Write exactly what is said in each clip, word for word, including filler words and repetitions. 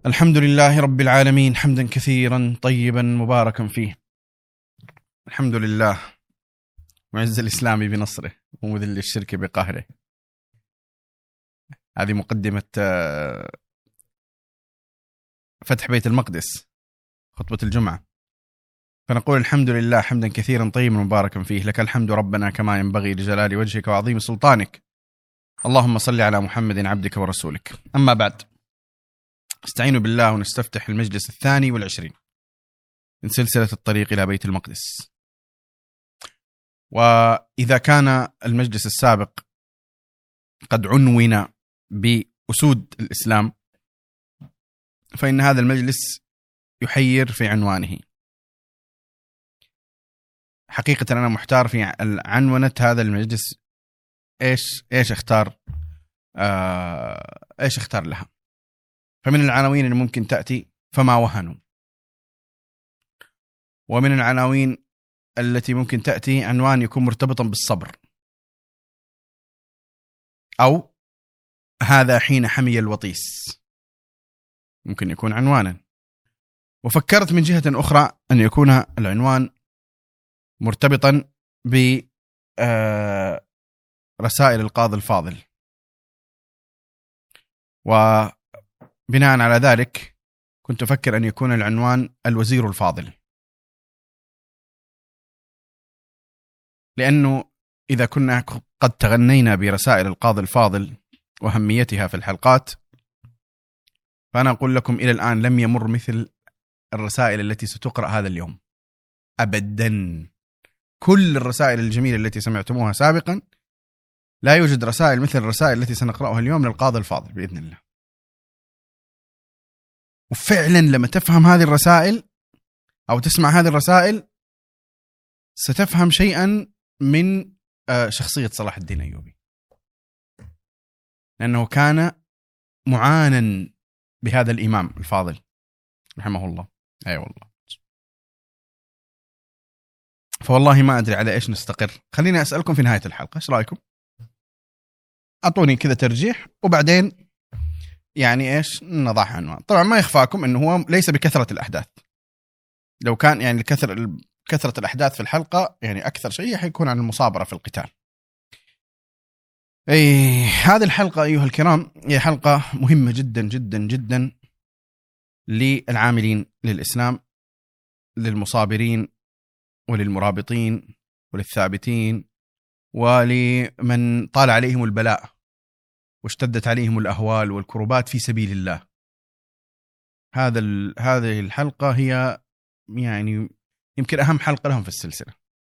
الحمد لله رب العالمين حمدا كثيرا طيبا مباركا فيه. الحمد لله معز الإسلام بنصره ومذل الشرك بقهره. هذه مقدمة فتح بيت المقدس، خطبة الجمعة. فنقول الحمد لله حمدا كثيرا طيبا مباركا فيه، لك الحمد ربنا كما ينبغي لجلال وجهك وعظيم سلطانك. اللهم صل على محمد عبدك ورسولك. أما بعد، استعينوا بالله ونستفتح المجلس الثاني والعشرين من سلسلة الطريق إلى بيت المقدس. وإذا كان المجلس السابق قد عنون بأسود الإسلام، فإن هذا المجلس يحير في عنوانه. حقيقة أنا محتار في عنونة هذا المجلس، إيش إيش اختار آه إيش اختار لها. فمن العناوين اللي ممكن تأتي فما وهنوا، ومن العناوين التي ممكن تأتي عنوان يكون مرتبطا بالصبر، أو هذا حين حمي الوطيس، ممكن يكون عنوانا. وفكرت من جهة أخرى أن يكون العنوان مرتبطا برسائل القاضي الفاضل، وبناء على ذلك كنت أفكر أن يكون العنوان الوزير الفاضل، لأنه إذا كنا قد تغنينا برسائل القاضي الفاضل وأهميتها في الحلقات، فأنا أقول لكم إلى الآن لم يمر مثل الرسائل التي ستقرأ هذا اليوم أبدا. كل الرسائل الجميلة التي سمعتموها سابقا، لا يوجد رسائل مثل الرسائل التي سنقرأها اليوم للقاضي الفاضل بإذن الله. وفعلا لما تفهم هذه الرسائل أو تسمع هذه الرسائل ستفهم شيئا من شخصية صلاح الدين الأيوبي، لأنه كان معانا بهذا الإمام الفاضل رحمه الله. أي أيوة والله. فوالله ما أدري على إيش نستقر. خليني أسألكم في نهاية الحلقة، إيش رأيكم؟ أعطوني كذا ترجيح، وبعدين يعني إيش نضع عنوان. طبعا ما يخفاكم أنه هو ليس بكثرة الأحداث. لو كان يعني كثرة كثرة الأحداث في الحلقة، يعني أكثر شيء حيكون عن المصابرة في القتال. أي هذه الحلقة أيها الكرام هي حلقة مهمة جدا جدا جدا للعاملين للإسلام، للمصابرين وللمرابطين وللثابتين، ولمن طال عليهم البلاء واشتدت عليهم الأهوال والكربات في سبيل الله. هذا هذه الحلقة هي يعني يمكن أهم حلقة لهم في السلسلة.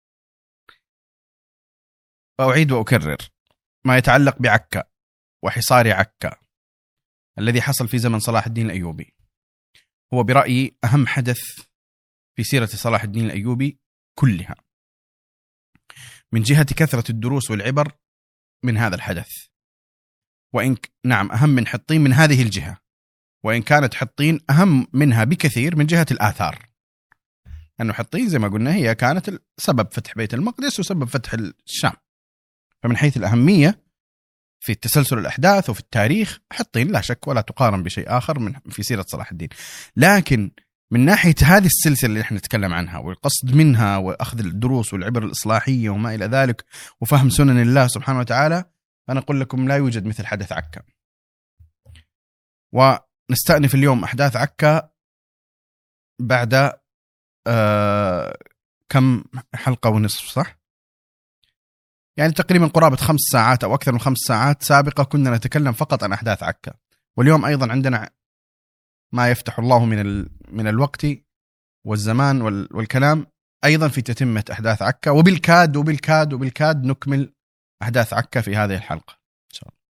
وأعيد وأكرر، ما يتعلق بعكا وحصار عكا الذي حصل في زمن صلاح الدين الأيوبي هو برأيي أهم حدث في سيرة صلاح الدين الأيوبي كلها، من جهة كثرة الدروس والعبر من هذا الحدث. وإن نعم أهم من حطين من هذه الجهة، وإن كانت حطين أهم منها بكثير من جهة الآثار، أنه حطين زي ما قلنا هي كانت سبب فتح بيت المقدس وسبب فتح الشام. فمن حيث الأهمية في تسلسل الأحداث وفي التاريخ، حطين لا شك ولا تقارن بشيء آخر من في سيرة صلاح الدين. لكن من ناحية هذه السلسلة اللي احنا نتكلم عنها والقصد منها وأخذ الدروس والعبر الإصلاحية وما إلى ذلك وفهم سنن الله سبحانه وتعالى، أنا أقول لكم لا يوجد مثل حدث عكا. ونستأنف اليوم أحداث عكا بعد آه كم حلقة ونصف، صح؟ يعني تقريبا قرابة خمس ساعات أو أكثر من خمس ساعات سابقة كنا نتكلم فقط عن أحداث عكا. واليوم أيضا عندنا ما يفتح الله من ال... من الوقت والزمان وال... والكلام أيضا في تتمة أحداث عكا، وبالكاد وبالكاد وبالكاد نكمل أحداث عكا في هذه الحلقة إن شاء الله.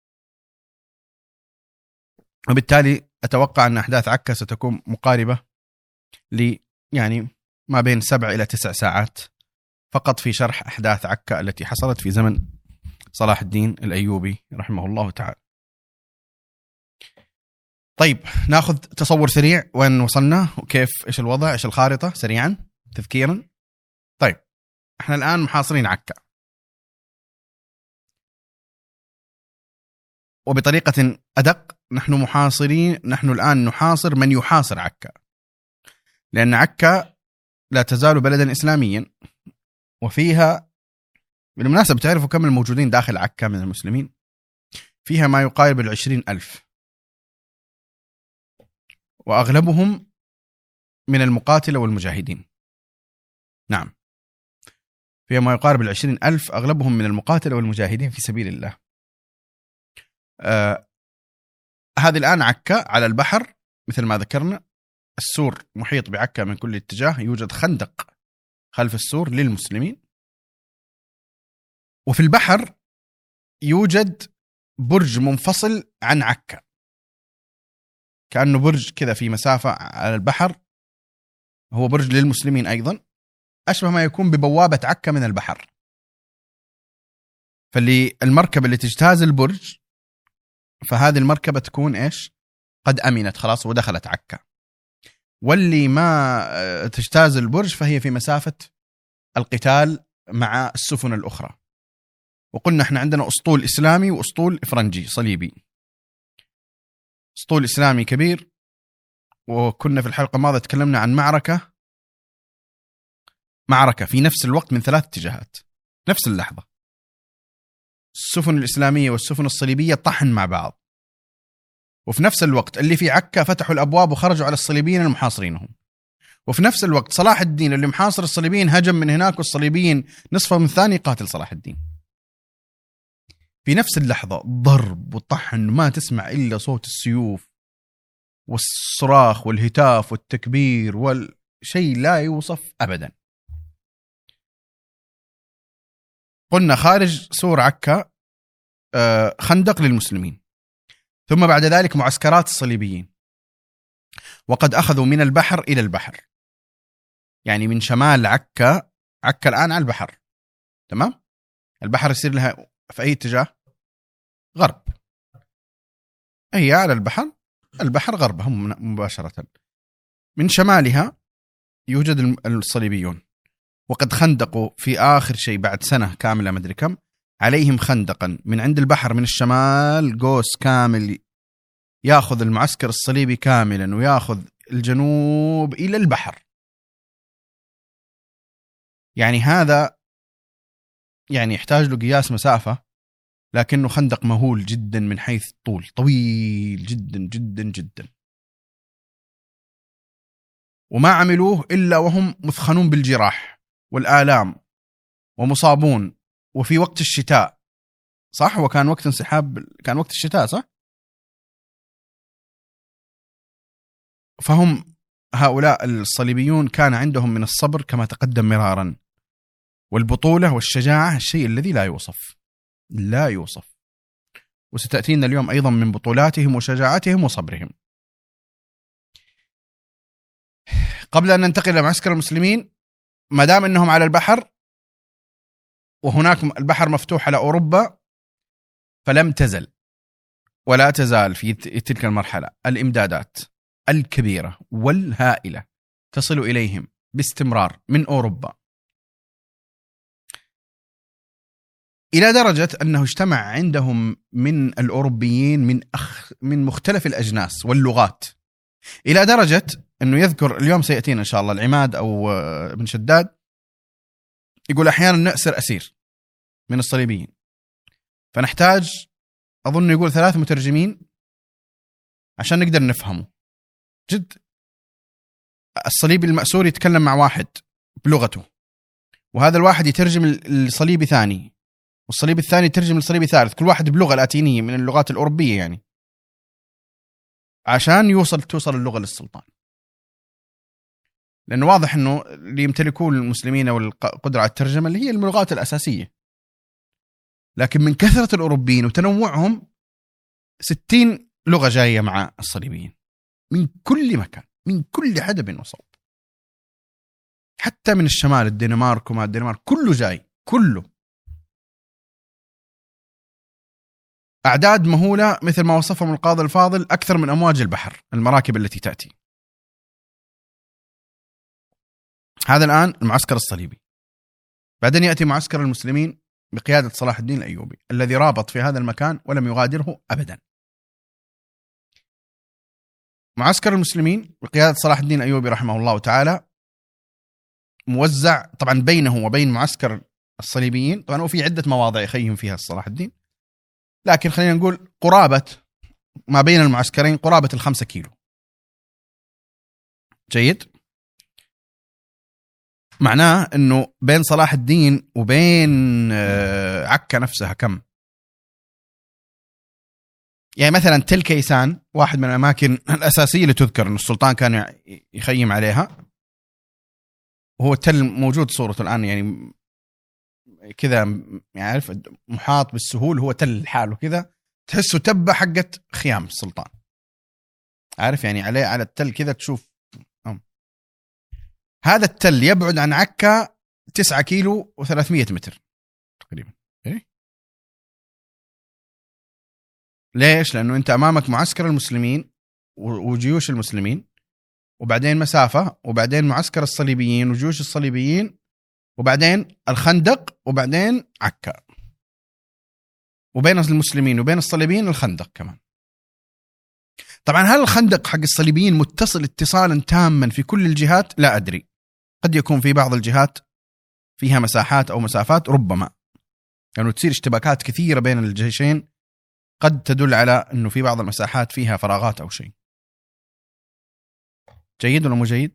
وبالتالي أتوقع أن أحداث عكا ستكون مقاربة ل يعني ما بين سبع إلى تسع ساعات فقط في شرح أحداث عكا التي حصلت في زمن صلاح الدين الأيوبي رحمه الله تعالى. طيب ناخذ تصور سريع وين وصلنا وكيف، إيش الوضع، إيش الخارطة سريعا تذكيرا. طيب احنا الآن محاصرين عكا. وبطريقة أدق نحن محاصرين، نحن الآن نحاصر من يحاصر عكا، لأن عكا لا تزال بلدا إسلاميا، وفيها بالمناسبة تعرفوا كم الموجودين داخل عكا من المسلمين؟ فيها ما يقارب العشرين ألف، وأغلبهم من المقاتلة والمجاهدين. نعم، فيها ما يقارب العشرين ألف، أغلبهم من المقاتلة والمجاهدين في سبيل الله. آه هذه الآن عكا على البحر مثل ما ذكرنا، السور محيط بعكا من كل اتجاه، يوجد خندق خلف السور للمسلمين، وفي البحر يوجد برج منفصل عن عكا، كأنه برج كذا في مسافة على البحر، هو برج للمسلمين أيضا، أشبه ما يكون ببوابة عكا من البحر. فاللي المركبة اللي تجتاز البرج، فهذه المركبة تكون إيش؟ قد أمنت خلاص ودخلت عكا. واللي ما تجتاز البرج فهي في مسافة القتال مع السفن الأخرى. وقلنا احنا عندنا أسطول إسلامي وأسطول إفرنجي صليبي. أسطول إسلامي كبير، وكنا في الحلقة الماضية تكلمنا عن معركة معركة في نفس الوقت من ثلاث اتجاهات نفس اللحظة، السفن الإسلامية والسفن الصليبية طحن مع بعض، وفي نفس الوقت اللي في عكا فتحوا الأبواب وخرجوا على الصليبيين المحاصرينهم، وفي نفس الوقت صلاح الدين اللي محاصر الصليبيين هجم من هناك، والصليبيين نصفهم الثاني قاتل صلاح الدين. في نفس اللحظة ضرب وطحن، ما تسمع إلا صوت السيوف والصراخ والهتاف والتكبير والشيء لا يوصف أبدا. قلنا خارج سور عكا خندق للمسلمين، ثم بعد ذلك معسكرات الصليبيين، وقد أخذوا من البحر إلى البحر، يعني من شمال عكا، عكا الآن على البحر، تمام؟ البحر يصير لها في أي اتجاه؟ غرب، هي على البحر، البحر غربها مباشرة. من شمالها يوجد الصليبيون، وقد خندقوا في آخر شيء بعد سنة كاملة مدري كم عليهم خندقا من عند البحر من الشمال، قوس كامل ياخذ المعسكر الصليبي كاملا وياخذ الجنوب إلى البحر. يعني هذا يعني يحتاج له قياس مسافة، لكنه خندق مهول جدا من حيث الطول، طويل جدا جدا جدا، وما عملوه إلا وهم مثخنون بالجراح والآلام ومصابون، وفي وقت الشتاء، صح؟ وكان وقت انسحاب، كان وقت الشتاء صح؟ فهم هؤلاء الصليبيون كان عندهم من الصبر كما تقدم مرارا، والبطولة والشجاعة الشيء الذي لا يوصف لا يوصف، وستأتينا اليوم أيضا من بطولاتهم وشجاعتهم وصبرهم. قبل أن ننتقل إلى معسكر المسلمين، ما دام أنهم على البحر وهناك البحر مفتوح على أوروبا، فلم تزل ولا تزال في تلك المرحلة الإمدادات الكبيرة والهائلة تصل إليهم باستمرار من أوروبا، إلى درجة أنه اجتمع عندهم من الأوروبيين من أخ من مختلف الأجناس واللغات، إلى درجة أنه يذكر اليوم سيأتينا إن شاء الله العماد أو ابن شداد يقول أحيانا نأسر أسير من الصليبيين، فنحتاج أظن يقول ثلاث مترجمين عشان نقدر نفهمه. جد الصليبي المأسور يتكلم مع واحد بلغته، وهذا الواحد يترجم الصليبي ثاني، والصليبي الثاني يترجم الصليبي ثالث، كل واحد بلغة لاتينية من اللغات الأوروبية، يعني عشان يوصل توصل اللغة للسلطان. لأنه واضح أنه اللي يمتلكون المسلمين والقدرة على الترجمة اللي هي اللغات الأساسية، لكن من كثرة الأوروبيين وتنوعهم ستين لغة جاية مع الصليبيين من كل مكان، من كل حدب وصوب، حتى من الشمال الدنمارك وما الدنمارك كله جاي، كله أعداد مهولة مثل ما وصفهم القاضي الفاضل، أكثر من أمواج البحر المراكب التي تأتي. هذا الآن المعسكر الصليبي، بعدين يأتي معسكر المسلمين بقيادة صلاح الدين الأيوبي الذي رابط في هذا المكان ولم يغادره أبدا. معسكر المسلمين بقيادة صلاح الدين الأيوبي رحمه الله تعالى موزع طبعا بينه وبين معسكر الصليبيين، طبعا وفي عدة مواضع يخيم فيها صلاح الدين، لكن خلينا نقول قرابة ما بين المعسكرين قرابة الخمسة كيلو. جيد، معناه أنه بين صلاح الدين وبين عكا نفسها كم؟ يعني مثلا تل كيسان واحد من الأماكن الأساسية اللي تذكر أن السلطان كان يخيم عليها، وهو تل موجود صورته الآن يعني كذا، يعني عارف محاط بالسهول، هو تل حاله كذا تحسه تبة حقت خيام السلطان، عارف يعني عليه على التل كذا تشوف. أم. هذا التل يبعد عن عكا تسعة كيلو وثلاثمية متر تقريبا. إيه؟ ليش؟ لأنه أنت أمامك معسكر المسلمين وجيوش المسلمين، وبعدين مسافة، وبعدين معسكر الصليبيين وجيوش الصليبيين، وبعدين الخندق، وبعدين عكا، وبين المسلمين وبين الصليبيين الخندق كمان. طبعا هل الخندق حق الصليبيين متصل اتصالا تاما في كل الجهات؟ لا أدري، قد يكون في بعض الجهات فيها مساحات أو مسافات، ربما يعني تصير اشتباكات كثيرة بين الجيشين قد تدل على أنه في بعض المساحات فيها فراغات أو شيء. جيد ولا مو جيد؟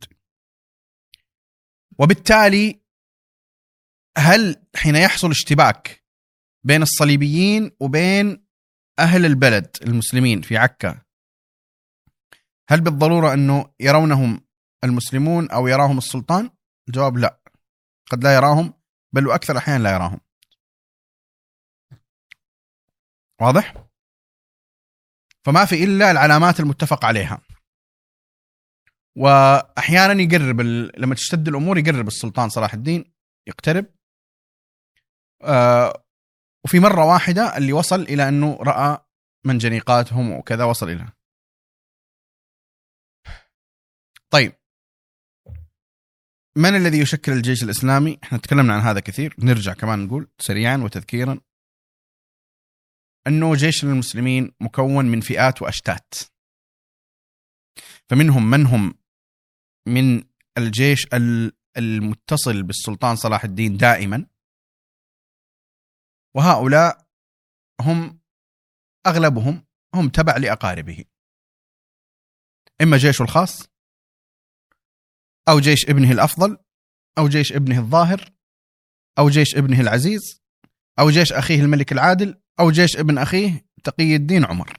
وبالتالي هل حين يحصل اشتباك بين الصليبيين وبين أهل البلد المسلمين في عكا، هل بالضرورة أنه يرونهم المسلمون أو يراهم السلطان؟ الجواب لا، قد لا يراهم، بل وأكثر الأحيان لا يراهم. واضح؟ فما في إلا العلامات المتفق عليها، وأحيانا يقرب ال... لما تشتد الأمور يقرب السلطان صلاح الدين يقترب. آه وفي مرة واحدة اللي وصل إلى أنه رأى منجنيقاتهم وكذا، وصل إلى. طيب، من الذي يشكل الجيش الإسلامي؟ احنا تكلمنا عن هذا كثير، نرجع كمان نقول سريعا وتذكيرا أنه جيش المسلمين مكون من فئات وأشتات، فمنهم من هم من الجيش المتصل بالسلطان صلاح الدين دائما، وهؤلاء هم أغلبهم هم تبع لأقاربه، إما جيشه الخاص أو جيش ابنه الأفضل أو جيش ابنه الظاهر أو جيش ابنه العزيز أو جيش أخيه الملك العادل أو جيش ابن أخيه تقي الدين عمر.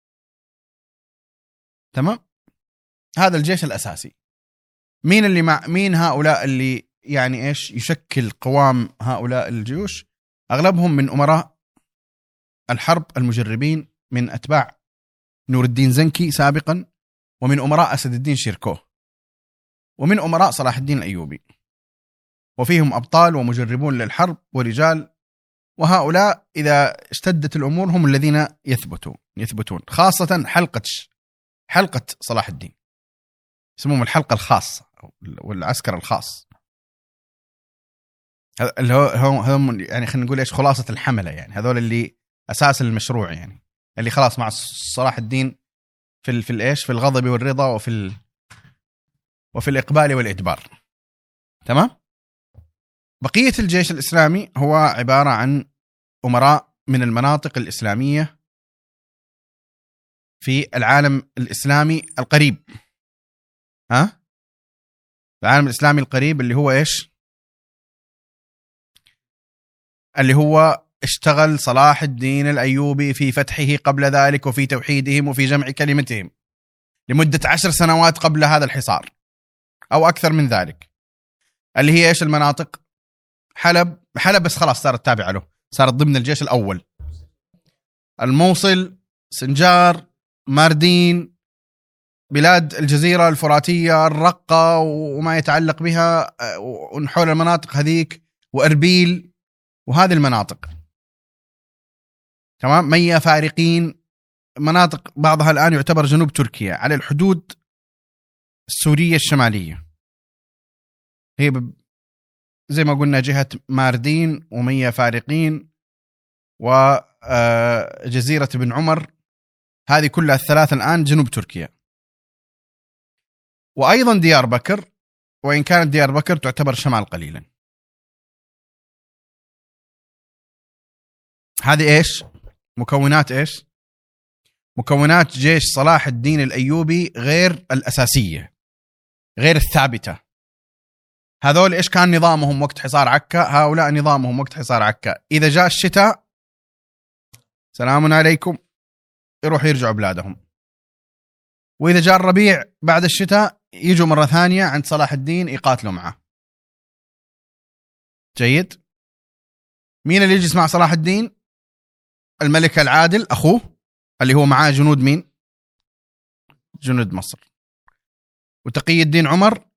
تمام؟ هذا الجيش الأساسي. مين اللي مع مين هؤلاء اللي يعني إيش يشكل قوام هؤلاء الجيوش؟ أغلبهم من أمراء الحرب المجربين من أتباع نور الدين زنكي سابقا، ومن أمراء أسد الدين شيركوه، ومن أمراء صلاح الدين الأيوبي، وفيهم أبطال ومجربون للحرب ورجال، وهؤلاء إذا اشتدت الأمور هم الذين يثبتون يثبتون خاصة حلقة حلقة صلاح الدين، يسموهم الحلقة الخاصة والعسكر الخاص، اللي هم يعني خلينا نقول إيش خلاصة الحملة، يعني هذول اللي أساس المشروع، يعني اللي خلاص مع صلاح الدين في ال في الإيش في الغضب والرضا وفي ال وفي الإقبال والإدبار. تمام؟ بقية الجيش الإسلامي هو عبارة عن أمراء من المناطق الإسلامية في العالم الإسلامي القريب. ها؟ العالم الإسلامي القريب اللي هو إيش؟ اللي هو اشتغل صلاح الدين الأيوبي في فتحه قبل ذلك، وفي توحيدهم وفي جمع كلمتهم لمدة عشر سنوات قبل هذا الحصار أو أكثر من ذلك، اللي هي إيش المناطق؟ حلب حلب بس خلاص صارت تابعة له، صارت ضمن الجيش الأول. الموصل، سنجار، ماردين، بلاد الجزيرة الفراتية، الرقة وما يتعلق بها ونحول المناطق هذيك، وأربيل وهذه المناطق. تمام؟ مية فارقين، مناطق بعضها الآن يعتبر جنوب تركيا على الحدود السورية الشمالية، هي زي ما قلنا جهة ماردين ومية فارقين وجزيرة بن عمر، هذه كلها الثلاثة الآن جنوب تركيا. وأيضا ديار بكر، وإن كانت ديار بكر تعتبر شمال قليلا. هذه إيش؟ مكونات إيش؟ مكونات جيش صلاح الدين الأيوبي غير الأساسية، غير الثابتة. هذول إيش كان نظامهم وقت حصار عكا؟ هؤلاء نظامهم وقت حصار عكا، إذا جاء الشتاء سلام عليكم يروح يرجعوا بلادهم، وإذا جاء الربيع بعد الشتاء يجوا مرة ثانية عند صلاح الدين يقاتلوا معه. جيد. مين اللي يجلس مع صلاح الدين؟ الملك العادل أخوه اللي هو معاه جنود مين؟ جنود مصر. وتقي الدين عمر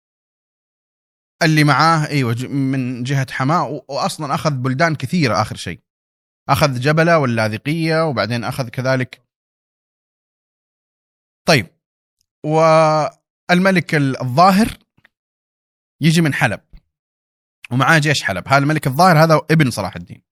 اللي معاه أيوة من جهة حماة، وأصلا أخذ بلدان كثيرة. آخر شيء أخذ جبلة واللاذقية، وبعدين أخذ كذلك. طيب، والملك الظاهر يجي من حلب ومعاه جيش حلب. هذا الملك الظاهر هذا ابن صلاح الدين.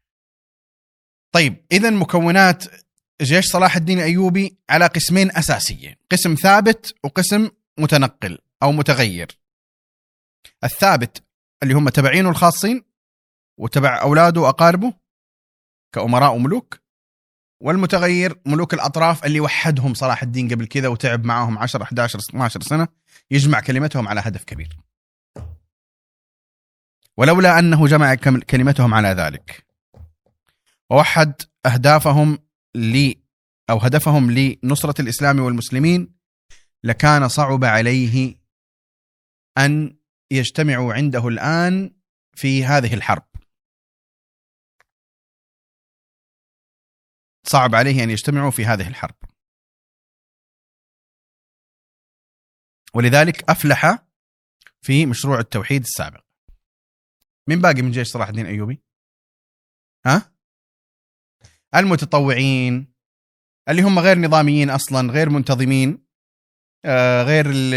طيب، إذن مكونات جيش صلاح الدين الأيوبي على قسمين أساسيين، قسم ثابت وقسم متنقل أو متغير. الثابت اللي هم تبعينه الخاصين وتبع أولاده وأقاربه كأمراء وملوك، والمتغير ملوك الأطراف اللي وحدهم صلاح الدين قبل كذا وتعب معهم عشرة إحدى عشر اثنا عشر سنة يجمع كلمتهم على هدف كبير، ولولا أنه جمع كلمتهم على ذلك ووحد أهدافهم لي أو هدفهم لنصرة الإسلام والمسلمين لكان صعب عليه أن يجتمعوا عنده الآن في هذه الحرب. صعب عليه أن يجتمعوا في هذه الحرب، ولذلك أفلح في مشروع التوحيد السابق. من باقي من جيش صلاح الدين الأيوبي؟ ها؟ المتطوعين اللي هم غير نظاميين أصلا، غير منتظمين، آه غير ال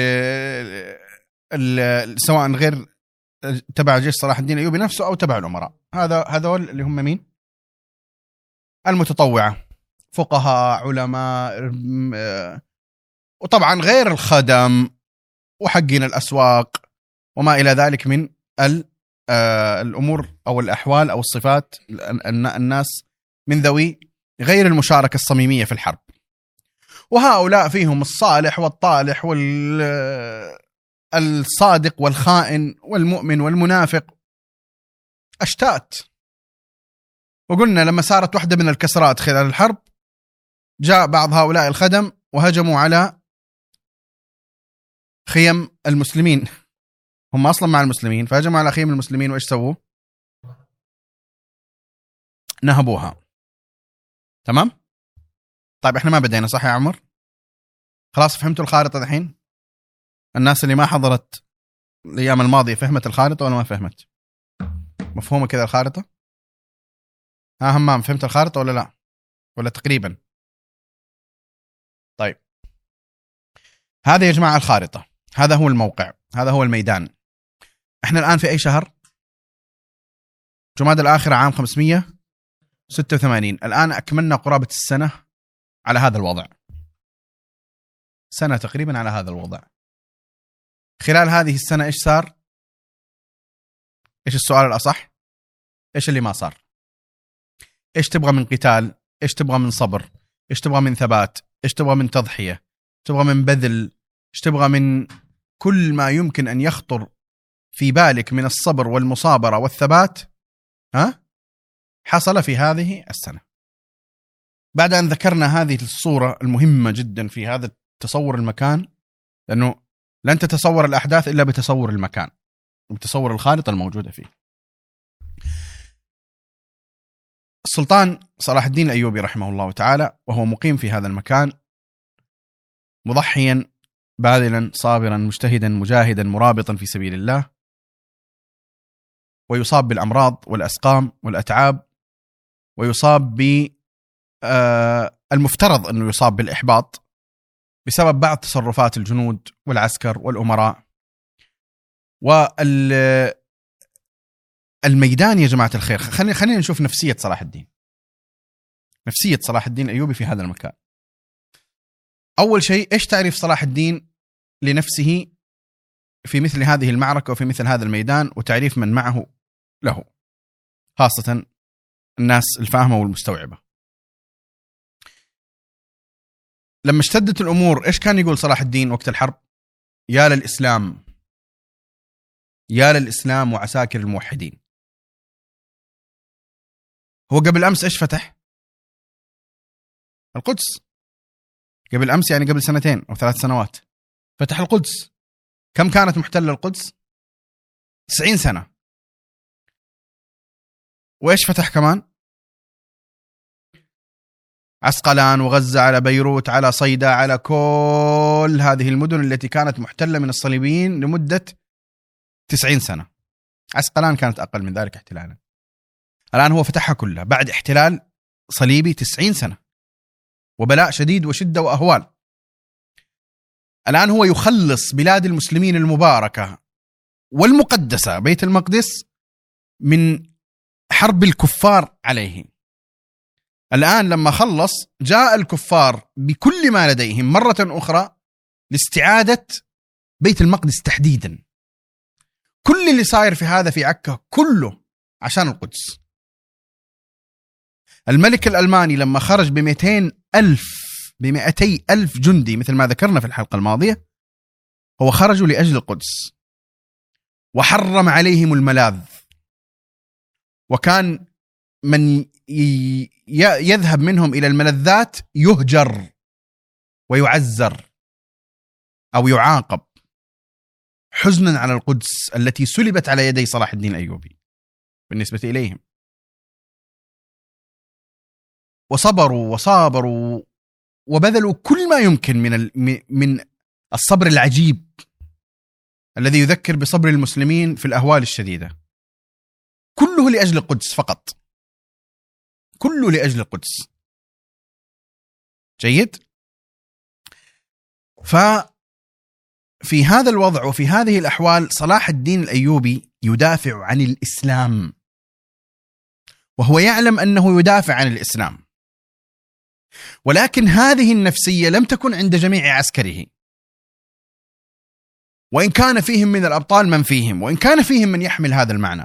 ال سواء غير تبع جيش صلاح الدين الأيوبي نفسه أو تبع الأمراء. هذا هذول اللي هم مين؟ المتطوعة، فقهاء، علماء، وطبعا غير الخدم وحقين الأسواق وما إلى ذلك من الأمور أو الأحوال أو الصفات الناس من ذوي غير المشاركة الصميمية في الحرب. وهؤلاء فيهم الصالح والطالح والصادق والخائن والمؤمن والمنافق أشتات. وقلنا لما صارت واحدة من الكسرات خلال الحرب جاء بعض هؤلاء الخدم وهجموا على خيم المسلمين، هم أصلا مع المسلمين، فهجموا على خيم المسلمين وإيش سووا؟ نهبوها. تمام؟ طيب إحنا ما بدينا صح يا عمر؟ خلاص فهمتوا الخارطة الحين؟ الناس اللي ما حضرت الأيام الماضية فهمت الخارطة ولا ما فهمت؟ مفهومة كذا الخارطة؟ ها همام فهمت الخارطة ولا لا؟ ولا تقريبا؟ طيب، هذا يا جماعة الخارطة، هذا هو الموقع، هذا هو الميدان. احنا الآن في أي شهر؟ جمادى الآخرة عام خمسمية وستة وثمانين. الآن أكملنا قرابة السنة على هذا الوضع، سنة تقريبا على هذا الوضع. خلال هذه السنة إيش صار؟ إيش السؤال الأصح؟ إيش اللي ما صار؟ إيش تبغى من قتال؟ إيش تبغى من صبر؟ إيش تبغى من ثبات؟ إيش تبغى من تضحية؟ إيش تبغى من بذل؟ إيش تبغى من كل ما يمكن أن يخطر في بالك من الصبر والمصابرة والثبات؟ ها؟ حصل في هذه السنة. بعد أن ذكرنا هذه الصورة المهمة جدا في هذا تصور المكان، لأنه لن تتصور الأحداث إلا بتصور المكان وبتصور الخارطة الموجودة فيه. السلطان صلاح الدين الأيوبي رحمه الله تعالى وهو مقيم في هذا المكان، مضحيا باذلا صابرا مجتهدا مجاهدا مرابطا في سبيل الله، ويصاب بالأمراض والأسقام والأتعاب، ويصاب بالمفترض أنه يصاب بالإحباط بسبب بعض تصرفات الجنود والعسكر والأمراء. الميدان يا جماعة الخير، خلينا خلينا نشوف نفسية صلاح الدين، نفسية صلاح الدين الأيوبي في هذا المكان. أول شيء، إيش تعريف صلاح الدين لنفسه في مثل هذه المعركة وفي مثل هذا الميدان، وتعريف من معه له، خاصة الناس الفاهمة والمستوعبة. لما اشتدت الأمور إيش كان يقول صلاح الدين وقت الحرب؟ يا للإسلام، يا للإسلام وعساكر الموحدين. هو قبل أمس إيش فتح؟ القدس. قبل أمس يعني قبل سنتين أو ثلاث سنوات فتح القدس. كم كانت محتلة القدس؟ تسعين سنة. وإيش فتح كمان؟ عسقلان وغزة، على بيروت، على صيدا، على كل هذه المدن التي كانت محتلة من الصليبيين لمدة تسعين سنة. عسقلان كانت أقل من ذلك احتلالا. الآن هو فتحها كلها بعد احتلال صليبي تسعين سنة وبلاء شديد وشدة وأهوال. الآن هو يخلص بلاد المسلمين المباركة والمقدسة بيت المقدس من حرب الكفار عليه. الآن لما خلص جاء الكفار بكل ما لديهم مرة أخرى لاستعادة بيت المقدس تحديدا. كل اللي صاير في هذا في عكا كله عشان القدس. الملك الألماني لما خرج بمئتين ألف بمئتي ألف جندي مثل ما ذكرنا في الحلقة الماضية، هو خرجوا لأجل القدس وحرم عليهم الملاذ، وكان من يذهب منهم إلى الملذات يهجر ويعزر أو يعاقب حزنا على القدس التي سلبت على يدي صلاح الدين الأيوبي بالنسبة إليهم. وصبروا وصابروا وبذلوا كل ما يمكن من من الصبر العجيب الذي يذكر بصبر المسلمين في الأهوال الشديدة، كله لأجل القدس فقط، كله لأجل القدس. جيد. ففي هذا الوضع وفي هذه الأحوال صلاح الدين الأيوبي يدافع عن الإسلام، وهو يعلم أنه يدافع عن الإسلام، ولكن هذه النفسية لم تكن عند جميع عسكره، وإن كان فيهم من الأبطال من فيهم، وإن كان فيهم من يحمل هذا المعنى.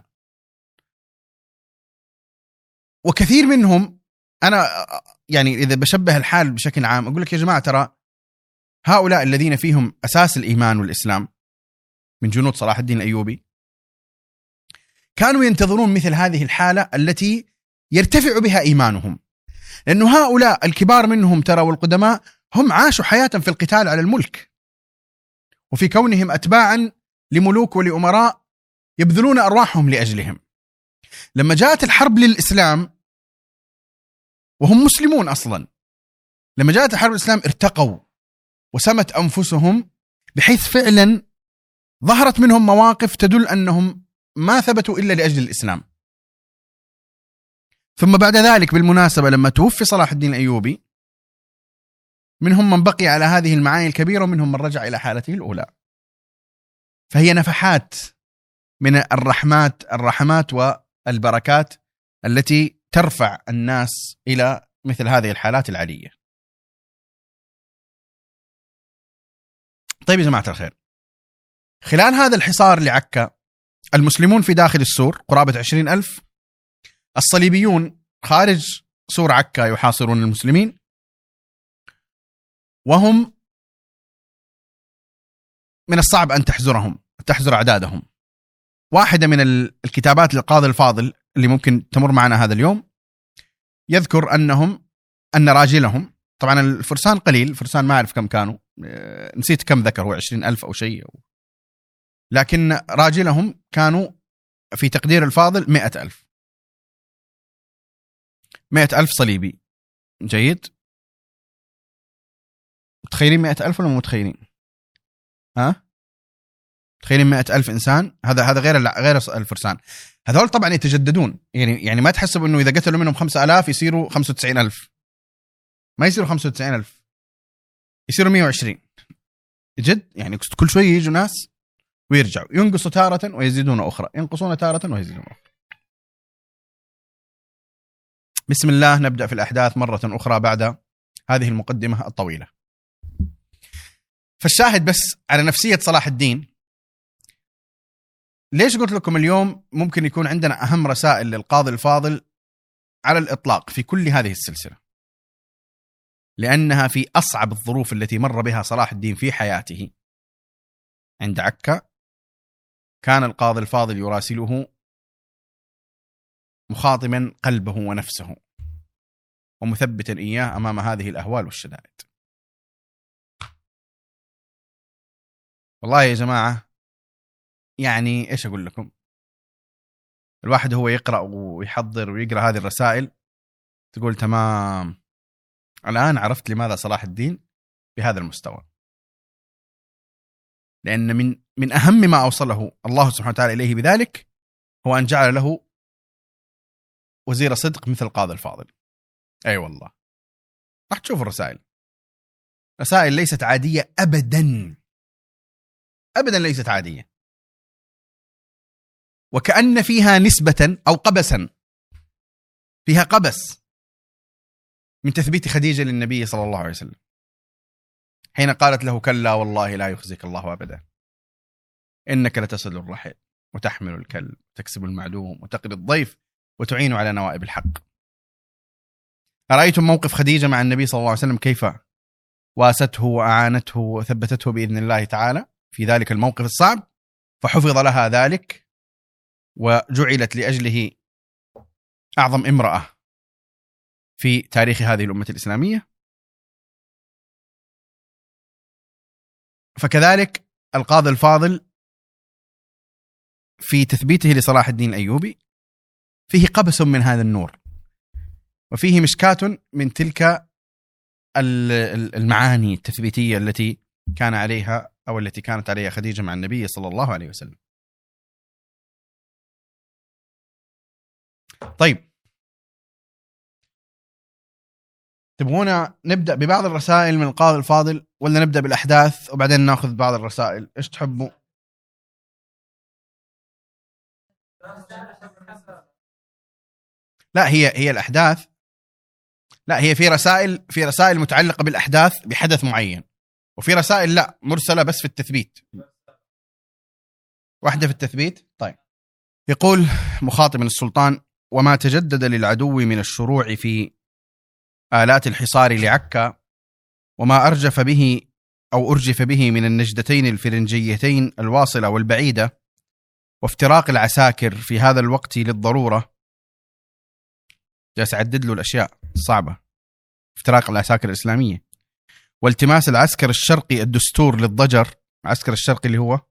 وكثير منهم، أنا يعني إذا بشبه الحال بشكل عام أقول لك يا جماعة، ترى هؤلاء الذين فيهم أساس الإيمان والإسلام من جنود صلاح الدين الأيوبي كانوا ينتظرون مثل هذه الحالة التي يرتفع بها إيمانهم، لأنه هؤلاء الكبار منهم ترى والقدماء هم عاشوا حياة في القتال على الملك، وفي كونهم أتباعا لملوك ولأمراء يبذلون أرواحهم لأجلهم. لما جاءت الحرب للإسلام وهم مسلمون أصلا، لما جاءت الحرب للإسلام ارتقوا وسمت أنفسهم، بحيث فعلا ظهرت منهم مواقف تدل أنهم ما ثبتوا إلا لأجل الإسلام. ثم بعد ذلك بالمناسبة لما توفي صلاح الدين الأيوبي، منهم من بقي على هذه المعاني الكبيرة ومنهم من رجع إلى حالته الأولى. فهي نفحات من الرحمات الرحمات والبركات التي ترفع الناس إلى مثل هذه الحالات العالية. طيب يا جماعة الخير، خلال هذا الحصار لعكا المسلمون في داخل السور قرابة عشرين ألف، الصليبيون خارج سور عكا يحاصرون المسلمين، وهم من الصعب أن تحزرهم تحزر أعدادهم. واحدة من الكتابات للقاضي الفاضل اللي ممكن تمر معنا هذا اليوم يذكر أنهم أن راجلهم، طبعا الفرسان قليل، الفرسان ما أعرف كم كانوا، نسيت كم ذكر، هو عشرين ألف أو شيء، لكن راجلهم كانوا في تقدير الفاضل مئة ألف مئة ألف صليبي. جيد. متخيلين مئة ألف ولا مو متخيلين؟ ها؟ تخيلين مئة ألف إنسان، هذا هذا غير غير الفرسان. هذول طبعا يتجددون، يعني يعني ما تحسب إنه إذا قتلوا منهم خمسة آلاف يصيروا خمسة وتسعين ألف، ما يصيروا خمسة وتسعين ألف، يصيروا مئة وعشرين. جد يعني كل شوي يجوا ناس ويرجعوا، ينقصوا تارة ويزيدون أخرى، ينقصون تارة ويزيدون أخرى. بسم الله، نبدأ في الأحداث مرة أخرى بعد هذه المقدمة الطويلة. فالشاهد بس على نفسية صلاح الدين. ليش قلت لكم اليوم ممكن يكون عندنا أهم رسائل للقاضي الفاضل على الإطلاق في كل هذه السلسلة؟ لأنها في أصعب الظروف التي مر بها صلاح الدين في حياته عند عكا، كان القاضي الفاضل يراسله مخاطما قلبه ونفسه ومثبتا إياه أمام هذه الأهوال والشدائد. والله يا جماعة، يعني إيش أقول لكم، الواحد هو يقرأ ويحضر ويقرأ هذه الرسائل تقول تمام، الآن عرفت لماذا صلاح الدين بهذا المستوى. لأن من من أهم ما أوصله الله سبحانه وتعالى إليه بذلك هو أن جعل له وزير صدق مثل القاضي الفاضل. أي أيوة والله، راح تشوف الرسائل، رسائل ليست عادية أبدا أبدا، ليست عادية، وكأن فيها نسبة أو قبسا، فيها قبس من تثبيت خديجة للنبي صلى الله عليه وسلم حين قالت له كلا والله لا يخزيك الله أبدا، إنك لتصل الرحل وتحمل الكلب وتكسب المعدوم وتقري الضيف وتعين على نوائب الحق. أرأيتم موقف خديجة مع النبي صلى الله عليه وسلم كيف واسته وأعانته وثبتته بإذن الله تعالى في ذلك الموقف الصعب، فحفظ لها ذلك وجعلت لأجله أعظم امرأة في تاريخ هذه الأمة الإسلامية. فكذلك القاضي الفاضل في تثبيته لصلاح الدين الأيوبي فيه قبس من هذا النور، وفيه مشكاة من تلك المعاني التثبيتية التي كان عليها أو التي كانت عليها خديجة مع النبي صلى الله عليه وسلم. طيب، تبغونا نبدأ ببعض الرسائل من القاضي الفاضل ولا نبدأ بالأحداث وبعدين نأخذ بعض الرسائل؟ إيش تحبوا؟ لا، هي هي الأحداث، لا هي في رسائل في رسائل متعلقة بالأحداث بحدث معين، وفي رسائل لا مرسلة بس في التثبيت. واحدة في التثبيت. طيب، يقول مخاطبا السلطان: وما تجدد للعدو من الشروع في آلات الحصار لعكا، وما أرجف به أو أرجف به من النجدتين الفرنجيتين الواصلة والبعيدة، وافتراق العساكر في هذا الوقت للضرورة. جالس أعدد له الأشياء الصعبة: افتراق العساكر الإسلامية، والتماس العسكر الشرقي الدستور للضجر. العسكر الشرقي اللي هو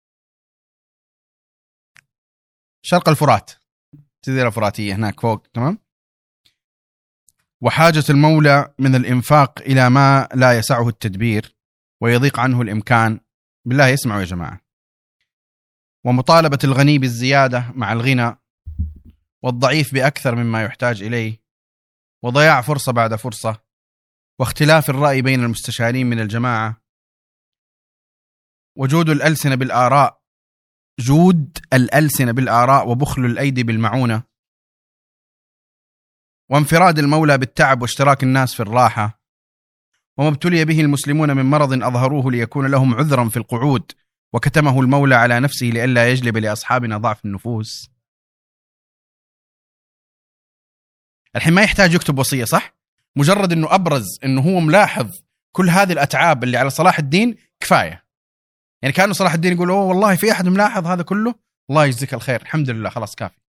شرق الفرات، جزيرة فراتية هناك فوق، تمام. وحاجة المولى من الإنفاق إلى ما لا يسعه التدبير ويضيق عنه الإمكان. بالله يسمعوا يا جماعة. ومطالبة الغني بالزيادة مع الغنى، والضعيف بأكثر مما يحتاج إليه، وضياع فرصة بعد فرصة، واختلاف الرأي بين المستشارين من الجماعة، وجود الألسنة بالآراء جود الألسنة بالآراء وبخل الأيدي بالمعونة، وانفراد المولى بالتعب واشتراك الناس في الراحة، وما ابتلي به المسلمون من مرض أظهروه ليكون لهم عذرا في القعود، وكتمه المولى على نفسه لئلا يجلب لأصحابنا ضعف النفوس. الحين ما يحتاج يكتب وصية، صح؟ مجرد أنه أبرز أنه هو ملاحظ كل هذه الأتعاب اللي على صلاح الدين كفاية. يعني كانوا صلاح الدين يقول أوه والله في أحد ملاحظ هذا كله، الله يجزيك الخير، الحمد لله، خلاص كافي.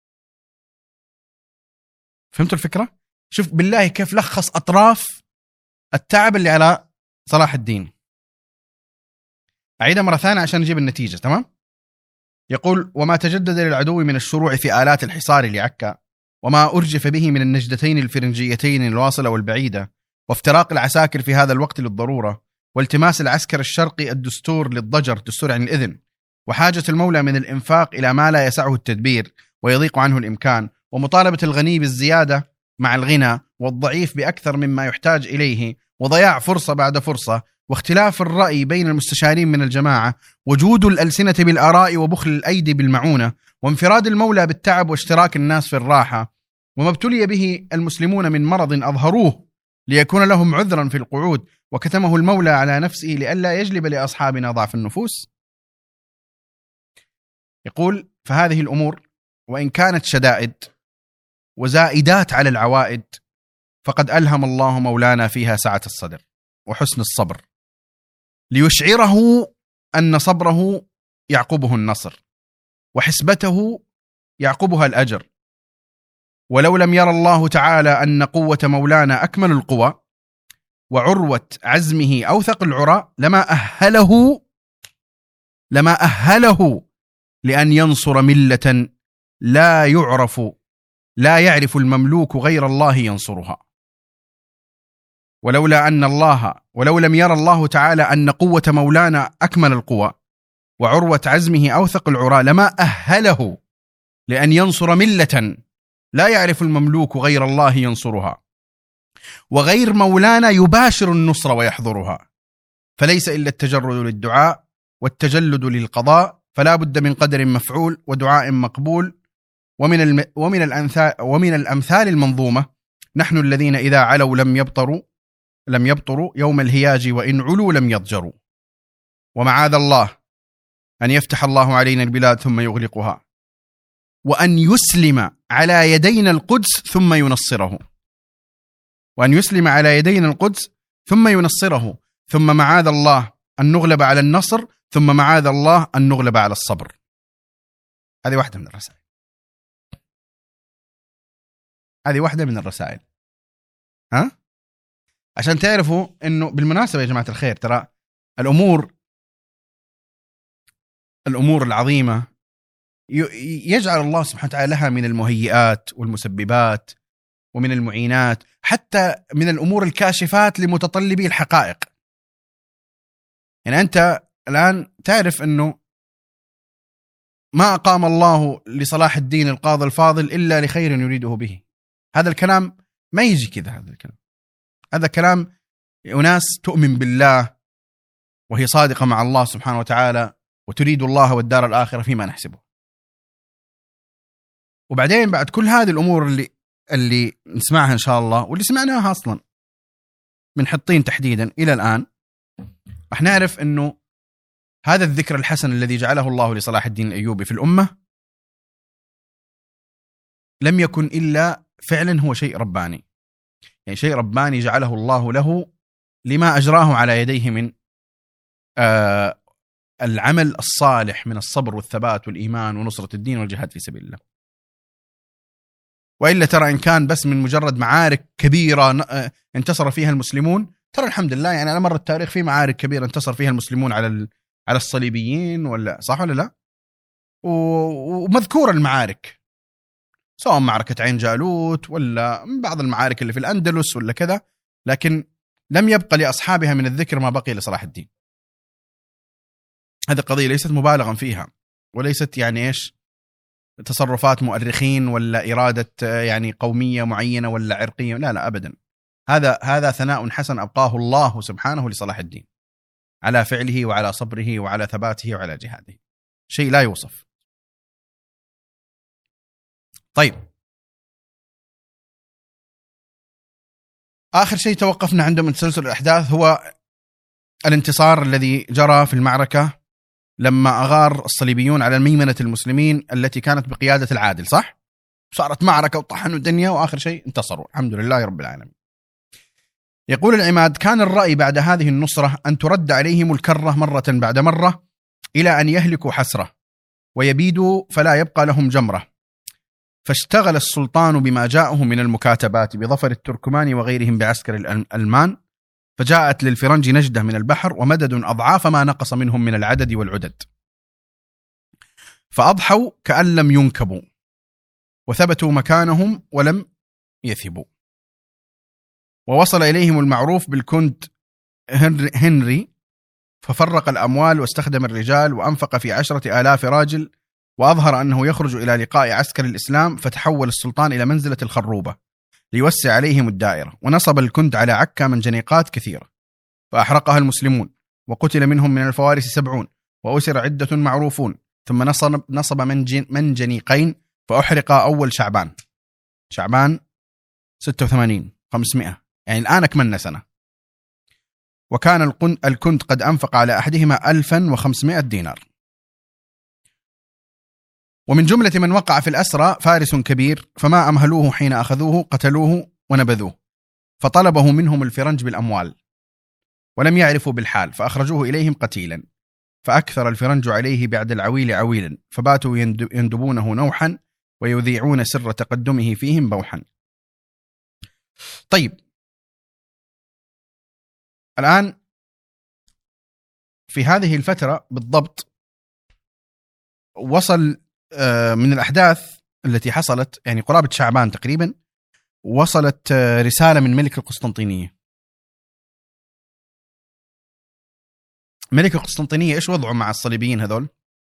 فهمتوا الفكرة؟ شوف بالله كيف لخص أطراف التعب اللي على صلاح الدين. أعيدها مرة ثانية عشان نجيب النتيجة، تمام؟ يقول: وما تجدد للعدو من الشروع في آلات الحصار لعكا، وما أرجف به من النجدتين الفرنجيتين الواصلة والبعيدة، وافتراق العساكر في هذا الوقت للضرورة، والتماس العسكر الشرقي الدستور للضجر، دستور عن الإذن، وحاجة المولى من الإنفاق إلى ما لا يسعه التدبير ويضيق عنه الإمكان، ومطالبة الغني بالزيادة مع الغنى، والضعيف بأكثر مما يحتاج إليه، وضياع فرصة بعد فرصة، واختلاف الرأي بين المستشارين من الجماعة، وجود الألسنة بالآراء وبخل الأيدي بالمعونة، وانفراد المولى بالتعب واشتراك الناس في الراحة، وما ابتلي به المسلمون من مرض أظهروه ليكون لهم عذرا في القعود، وكتمه المولى على نفسه لئلا يجلب لأصحابنا ضعف النفوس. يقول: فهذه الأمور وإن كانت شدائد وزائدات على العوائد، فقد ألهم الله مولانا فيها سعة الصدر وحسن الصبر، ليشعره أن صبره يعقبه النصر، وحسبته يعقبها الأجر. ولو لم ير الله تعالى أن قوة مولانا أكمل القوى وعروة عزمه أوثق العرى لما أهله لما أهله لأن ينصر ملة لا يعرف لا يعرف المملوك غير الله ينصرها. ولولا أن الله ولو لم ير الله تعالى أن قوة مولانا أكمل القوى وعروة عزمه أوثق العرى لما أهله لأن ينصر ملة لا يعرف المملوك غير الله ينصرها، وغير مولانا يباشر النصر ويحضرها، فليس إلا التجرد للدعاء والتجلد للقضاء، فلا بد من قدر مفعول ودعاء مقبول. ومن الم ومن الأمثال ومن الأمثال المنظومة: نحن الذين إذا علوا لم يبطروا لم يبطروا يوم الهياج، وإن علوا لم يضجروا. ومعاذ الله أن يفتح الله علينا البلاد ثم يغلقها، وأن يسلم على يدينا القدس ثم ينصره وأن يسلم على يدينا القدس ثم ينصره ثم معاذ الله أن نغلب على النصر، ثم معاذ الله أن نغلب على الصبر. هذه واحدة من الرسائل هذه واحدة من الرسائل ها عشان تعرفوا إنه بالمناسبة يا جماعة الخير، ترى الأمور الأمور العظيمة يجعل الله سبحانه وتعالى لها من المهيئات والمسببات ومن المعينات، حتى من الأمور الكاشفات لمتطلبي الحقائق. يعني أنت الآن تعرف أنه ما أقام الله لصلاح الدين القاضي الفاضل إلا لخير يريده به. هذا الكلام ما يجي كذا، هذا الكلام هذا كلام أناس تؤمن بالله وهي صادقة مع الله سبحانه وتعالى وتريد الله والدار الآخرة فيما نحسبه. وبعدين بعد كل هذه الأمور اللي اللي نسمعها إن شاء الله واللي سمعناها أصلا من حطين تحديدا إلى الآن، رح نعرف أنه هذا الذكر الحسن الذي جعله الله لصلاح الدين الأيوبي في الأمة لم يكن إلا فعلا هو شيء رباني، يعني شيء رباني جعله الله له لما أجراه على يديه من آه العمل الصالح من الصبر والثبات والإيمان ونصرة الدين والجهاد في سبيل الله. وإلا ترى إن كان بس من مجرد معارك كبيرة انتصر فيها المسلمون، ترى الحمد لله يعني على مر التاريخ في معارك كبيرة انتصر فيها المسلمون على على الصليبيين، ولا صح ولا لا؟ ومذكورة المعارك، سواء معركة عين جالوت ولا بعض المعارك اللي في الأندلس ولا كذا، لكن لم يبقى لأصحابها من الذكر ما بقي لصلاح الدين. هذه القضية ليست مبالغا فيها، وليست يعني إيش تصرفات مؤرخين ولا إرادة يعني قومية معينة ولا عرقية، لا لا أبدا. هذا هذا ثناء حسن أبقاه الله سبحانه لصلاح الدين على فعله وعلى صبره وعلى ثباته وعلى جهاده، شيء لا يوصف. طيب، آخر شيء توقفنا عنده من تسلسل الأحداث هو الانتصار الذي جرى في المعركة لما أغار الصليبيون على ميمنة المسلمين التي كانت بقيادة العادل، صح؟ صارت معركة وطحنوا الدنيا وآخر شيء انتصروا الحمد لله رب العالمين. يقول العماد: كان الرأي بعد هذه النصرة أن ترد عليهم الكرة مرة بعد مرة إلى أن يهلكوا حسرة ويبيدوا فلا يبقى لهم جمرة، فاشتغل السلطان بما جاءه من المكاتبات بظفر التركمان وغيرهم بعسكر الألمان، فجاءت للفرنج نجدة من البحر ومدد أضعاف ما نقص منهم من العدد والعدد، فأضحوا كأن لم ينكبوا وثبتوا مكانهم ولم يثبوا. ووصل إليهم المعروف بالكنت هنري، ففرق الأموال واستخدم الرجال وأنفق في عشرة آلاف راجل، وأظهر أنه يخرج إلى لقاء عسكر الإسلام، فتحول السلطان إلى منزلة الخروبة ليوسع عليهم الدائرة، ونصب الكنت على عكا منجنيقات كثيرة فأحرقها المسلمون، وقتل منهم من الفوارس سبعون وأسر عدة معروفون، ثم نصب, نصب منجن منجنيقين فأحرق أول شعبان، شعبان ستة وثمانين خمسمائة، يعني الآن أكملنا سنة. وكان الكند قد أنفق على أحدهما ألفا وخمسمائة دينار. ومن جملة من وقع في الأسرى فارس كبير، فما أمهلوه حين أخذوه قتلوه ونبذوه، فطلبه منهم الفرنج بالأموال ولم يعرفوا بالحال، فأخرجوه إليهم قتيلا، فأكثر الفرنج عليه بعد العويل عويلا، فباتوا يندبونه نوحا ويذيعون سر تقدمه فيهم بوحا. طيب الآن في هذه الفترة بالضبط وصل من الأحداث التي حصلت، يعني قرابة شعبان تقريبا، وصلت رسالة من ملك القسطنطينية. ملك القسطنطينية إيش وضعه مع الصليبيين هذول؟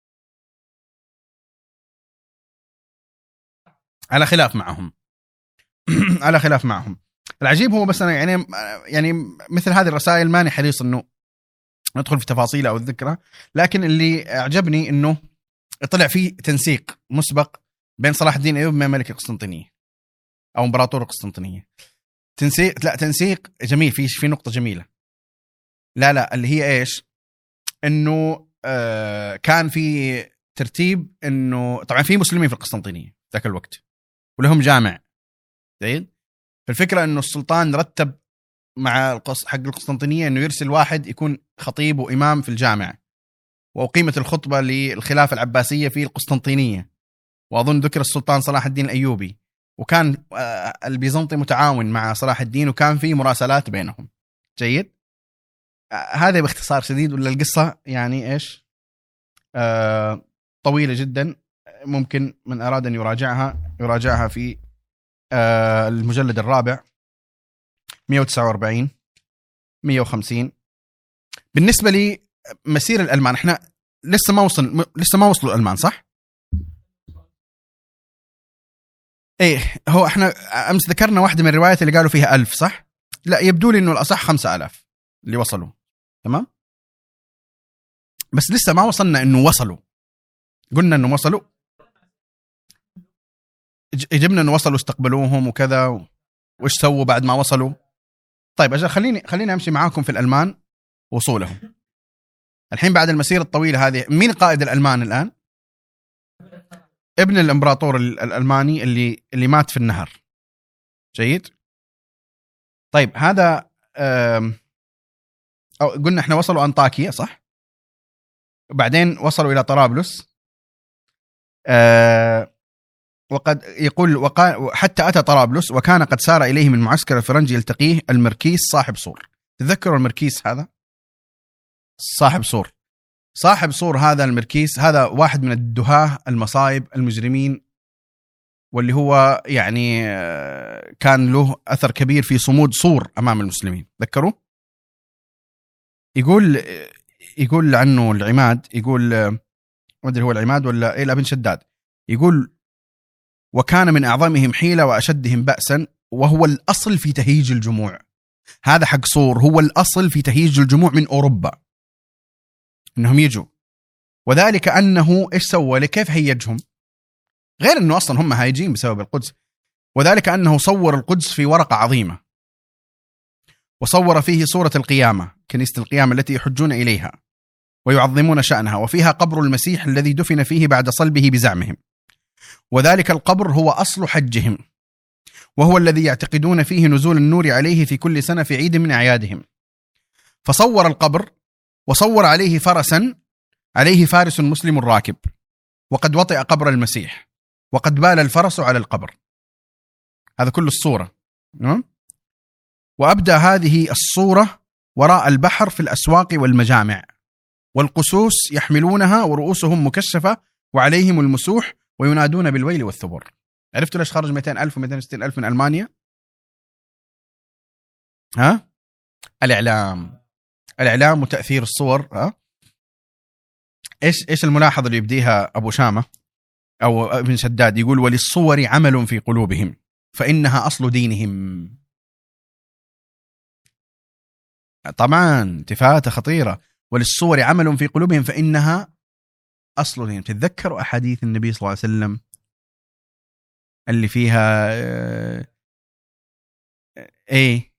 على خلاف معهم على خلاف معهم. العجيب هو بس أنا يعني يعني مثل هذه الرسائل ماني حريص إنه ندخل في تفاصيلها أو الذكرى، لكن اللي أعجبني إنه طلع فيه تنسيق مسبق بين صلاح الدين الأيوبي وبين ملك القسطنطينية أو إمبراطور القسطنطينية. تنسيق لا تنسيق جميل، في في نقطة جميلة. لا لا اللي هي إيش؟ إنه آه كان في ترتيب إنه طبعا في مسلمين في القسطنطينية ذاك الوقت ولهم جامع زين. الفكرة إنه السلطان رتب مع القص حق القسطنطينية إنه يرسل واحد يكون خطيب وإمام في الجامع، وقيمة الخطبة للخلافة العباسية في القسطنطينية، وأظن ذكر السلطان صلاح الدين الأيوبي، وكان البيزنطي متعاون مع صلاح الدين وكان في مراسلات بينهم. جيد. هذا باختصار شديد، ولا القصة يعني إيش آه طويلة جدا، ممكن من أراد أن يراجعها يراجعها في آه المجلد الرابع مئة وتسعة وأربعين مئة وخمسين. بالنسبة لي مسير الألمان، إحنا لسه ما وصل م... لسه ما وصلوا الألمان صح؟ إيه هو إحنا أمس ذكرنا واحدة من الروايات اللي قالوا فيها ألف صح؟ لا يبدو لي إنه الأصح خمسة آلاف اللي وصلوا. تمام؟ بس لسه ما وصلنا إنه وصلوا. قلنا إنه وصلوا، جبنا إنه وصلوا استقبلوهم وكذا و... وإيش سووا بعد ما وصلوا. طيب أجل خليني خليني أمشي معاكم في الألمان وصولهم. الحين بعد المسيرة الطويلة هذه، مين قائد الألمان الآن؟ ابن الإمبراطور الألماني اللي اللي مات في النهر. جيد. طيب هذا أو قلنا إحنا وصلوا أنطاكيا صح؟ وبعدين وصلوا إلى طرابلس. أه وقد يقول وقا حتى أتى طرابلس وكان قد سار إليه من معسكر الفرنجي يلتقيه المركيس صاحب صور. تذكروا المركيس هذا؟ صاحب صور. صاحب صور هذا المركيس هذا واحد من الدهاة المصايب المجرمين، واللي هو يعني كان له أثر كبير في صمود صور أمام المسلمين. تذكروا؟ يقول يقول عنه العماد، يقول ما أدري هو العماد ولا إيه، ابن شداد، يقول وكان من أعظمهم حيلة وأشدهم بأسا، وهو الأصل في تهيج الجموع. هذا حق صور هو الأصل في تهيج الجموع من أوروبا إنهم يجوا، وذلك أنه إيش سوى لكيف هيجهم، غير أنه أصلا هم هايجين بسبب القدس، وذلك أنه صور القدس في ورقة عظيمة، وصور فيه صورة القيامة، كنيسة القيامة التي يحجون إليها ويعظمون شأنها، وفيها قبر المسيح الذي دفن فيه بعد صلبه بزعمهم، وذلك القبر هو أصل حجهم، وهو الذي يعتقدون فيه نزول النور عليه في كل سنة في عيد من أعيادهم. فصور القبر وصور عليه فرسا عليه فارس مسلم راكب، وقد وطئ قبر المسيح، وقد بال الفرس على القبر. هذا كل الصورة. وأبدأ هذه الصورة وراء البحر في الأسواق والمجامع، والقسوس يحملونها ورؤوسهم مكشفة وعليهم المسوح وينادون بالويل والثبور. عرفتوا ليش خرج مئتين ألف ومئتين وستين ألف من ألمانيا؟ ها؟ الإعلام. الإعلام وتأثير الصور. ها؟ إيش إيش الملاحظة اللي يبديها أبو شامة أو ابن شداد؟ يقول وللصور عمل في قلوبهم فإنها أصل دينهم. طبعا تفاتة خطيرة. وللصور عمل في قلوبهم فإنها أصل دينهم. تتذكروا أحاديث النبي صلى الله عليه وسلم اللي فيها ايه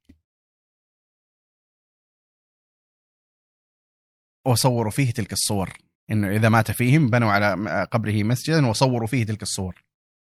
وصوروا فيه تلك الصور، انه اذا مات فيهم بنوا على قبره مسجدا وصوروا فيه تلك الصور.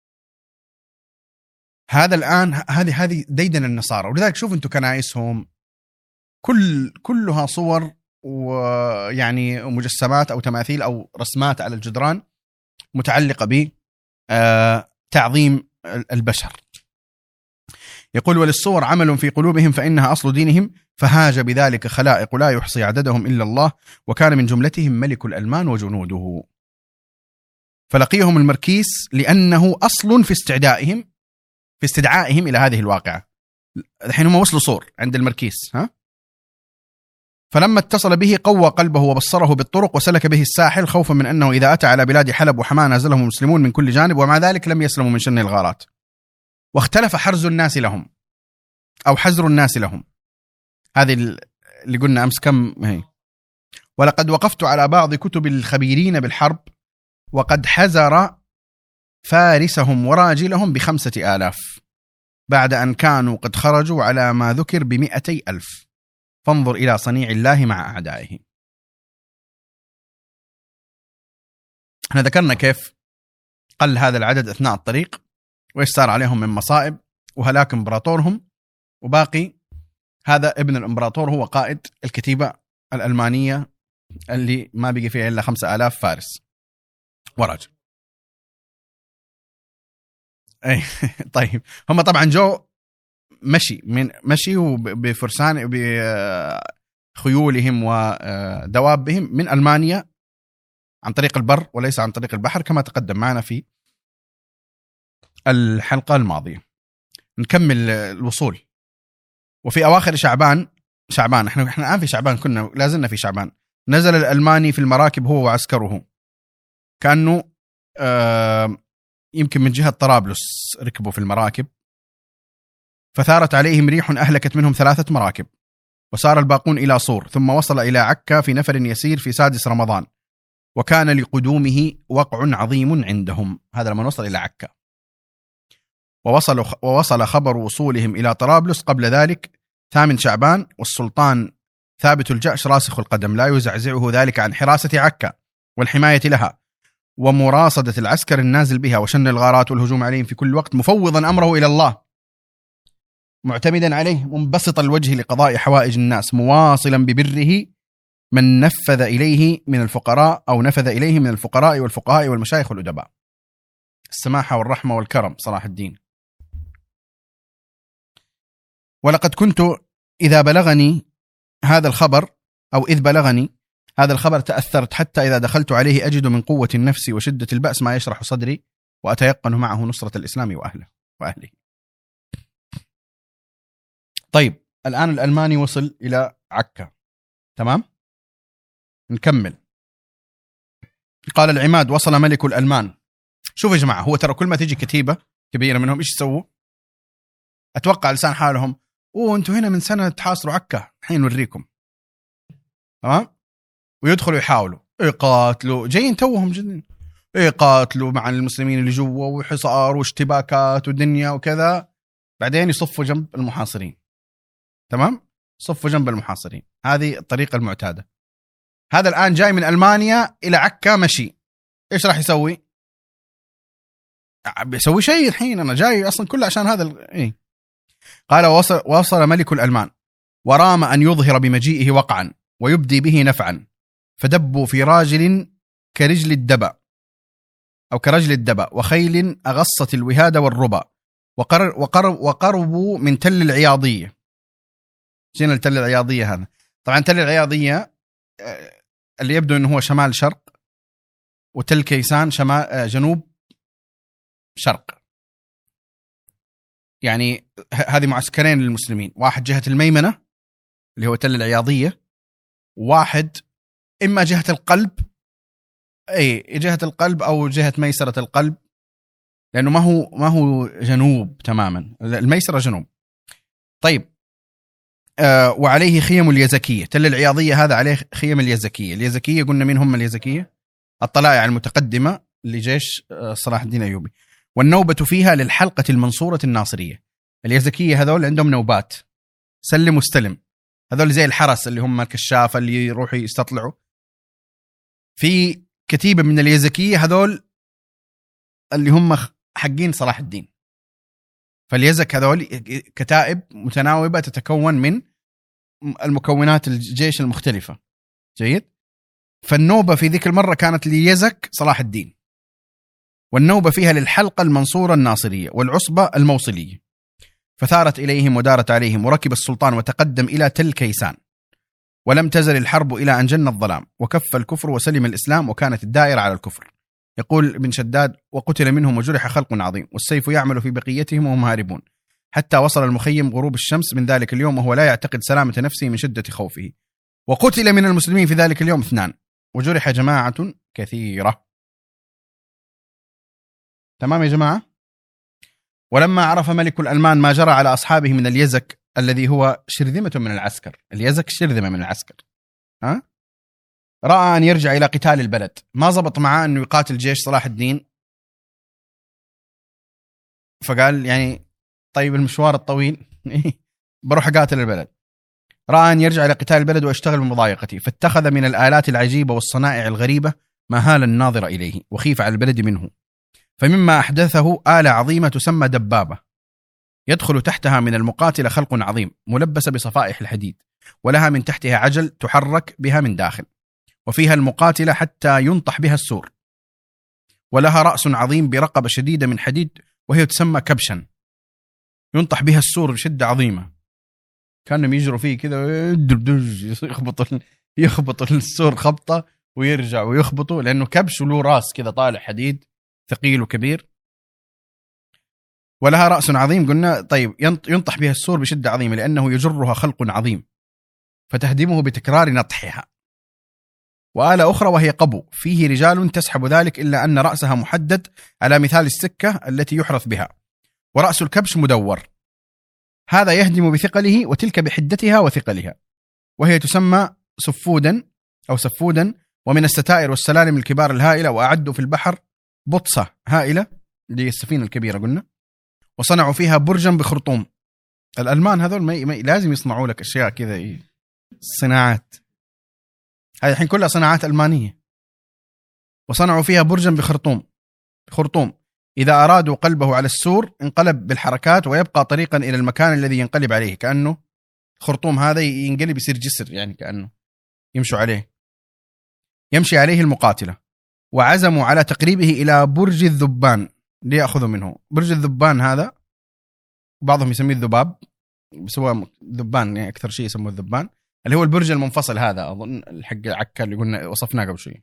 هذا الان هذه هذه ديدن النصارى، ولذلك شوف انتم كنائسهم كل كلها صور ويعني مجسمات او تماثيل او رسمات على الجدران متعلقه ب تعظيم البشر. يقول وللصور عمل في قلوبهم فإنها أصل دينهم، فهاج بذلك خلائق لا يحصي عددهم إلا الله، وكان من جملتهم ملك الألمان وجنوده. فلقيهم المركيس لأنه أصل في استعدائهم في استدعائهم إلى هذه الواقعة. الحين هم وصلوا صور عند المركيس، ها؟ فلما اتصل به قوى قلبه وبصره بالطرق وسلك به الساحل، خوفا من أنه إذا أتى على بلاد حلب وحماة نازلهم المسلمون من كل جانب، ومع ذلك لم يسلموا من شن الغارات. واختلف حرز الناس لهم أو حزر الناس لهم، هذه اللي قلنا أمس كم هي. ولقد وقفت على بعض كتب الخبيرين بالحرب، وقد حزر فارسهم وراجلهم بخمسة آلاف بعد أن كانوا قد خرجوا على ما ذكر بمئتي ألف، فانظر إلى صنيع الله مع أعدائه. احنا ذكرنا كيف قل هذا العدد أثناء الطريق، وإيش صار عليهم من مصائب وهلاك إمبراطورهم، وباقي هذا ابن الإمبراطور هو قائد الكتيبة الألمانية اللي ما بقي فيها إلا خمسة آلاف فارس ورجل. أي طيب هم طبعا جو مشي من مشي بفرسان بخيولهم ودوابهم من ألمانيا عن طريق البر وليس عن طريق البحر كما تقدم معنا في الحلقة الماضية. نكمل الوصول. وفي أواخر شعبان شعبان احنا احنا الآن في شعبان، كنا لازلنا في شعبان، نزل الألماني في المراكب هو وعسكره، كأنه آه يمكن من جهة طرابلس ركبوا في المراكب، فثارت عليهم ريح أهلكت منهم ثلاثة مراكب، وسار الباقون إلى صور، ثم وصل إلى عكا في نفر يسير في سادس رمضان، وكان لقدومه وقع عظيم عندهم. هذا لما وصل إلى عكا. ووصل ووصل خبر وصولهم إلى طرابلس قبل ذلك ثامن شعبان، والسلطان ثابت الجأش راسخ القدم لا يزعزعه ذلك عن حراسة عكا والحماية لها ومراصدة العسكر النازل بها وشن الغارات والهجوم عليهم في كل وقت، مفوضا أمره إلى الله، معتمدا عليه، منبسط الوجه لقضاء حوائج الناس، مواصلا ببره من نفذ إليه من الفقراء أو نفذ إليه من الفقراء والفقهاء والمشايخ والأدباء. السماحة والرحمة والكرم صلاح الدين. ولقد كنت إذا بلغني هذا الخبر أو إذ بلغني هذا الخبر تأثرت، حتى إذا دخلت عليه أجد من قوة النفس وشدة البأس ما يشرح صدري، وأتيقن معه نصرة الإسلام وأهله وأهله. طيب الآن الألماني وصل إلى عكا، تمام؟ نكمل. قال العماد وصل ملك الألمان. شوف يا جماعة، هو ترى كل ما تيجي كتيبة كبيرة منهم إيش يسووا؟ أتوقع لسان حالهم وأنتوا هنا من سنة تحاصروا عكا، حين نوريكم، تمام؟ ويدخلوا يحاولوا يقاتلوا، جايين توهم جدا يقاتلوا مع المسلمين اللي جوا، وحصار واشتباكات ودنيا وكذا، بعدين يصفوا جنب المحاصرين، تمام؟ صفوا جنب المحاصرين، هذه الطريقة المعتادة. هذا الآن جاي من ألمانيا إلى عكا مشي، إيش راح يسوي؟ بيسوي شيء الحين، أنا جاي أصلا كله عشان هذا ال... إيه؟ قال وصل, وصل ملك الألمان ورام أن يظهر بمجيئه وقعا ويبدي به نفعا، فدبوا في راجل كرجل الدبا أو كرجل الدبا وخيل أغصت الوهاد والربا، وقر وقرب وقربوا من تل العياضية. جينا التل العياضية هذا، طبعا تل العياضية اللي يبدو أنه هو شمال شرق، وتل كيسان شمال جنوب شرق، يعني هذه معسكرين للمسلمين، واحد جهة الميمنة اللي هو تل العياضية، واحد إما جهة القلب، أي جهة القلب أو جهة ميسرة القلب، لأنه ما هو ما هو جنوب تماما، الميسرة جنوب. طيب آه وعليه خيم اليزكية. تل العياضية هذا عليه خيم اليزكية. اليزكية قلنا مين هم اليزكية؟ الطلائع المتقدمة لجيش آه صلاح الدين الأيوبي. والنوبة فيها للحلقة المنصورة الناصرية. اليزكية هذول عندهم نوبات، سلم واستلم، هذول زي الحرس اللي هم الكشافة اللي يروحوا يستطلعوا. في كتيبة من اليزكية هذول اللي هم حقين صلاح الدين. فاليزك هذول كتائب متناوبة تتكون من المكونات الجيش المختلفة. جيد. فالنوبة في ذيك المرة كانت ليزك صلاح الدين، والنوبة فيها للحلقة المنصورة الناصرية والعصبة الموصلية. فثارت إليهم ودارت عليهم، وركب السلطان وتقدم إلى تل كيسان، ولم تزل الحرب إلى أن جن الظلام، وكف الكفر وسلم الإسلام، وكانت الدائرة على الكفر. يقول ابن شداد: وقتل منهم وجرح خلق عظيم، والسيف يعمل في بقيتهم وهم هاربون، حتى وصل المخيم غروب الشمس من ذلك اليوم وهو لا يعتقد سلامة نفسه من شدة خوفه. وقتل من المسلمين في ذلك اليوم اثنان، وجرح جماعة كثيرة. تمام يا جماعة. ولما عرف ملك الألمان ما جرى على أصحابه من اليزك الذي هو شرذمة من العسكر، اليزك شرذمة من العسكر، ها؟ رأى أن يرجع إلى قتال البلد. ما زبط معاه أنه يقاتل جيش صلاح الدين، فقال يعني طيب المشوار الطويل بروح أقاتل البلد. رأى أن يرجع إلى قتال البلد ويشتغل بمضايقته، فاتخذ من الآلات العجيبة والصنائع الغريبة ما هال الناظر إليه وخيف على البلد منه. فمما أحدثه آلة عظيمة تسمى دبابة، يدخل تحتها من المقاتل خلق عظيم ملبس بصفائح الحديد، ولها من تحتها عجل تحرك بها من داخل، وفيها المقاتلة حتى ينطح بها السور، ولها رأس عظيم برقبة شديدة من حديد، وهي تسمى كبشا، ينطح بها السور بشدة عظيمة، كانوا يجروا فيه كذا يخبط يخبط السور خبطة ويرجع ويخبطه، لأنه كبش وله راس كذا طالع حديد ثقيل وكبير. ولها رأس عظيم قلنا، طيب ينطح بها السور بشدة عظيمة لأنه يجرها خلق عظيم فتهدمه بتكرار نطحها. وآلة أخرى وهي قبو، فيه رجال تسحب ذلك، إلا أن رأسها محدد على مثال السكة التي يحرث بها، ورأس الكبش مدور، هذا يهدم بثقله وتلك بحدتها وثقلها، وهي تسمى سفودا أو سفودا. ومن الستائر والسلالم الكبار الهائلة، وأعدوا في البحر بطسة هائلة، دي السفينة الكبيرة قلنا، وصنعوا فيها برجا بخرطوم. الألمان هذول ما ما لازم يصنعوا لك أشياء كذا، صناعات هذه الحين كلها صناعات ألمانية. وصنعوا فيها برجا بخرطوم خرطوم إذا أرادوا قلبه على السور انقلب بالحركات، ويبقى طريقا إلى المكان الذي ينقلب عليه، كأنه خرطوم هذا ينقلب يصير جسر، يعني كأنه يمشوا عليه يمشي عليه المقاتلة. وعزموا على تقريبه إلى برج الذبان ليأخذوا منه. برج الذبان هذا بعضهم يسميه الذباب، بس هو ذبان يعني أكثر شيء يسموه الذبان، اللي هو البرج المنفصل هذا، أظن الحق عكا اللي قلنا وصفناه قبل شوي.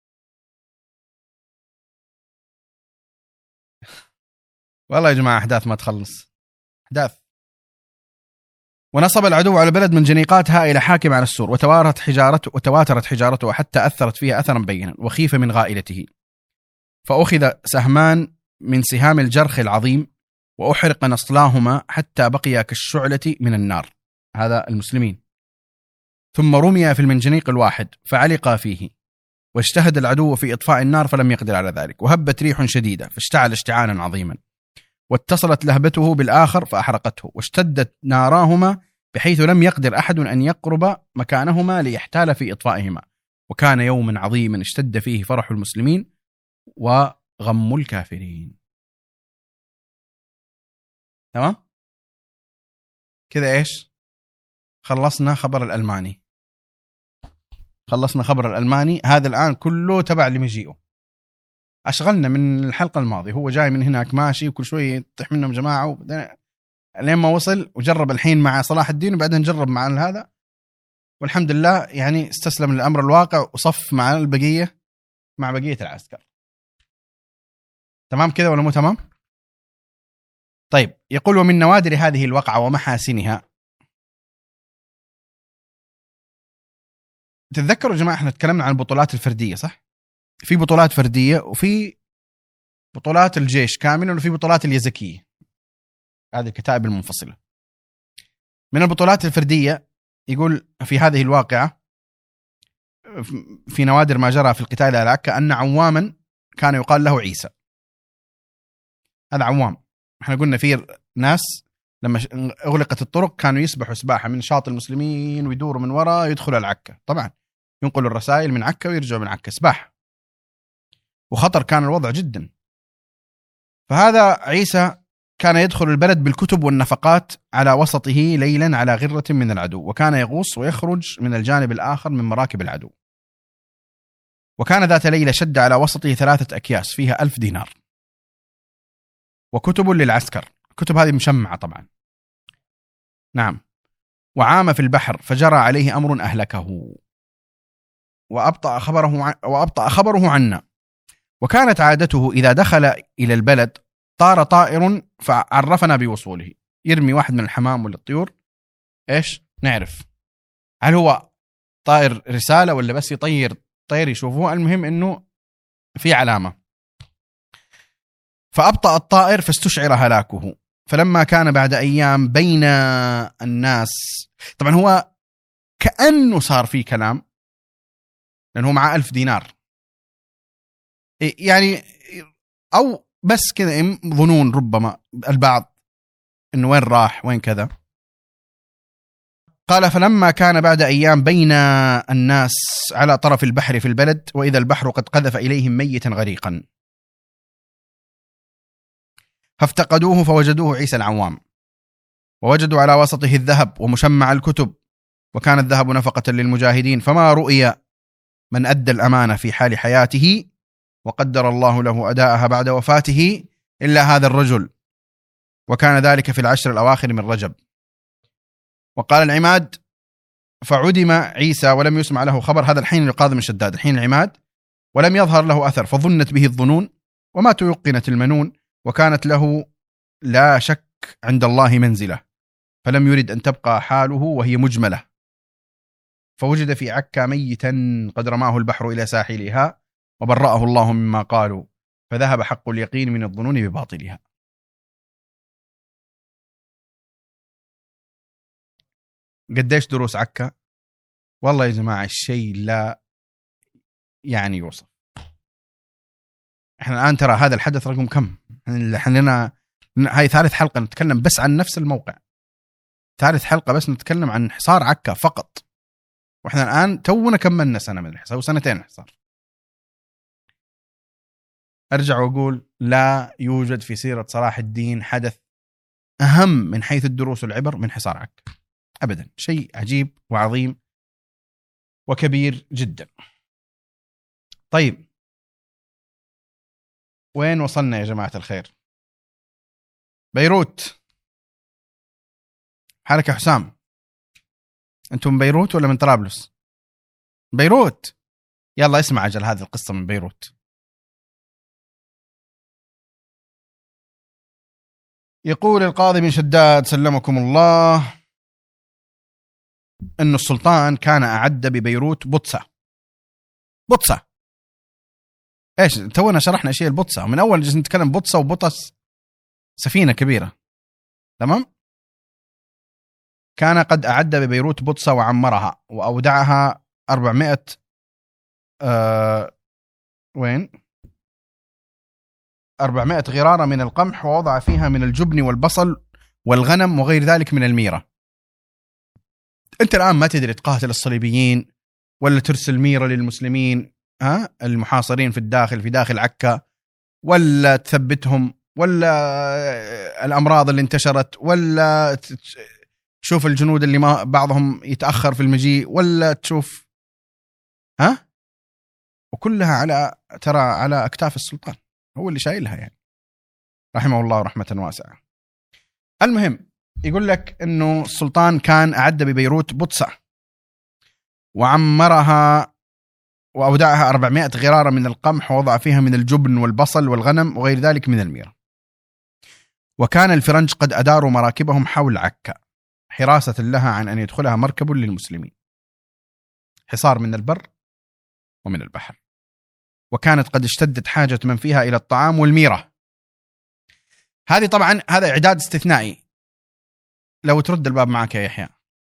والله يا جماعة أحداث ما تخلص أحداث. ونصب العدو على البلد من جنيقات هائلة حاكم على السور، وتوارت حجارته وتواترت حجارته حتى أثرت فيها أثرا بينا، وخيف من غائلته، فأخذ سهمان من سهام الجرخ العظيم، وأحرق نصلاهما حتى بقي كالشعلة من النار، هذا المسلمين. ثم رمي في المنجنيق الواحد فعلق فيه، واجتهد العدو في إطفاء النار فلم يقدر على ذلك، وهبت ريح شديدة فاشتعل اشتعالا عظيما، واتصلت لهبته بالآخر فأحرقته، واشتدت ناراهما بحيث لم يقدر أحد أن يقرب مكانهما ليحتال في إطفائهما. وكان يوما عظيما اشتد فيه فرح المسلمين وغم الكافرين. تمام كذا. إيش خلصنا خبر الألماني، خلصنا خبر الألماني. هذا الآن كله تبع لمجيئه، أشغلنا من الحلقة الماضية، هو جاي من هناك ماشي وكل شوية يطيح منهم جماعة، لين ما وصل وجرب الحين مع صلاح الدين، وبعدين جرب مع هذا، والحمد لله يعني استسلم للأمر الواقع وصف مع البقية مع بقية العسكر. تمام كذا ولا مو تمام؟ طيب يقول: ومن نوادر هذه الوقعة ومحاسنها. تتذكروا يا جماعة احنا تكلمنا عن البطولات الفردية صح؟ في بطولات فردية وفي بطولات الجيش كامل وفي بطولات اليزكية، هذه الكتائب المنفصلة. من البطولات الفردية يقول في هذه الواقعة في نوادر ما جرى في القتال على عكا أن عواما كان يقال له عيسى، هذا عوام. احنا قلنا في ناس لما أغلقت الطرق كانوا يسبحوا سباحة من شاطئ المسلمين ويدوروا من وراء يدخلوا العكا، طبعا ينقلوا الرسائل من عكا ويرجعوا من عكا سباحة، وخطر كان الوضع جدا. فهذا عيسى كان يدخل البلد بالكتب والنفقات على وسطه ليلا على غرة من العدو، وكان يغوص ويخرج من الجانب الآخر من مراكب العدو. وكان ذات ليلة شد على وسطه ثلاثة أكياس فيها ألف دينار وكتب للعسكر، كتب هذه مشمعة طبعا. نعم. وعام في البحر فجرى عليه أمر أهلكه وأبطأ خبره وأبطأ خبره عنا. وكانت عادته إذا دخل إلى البلد طار طائر فعرفنا بوصوله، يرمي واحد من الحمام ولا الطيور، إيش نعرف هل هو طائر رسالة ولا بس يطير طير يشوفوه، المهم إنه في علامة. فأبطأ الطائر فاستشعر هلاكه. فلما كان بعد أيام بين الناس، طبعا هو كأنه صار فيه كلام لأنه معه ألف دينار يعني، أو بس كذا ظنون ربما البعض إنه وين راح وين كذا. قال فلما كان بعد أيام بين الناس على طرف البحر في البلد، وإذا البحر قد قذف إليهم ميتا غريقا، فافتقدوه فوجدوه عيسى العوام، ووجدوا على وسطه الذهب ومشمع الكتب، وكان الذهب نفقة للمجاهدين، فما رؤي من أدى الأمانة في حال حياته وقدر الله له أداءها بعد وفاته إلا هذا الرجل، وكان ذلك في العشر الأواخر من رجب. وقال العماد فعدم عيسى ولم يسمع له خبر. هذا الحين القاضي من شداد، الحين العماد، ولم يظهر له أثر، فظنت به الظنون وما تيقنت المنون، وكانت له لا شك عند الله منزلة، فلم يرد أن تبقى حاله وهي مجملة. فوجد في عكا ميتا قد رماه البحر إلى ساحلها وبرأه الله مما قالوا، فذهب حق اليقين من الظنون بباطلها. قديش دروس عكا؟ والله يا جماعة الشيء لا يعني يوصف. احنا الآن ترى هذا الحدث رقم كم؟ احنا لنا هاي ثالث حلقة نتكلم بس عن نفس الموقع، ثالث حلقة بس نتكلم عن حصار عكا فقط، واحنا الآن تونا كملنا سنة من الحصار وسنتين حصار. أرجع وأقول لا يوجد في سيرة صلاح الدين حدث أهم من حيث الدروس والعبر من حصار عكا أبدا. شيء عجيب وعظيم وكبير جدا. طيب وين وصلنا يا جماعة الخير؟ بيروت. حالك يا حسام؟ أنتم من بيروت ولا من طرابلس؟ بيروت. يلا اسمع أجل هذه القصة من بيروت. يقول القاضي بن شداد سلمكم الله أن السلطان كان أعد ببيروت بطسة. بطسة إيش؟ تونا شرحنا شيء البطسة من أول جلسة نتكلم بطسة وبطس سفينة كبيرة، تمام؟ كان قد أعد ببيروت بطسة وعمرها وأودعها أربعمائة أه وين أربعمائة غرارة من القمح، ووضع فيها من الجبن والبصل والغنم وغير ذلك من الميرة. أنت الآن ما تدري تقاتل الصليبيين ولا ترسل ميرة للمسلمين ها المحاصرين في الداخل في داخل عكا، ولا تثبتهم، ولا الأمراض اللي انتشرت، ولا تشوف الجنود اللي ما بعضهم يتأخر في المجيء، ولا تشوف ها وكلها على ترى على أكتاف السلطان، هو اللي شايلها يعني رحمه الله رحمة واسعة. المهم يقول لك إنه السلطان كان أعد ببيروت بطسة وعمرها وأودعها أربعمائة غرارة من القمح، ووضع فيها من الجبن والبصل والغنم وغير ذلك من الميرة. وكان الفرنج قد أداروا مراكبهم حول عكا حراسة لها عن أن يدخلها مركب للمسلمين، حصار من البر ومن البحر. وكانت قد اشتدت حاجة من فيها إلى الطعام والميرة. هذه طبعا هذا إعداد استثنائي، لو ترد الباب معك يا يحيى،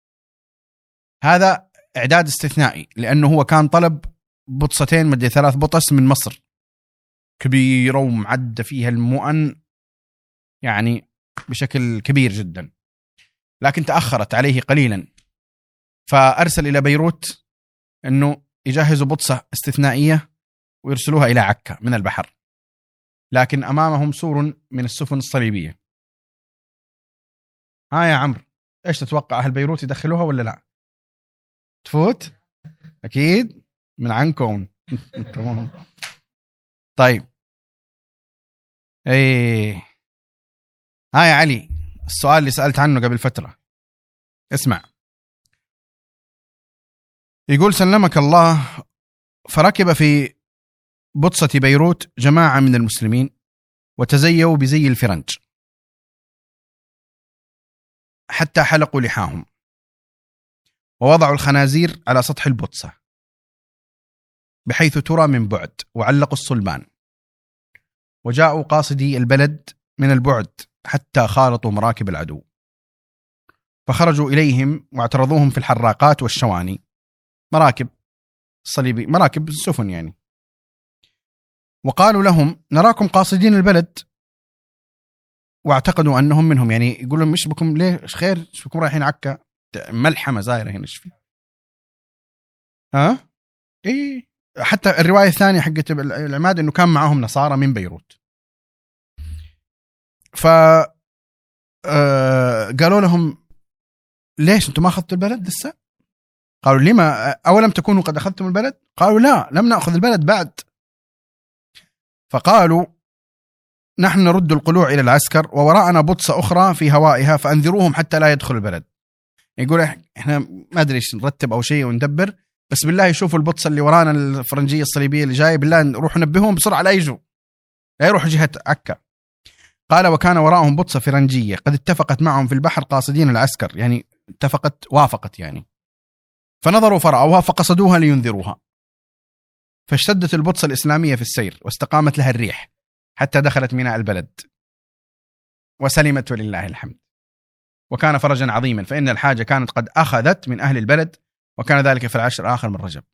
هذا إعداد استثنائي لأنه هو كان طلب بطستين مدي ثلاث بطس من مصر كبيرة ومعدة فيها المؤن يعني بشكل كبير جدا، لكن تأخرت عليه قليلا، فأرسل إلى بيروت أنه يجهزوا بطسة استثنائية ويرسلوها إلى عكا من البحر، لكن أمامهم سور من السفن الصليبية. ها يا عمرو، إيش تتوقع؟ أهل بيروت يدخلوها ولا لا؟ تفوت؟ أكيد من عنكم. طيب ايه، ها يا علي، السؤال اللي سألت عنه قبل فترة، اسمع. يقول سلمك الله: فركب في بطسة بيروت جماعة من المسلمين وتزيوا بزي الفرنج حتى حلقوا لحاهم ووضعوا الخنازير على سطح البطسة بحيث ترى من بعد، وعلقوا الصلبان، وجاءوا قاصدي البلد من البعد حتى خالطوا مراكب العدو، فخرجوا إليهم واعترضوهم في الحراقات والشواني، مراكب صليبي، مراكب السفن يعني، وقالوا لهم: نراكم قاصدين البلد، واعتقدوا أنهم منهم، يعني يقولون: مش بكم ليه خير، مش بكم رايحين عكا، ملحمة زايرة هنا شفي. ها إيه، حتى الرواية الثانية حقت العماد إنه كان معهم نصارى من بيروت. ف آه قالوا لهم: ليش أنتم ما أخذتوا البلد لسه؟ قالوا: لما أولم تكونوا قد أخذتم البلد؟ قالوا: لا، لم نأخذ البلد بعد. فقالوا: نحن نرد القلوع إلى العسكر، ووراءنا بطسة أخرى في هوائها، فأنذروهم حتى لا يدخل البلد. يقول إحنا ما أدري إيش نرتب أو شيء وندبر، بس بالله يشوفوا البطسة اللي ورانا الفرنجية الصليبية اللي جاية، بالله نروح ننبههم بسرعة لا يجوا، لا يروحوا جهة عكا. قال: وكان وراءهم بطسة فرنجية قد اتفقت معهم في البحر قاصدين العسكر، يعني اتفقت، وافقت يعني، فنظروا فرأوها فقصدوها لينذروها، فاشتدت البطسة الإسلامية في السير واستقامت لها الريح حتى دخلت ميناء البلد وسلمت ولله الحمد، وكان فرجا عظيما، فإن الحاجة كانت قد أخذت من أهل البلد، وكان ذلك في العشر الآخر من رجب.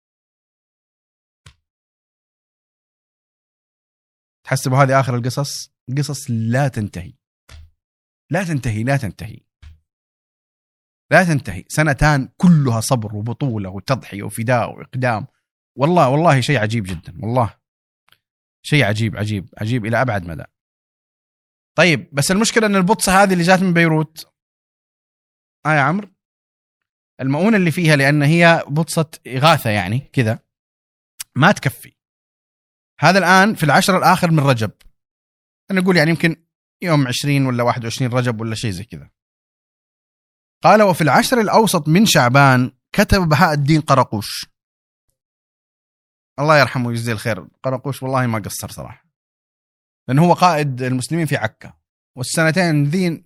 تحسبوا هذه آخر القصص؟ قصص لا تنتهي لا تنتهي لا تنتهي لا تنتهي، سنتان كلها صبر وبطولة وتضحية وفداء وإقدام، والله والله شيء عجيب جدا، والله شيء عجيب عجيب عجيب إلى أبعد مدى. طيب بس المشكلة أن البطسة هذه اللي جات من بيروت، آه يا عمرو، المؤونة اللي فيها، لأن هي بطسة إغاثة يعني كذا، ما تكفي. هذا الآن في العشر الآخر من رجب، أنا أقول يعني يمكن يوم عشرين ولا واحد وعشرين رجب ولا شيء زي كذا. قال: وفي العشر الأوسط من شعبان كتب بهاء الدين قرقوش، الله يرحمه ويجزيه الخير، قرقوش والله ما قصر صراحة، لأنه هو قائد المسلمين في عكا، والسنتين ذين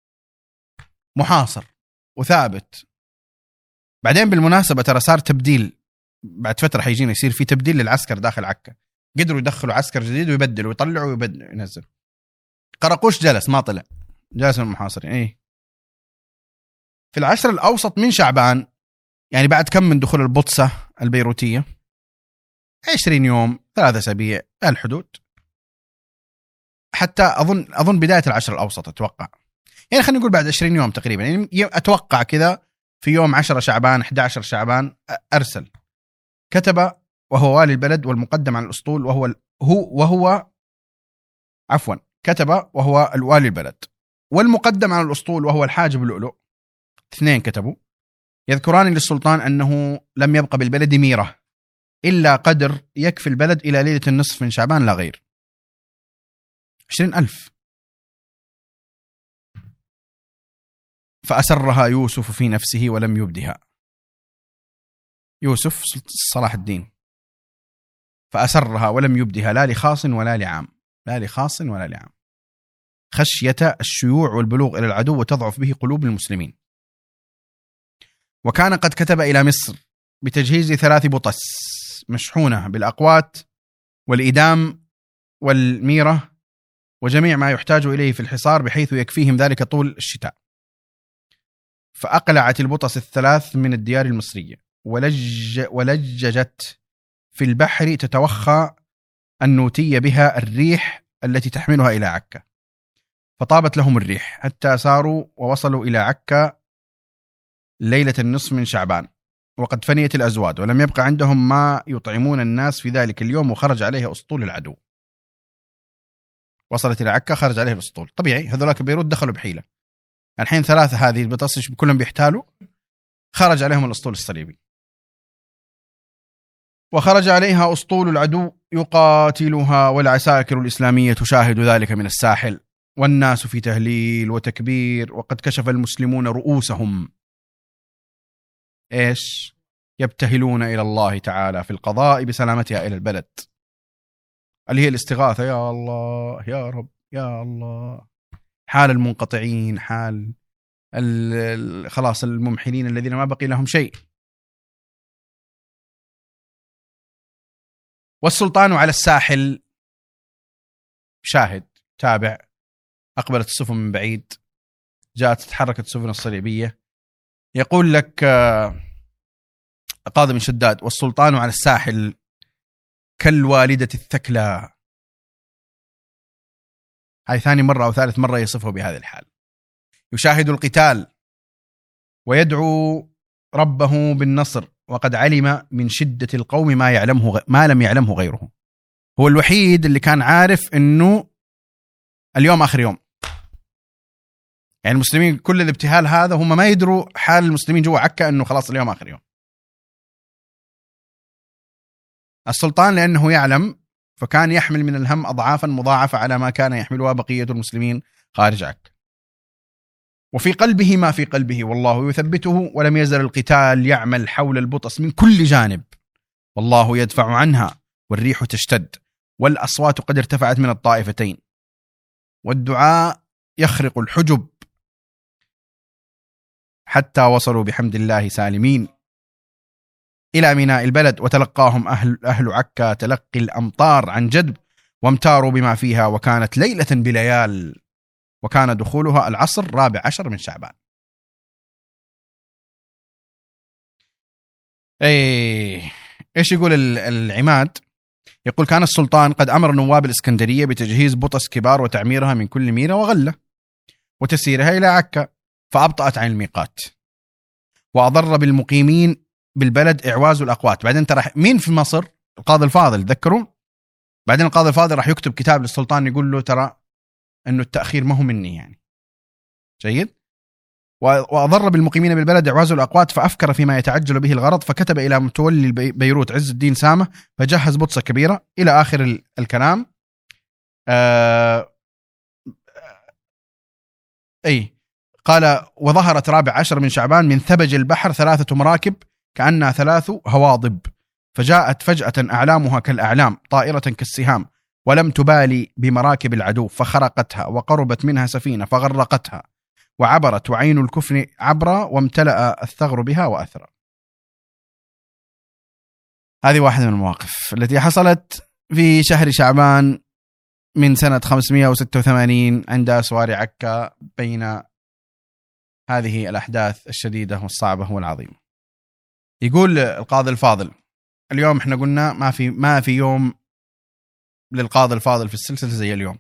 محاصر وثابت. بعدين بالمناسبة ترى صار تبديل، بعد فترة حيجينا يصير في تبديل للعسكر داخل عكا، قدروا يدخلوا عسكر جديد ويبدلوا ويطلعوا ويبدلوا ينزل. قرقوش جلس ما طلع، جلس من المحاصرين. ايه في العشر الأوسط من شعبان، يعني بعد كم من دخول البطسة البيروتية؟ عشرين يوم، ثلاثة أسابيع الحدود، حتى أظن أظن بداية العشر الأوسط أتوقع، يعني خلينا نقول بعد عشرين يوم تقريبا، يعني أتوقع كذا في يوم عشرة شعبان إحدى عشر شعبان أرسل، كتب وهو والي البلد والمقدم عن الأسطول، وهو هو وهو عفوا كتب وهو الوالي البلد والمقدم عن الأسطول وهو الحاجب اللؤلؤ، اثنين كتبوا يذكران للسلطان أنه لم يبقى بالبلد ميرة إلا قدر يكفي البلد إلى ليلة النصف من شعبان لا غير. عشرين ألف. فأسرها يوسف في نفسه ولم يبدها، يوسف صلاح الدين، فأسرها ولم يبدها لا لخاص ولا لعام، لا لخاص ولا لعام، خشية الشيوع والبلوغ إلى العدو وتضعف به قلوب المسلمين. وكان قد كتب إلى مصر بتجهيز ثلاث بطس مشحونة بالأقوات والإدام والميرة وجميع ما يحتاج إليه في الحصار، بحيث يكفيهم ذلك طول الشتاء. فأقلعت البطس الثلاث من الديار المصرية ولج ولججت في البحر تتوخى النوتية بها الريح التي تحملها إلى عكا، فطابت لهم الريح حتى ساروا ووصلوا إلى عكا ليلة النصف من شعبان، وقد فنيت الأزواد ولم يبقى عندهم ما يطعمون الناس في ذلك اليوم، وخرج عليه أسطول العدو. وصلت إلى عكا، خرج عليه الأسطول. طبيعي هذولاك بيروت دخلوا بحيلة، الحين ثلاثة هذه بتصش كلهم بيحتالوا، خرج عليهم الأسطول الصليبي. وخرج عليها أسطول العدو يقاتلها، والعساكر الإسلامية تشاهد ذلك من الساحل، والناس في تهليل وتكبير، وقد كشف المسلمون رؤوسهم إيش؟ يبتهلون إلى الله تعالى في القضاء بسلامتها إلى البلد، اللي هي الاستغاثة، يا الله يا رب يا الله. حال المنقطعين، حال خلاص الممحلين الذين ما بقي لهم شيء. والسلطان على الساحل شاهد تابع. أقبلت السفن من بعيد، جاءت تحركت السفن الصليبية. يقول لك قاضي بن شداد: والسلطان على الساحل كالوالدة الثكلى. هاي ثاني مرة أو ثالث مرة يصفه بهذا الحال. يشاهد القتال ويدعو ربه بالنصر، وقد علم من شدة القوم ما يعلمه ما لم يعلمه غيره. هو الوحيد اللي كان عارف إنه اليوم آخر يوم. يعني المسلمين كل الابتهال هذا هم ما يدروا حال المسلمين جوا عكا إنه خلاص اليوم آخر يوم. السلطان لأنه يعلم فكان يحمل من الهم أضعافا مضاعفة على ما كان يحملها بقية المسلمين خارج عكا. وفي قلبه ما في قلبه، والله يثبته، ولم يزل القتال يعمل حول البطس من كل جانب، والله يدفع عنها، والريح تشتد، والأصوات قد ارتفعت من الطائفتين، والدعاء يخرق الحجب، حتى وصلوا بحمد الله سالمين إلى ميناء البلد. وتلقاهم أهل, أهل عكا تلقي الأمطار عن جدب، وامتاروا بما فيها، وكانت ليلة بليال، وكان دخولها العصر رابع عشر من شعبان. ايه ايش يقول العماد؟ يقول: كان السلطان قد أمر نواب الإسكندرية بتجهيز بطس كبار وتعميرها من كل ميرة وغلة، وتسيرها إلى عكا، فأبطأت عن الميقات، وأضر بالمقيمين بالبلد إعواز الأقوات. بعدين ترى مين في مصر؟ القاضي الفاضل، ذكروا. بعدين القاضي الفاضل راح يكتب كتاب للسلطان يقول له ترى أنه التأخير ما هو مني يعني. جيد. وأضر بالمقيمين بالبلد إعواز الأقوات، فأفكر فيما يتعجل به الغرض، فكتب إلى متولي بيروت عز الدين سامة، فجهز بطسة كبيرة إلى آخر الكلام. آه أي قال: وظهرت رابع عشر من شعبان من ثبج البحر ثلاثة مراكب كأنها ثلاث هواضب، فجاءت فجأة أعلامها كالأعلام طائرة كالسهام، ولم تبالي بمراكب العدو، فخرقتها، وقربت منها سفينة فغرقتها، وعبرت، وعين الكفن عبرة، وامتلأ الثغر بها وأثرى. هذه واحدة من المواقف التي حصلت في شهر شعبان من سنة خمسمائة وستة وثمانين عند أسوار عكا، بين هذه الأحداث الشديدة والصعبة والعظيمة. يقول القاضي الفاضل: اليوم احنا قلنا ما في ما في يوم للقاضي الفاضل في السلسلة زي اليوم.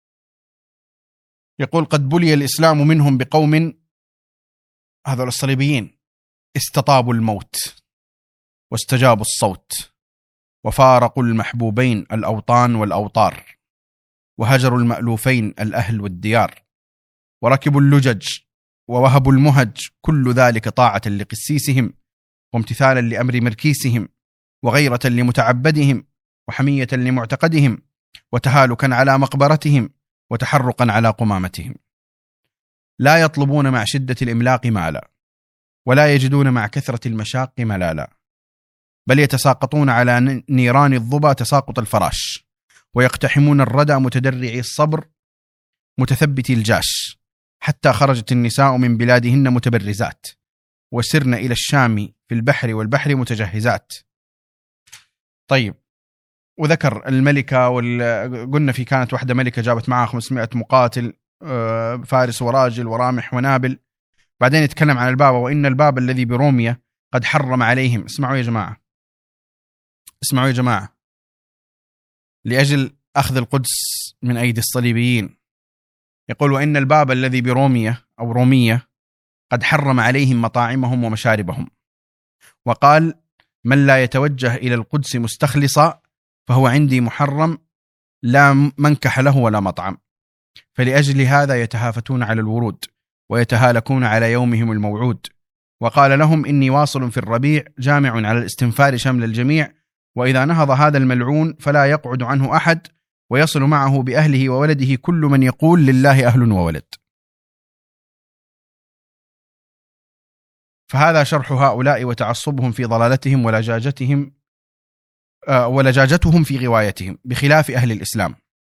يقول: قد بلي الإسلام منهم بقوم، هذول الصليبيين، استطابوا الموت واستجابوا الصوت، وفارقوا المحبوبين الأوطان والأوطار، وهجروا المألوفين الأهل والديار، وركبوا اللجج ووهبوا المهج، كل ذلك طاعة لقسيسهم، وامتثالا لأمر مركيسهم، وغيرة لمتعبدهم، وحمية لمعتقدهم، وتهالكا على مقبرتهم، وتحرقا على قمامتهم. لا يطلبون مع شدة الإملاق مالا، ولا يجدون مع كثرة المشاق ملالا، بل يتساقطون على نيران الضبا تساقط الفراش، ويقتحمون الردى متدرعي الصبر متثبتي الجاش، حتى خرجت النساء من بلادهن متبرزات، وسرن إلى الشام في البحر والبحر متجهزات. طيب، وذكر الملكة، وقلنا في كانت واحدة ملكة جابت معها خمسمائة مقاتل، فارس وراجل ورامح ونابل. بعدين يتكلم عن الباب: وإن الباب الذي بروميا قد حرم عليهم. اسمعوا يا جماعة، اسمعوا يا جماعة، لأجل أخذ القدس من أيدي الصليبيين، يقول: وإن الباب الذي برومية أو رومية قد حرم عليهم مطاعمهم ومشاربهم، وقال: من لا يتوجه إلى القدس مستخلصا فهو عندي محرم، لا منكح له ولا مطعم. فلأجل هذا يتهافتون على الورود ويتهالكون على يومهم الموعود. وقال لهم: إني واصل في الربيع جامع على الاستنفار شمل الجميع، وإذا نهض هذا الملعون فلا يقعد عنه أحد، ويصل معه بأهله وولده كل من يقول لله أهل وولد. فهذا شرح هؤلاء وتعصبهم في ضلالتهم ولجاجتهم آه ولجاجتهم في غوايتهم، بخلاف أهل الإسلام.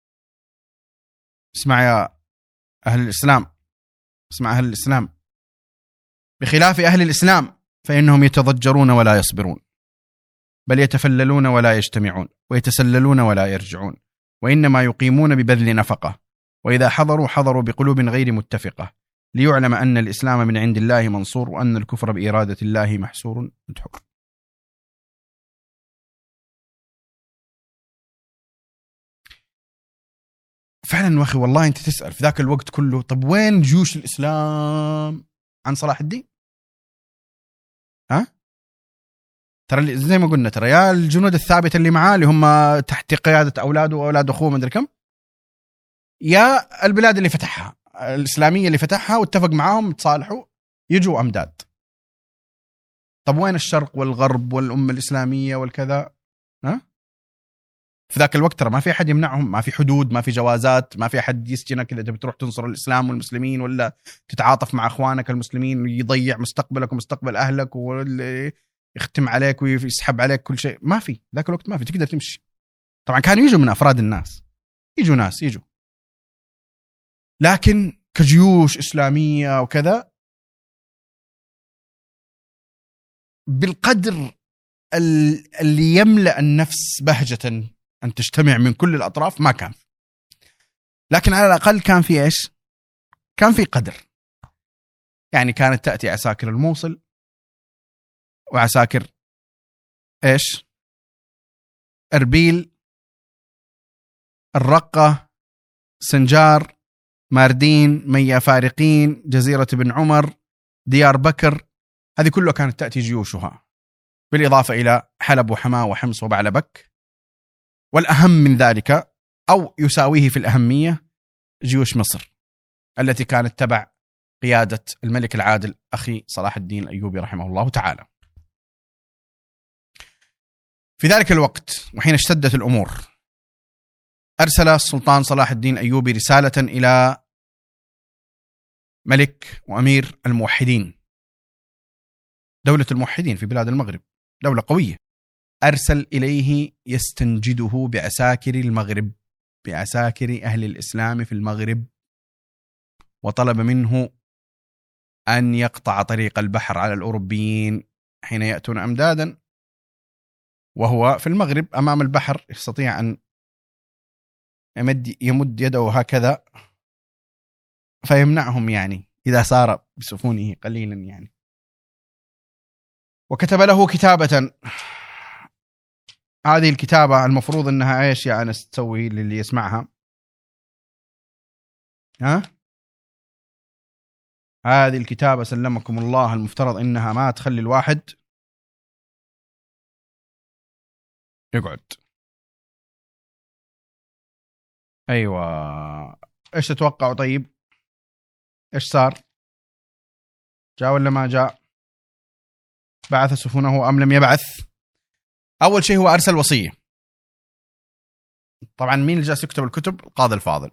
اسمع يا أهل الإسلام، اسمع أهل الإسلام، بخلاف أهل الإسلام فإنهم يتضجرون ولا يصبرون، بل يتفللون ولا يجتمعون، ويتسللون ولا يرجعون، وإنما يقيمون ببذل نفقة، وإذا حضروا حضروا بقلوب غير متفقة، ليعلم أن الإسلام من عند الله منصور، وأن الكفر بإرادة الله محسور مدحور. فعلا واخي والله أنت تسأل في ذاك الوقت كله، طب وين جيوش الإسلام عن صلاح الدين؟ ها؟ ترى زي ما قلنا، ترى يا الجنود الثابتة اللي معاه اللي هم تحت قيادة أولاده وأولاد أخوه ما أدري كم، يا البلاد اللي فتحها الإسلامية اللي فتحها واتفق معاهم تصالحوا يجوا أمداد. طب وين الشرق والغرب والأمة الإسلامية والكذا؟ ها؟ في ذاك الوقت ترى ما في أحد يمنعهم، ما في حدود، ما في جوازات، ما في أحد يسجنك إذا تبي تروح تنصر الإسلام والمسلمين ولا تتعاطف مع أخوانك المسلمين ويضيع مستقبلك ومستقبل أهلك ويختم عليك ويسحب عليك كل شيء. ما في ذاك الوقت، ما في، تقدر تمشي. طبعا كانوا يجوا من أفراد الناس، يجوا ناس يجوا، لكن كجيوش إسلامية وكذا بالقدر اللي يملأ النفس بهجة أن تجتمع من كل الأطراف ما كان. لكن على الأقل كان في إيش؟ كان في قدر. يعني كانت تأتي عساكر الموصل وعساكر إيش؟ أربيل، الرقة، سنجار، ماردين، ميا فارقين، جزيرة بن عمر، ديار بكر، هذه كلها كانت تأتي جيوشها، بالإضافة إلى حلب وحماة وحمص وبعلبك. والأهم من ذلك أو يساويه في الأهمية جيوش مصر التي كانت تبع قيادة الملك العادل أخي صلاح الدين الأيوبي رحمه الله تعالى. في ذلك الوقت وحين اشتدت الأمور، أرسل السلطان صلاح الدين الأيوبي رسالة إلى ملك وأمير الموحدين، دولة الموحدين في بلاد المغرب، دولة قوية. أرسل إليه يستنجده بعساكر المغرب، بعساكر أهل الإسلام في المغرب، وطلب منه أن يقطع طريق البحر على الأوروبيين حين يأتون أمدادا، وهو في المغرب أمام البحر يستطيع أن يمد, يمد يده هكذا فيمنعهم، يعني إذا سار بسفونه قليلا يعني. وكتب له كتابة، هذه الكتابة المفروض أنها إيش يا أنس تسوي للي يسمعها؟ ها؟ هذه الكتابة سلمكم الله المفترض إنها ما تخلي الواحد يقعد. أيوة، إيش تتوقعوا؟ طيب إيش صار؟ جاء ولا ما جاء؟ بعث سفنه أم لم يبعث؟ أول شيء هو أرسل وصية. طبعا مين اللي جالس يكتب الكتب؟ القاضي الفاضل.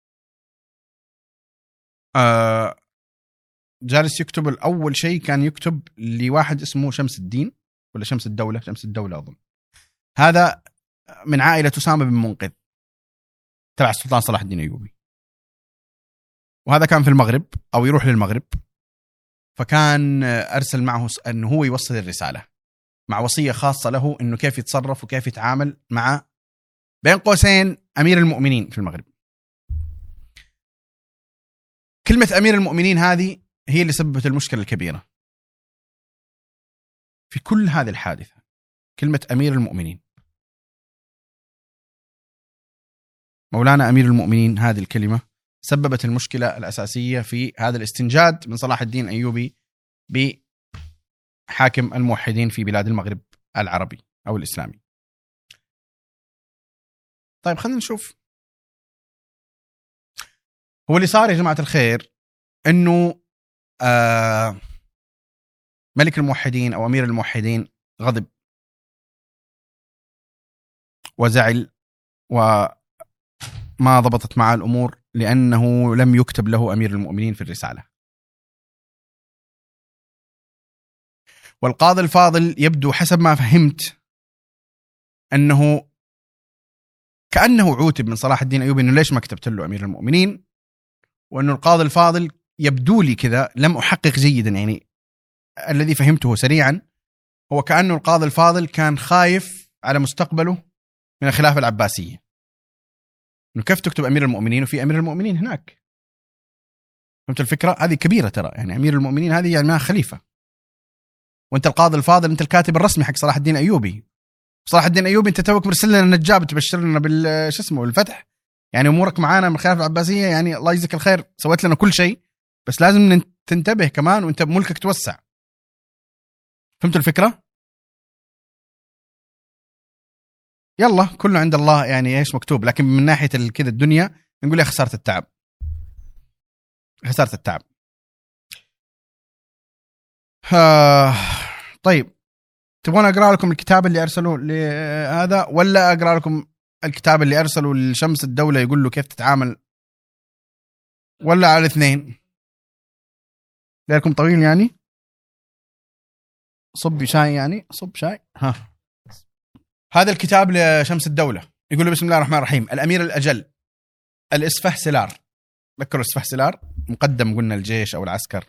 آه جالس يكتب الأول شيء كان يكتب لواحد اسمه شمس الدين ولا شمس الدولة، شمس الدولة أظن، هذا من عائلة أسامة بن منقذ تبع السلطان صلاح الدين الأيوبي، وهذا كان في المغرب أو يروح للمغرب، فكان أرسل معه أنه هو يوصل الرسالة مع وصية خاصة له أنه كيف يتصرف وكيف يتعامل مع بين قوسين أمير المؤمنين في المغرب. كلمة أمير المؤمنين هذه هي اللي سببت المشكلة الكبيرة في كل هذه الحادثة. كلمة أمير المؤمنين، مولانا أمير المؤمنين، هذه الكلمة سببت المشكلة الأساسية في هذا الاستنجاد من صلاح الدين الأيوبي بحاكم الموحدين في بلاد المغرب العربي أو الإسلامي. طيب خلينا نشوف هو اللي صار يا جماعة الخير. إنه آه ملك الموحدين أو أمير الموحدين غضب وزعل وما ضبطت معه الأمور لأنه لم يكتب له أمير المؤمنين في الرسالة. والقاضي الفاضل يبدو حسب ما فهمت أنه كأنه عوتب من صلاح الدين الأيوبي أنه ليش ما كتبت له أمير المؤمنين، وأنه القاضي الفاضل يبدو لي كذا، لم أحقق جيدا يعني، الذي فهمته سريعا هو كأنه القاضي الفاضل كان خايف على مستقبله من الخلافة العباسية، إنه كيف تكتب أمير المؤمنين وفي أمير المؤمنين هناك. فهمت الفكرة؟ هذه كبيرة ترى، يعني أمير المؤمنين هذه يعني ما خليفة، وأنت القاضي الفاضل أنت الكاتب الرسمي حق صلاح الدين أيوبي. صلاح الدين أيوبي أنت توك مرسل لنا النجاب تبشر لنا بالش اسمه بالفتح، يعني أمورك معانا من الخلافة العباسية، يعني الله يجزيك الخير سويت لنا كل شيء، بس لازم تنتبه كمان وأنت ملكك توسع. فهمت الفكرة؟ يلا كله عند الله، يعني ايش مكتوب، لكن من ناحية كذا الدنيا نقول يا خسارة التعب، خسارة التعب. ها طيب تبغون أقرأ لكم الكتاب اللي أرسلوه لهذا ولا أقرأ لكم الكتاب اللي أرسلوا لشمس الدولة يقول له كيف تتعامل، ولا على الاثنين؟ لكم طويل يعني، صب شاي يعني، صب شاي. ها هذا الكتاب لشمس الدولة يقول له بسم الله الرحمن الرحيم. الأمير الأجل الإسفهسلار، ذكروا الإسفهسلار مقدم قلنا الجيش أو العسكر،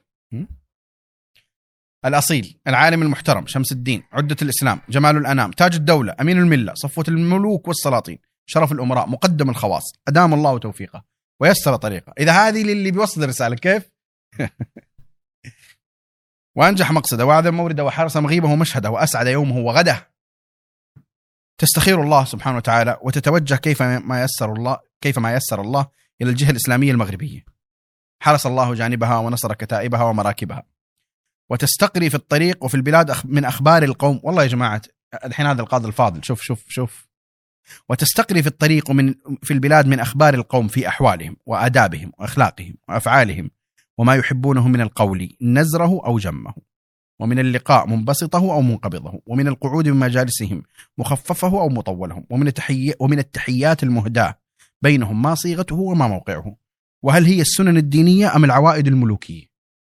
الأصيل العالم المحترم شمس الدين عدة الإسلام جمال الأنام تاج الدولة أمين الملة صفوة الملوك والسلاطين شرف الأمراء مقدم الخواص أدام الله توفيقه ويسر طريقه. إذا هذه للي بيوصل الرسالة كيف وأنجح مقصده وعذب مورده وحرس مغيبه ومشهده وأسعد يومه وغده، تستخير الله سبحانه وتعالى وتتوجه كيف ما يسر الله كيف ما يسر الله إلى الجهة الإسلامية المغربية، حرس الله جانبها ونصر كتائبها ومراكبها، وتستقري في الطريق وفي البلاد من أخبار القوم. والله يا جماعة الحين هذا القاضي الفاضل شوف شوف شوف وتستقري في الطريق ومن في البلاد من أخبار القوم في أحوالهم وآدابهم وأخلاقهم وأفعالهم وما يحبونه من القول نزره أو جمه، ومن اللقاء منبسطه أو منقبضه، ومن القعود بمجالسهم مخففه أو مطولهم، ومن التحيي ومن التحيات المهداة بينهم ما صيغته وما موقعه، وهل هي السنن الدينية أم العوائد الملوكية.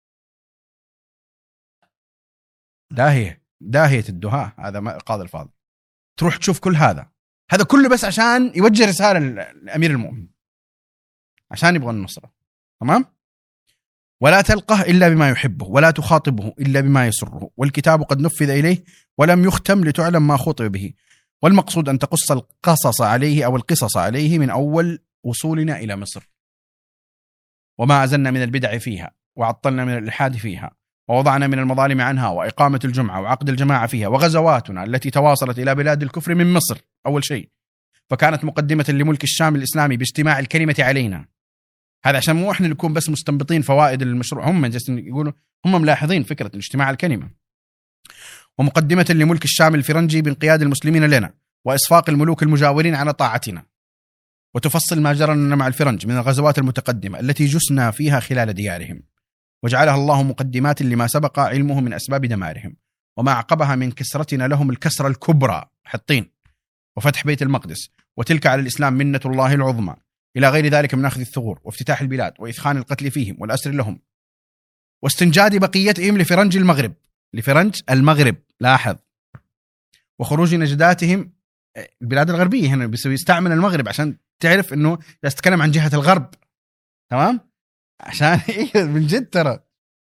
داهية داهية الدهاء. هذا ما قاضي الفاضل تروح تشوف كل هذا، هذا كله بس عشان يوجه رسالة لأمير المؤمنين عشان يبغى النصرة. تمام؟ ولا تلقه إلا بما يحبه ولا تخاطبه إلا بما يسره، والكتاب قد نفذ إليه ولم يختم لتعلم ما خطب به، والمقصود أن تقص القصص عليه أو القصص عليه من أول وصولنا إلى مصر، وما أزلنا من البدع فيها وعطلنا من الإلحاد فيها ووضعنا من المظالم عنها وإقامة الجمعة وعقد الجماعة فيها، وغزواتنا التي تواصلت إلى بلاد الكفر من مصر أول شيء فكانت مقدمة لملك الشام الإسلامي باجتماع الكلمة علينا. هذا عشان مو احنا نكون بس مستنبطين فوائد المشروع، هم جالسين يقولوا هم ملاحظين فكرة اجتماع الكلمة. ومقدمة لملك الشام الفرنجي بانقياد المسلمين لنا وإصفاق الملوك المجاورين على طاعتنا، وتفصل ما جرى لنا مع الفرنج من الغزوات المتقدمة التي جسنا فيها خلال ديارهم، وجعلها الله مقدمات لما سبق علمه من أسباب دمارهم، وما عقبها من كسرتنا لهم الكسرة الكبرى حطين وفتح بيت المقدس، وتلك على الإسلام منة الله العظمى، إلى غير ذلك من أخذ الثغور وافتتاح البلاد وإثخان القتل فيهم والأسر لهم واستنجاد بقيتهم لفرنج المغرب لفرنج المغرب لاحظ، وخروج نجداتهم البلاد الغربية هنا بيستعمل المغرب عشان تعرف أنه يتكلم عن جهة الغرب. تمام؟ عشان إيه من جد ترى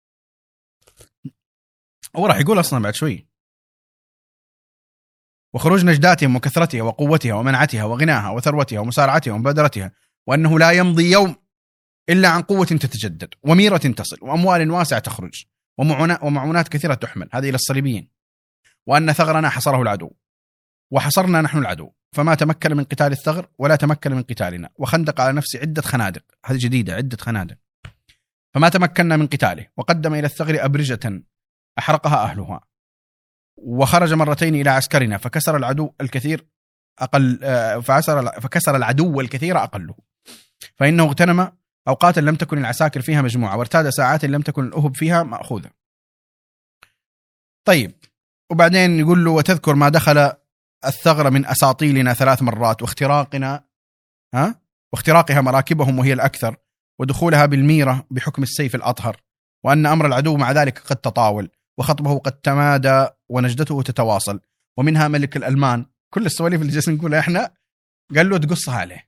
هو راح يقول أصلا بعد شوي. وخروج نجداتهم وكثرتها وقوتها ومنعتها وغناها وثروتها ومسارعتها ومبادرتها، وأنه لا يمضي يوم إلا عن قوة تتجدد وميرة تصل وأموال واسعة تخرج ومعونات كثيرة تحمل، هذه إلى الصليبيين، وأن ثغرنا حصره العدو وحصرنا نحن العدو فما تمكن من قتال الثغر ولا تمكن من قتالنا، وخندق على نفسه عدة خنادق، هذه جديدة، عدة خنادق فما تمكنا من قتاله، وقدم إلى الثغر أبرجة أحرقها أهلها، وخرج مرتين إلى عسكرنا فكسر العدو الكثير أقل فكسر فكسر العدو الكثير أقله، فإنه اغتنم أوقات لم تكن العساكر فيها مجموعة، وارتاد ساعات لم تكن الأهب فيها مأخوذة. طيب، وبعدين يقول له وتذكر ما دخل الثغر من أساطيلنا ثلاث مرات، واختراقنا ها واختراقها مراكبهم وهي الأكثر، ودخولها بالميرة بحكم السيف الأطهر، وأن أمر العدو مع ذلك قد تطاول، وخطبه قد تمادى، ونجدته تتواصل، ومنها ملك الألمان. كل السواليف اللي جالسين نقولها إحنا قال له تقصها عليه.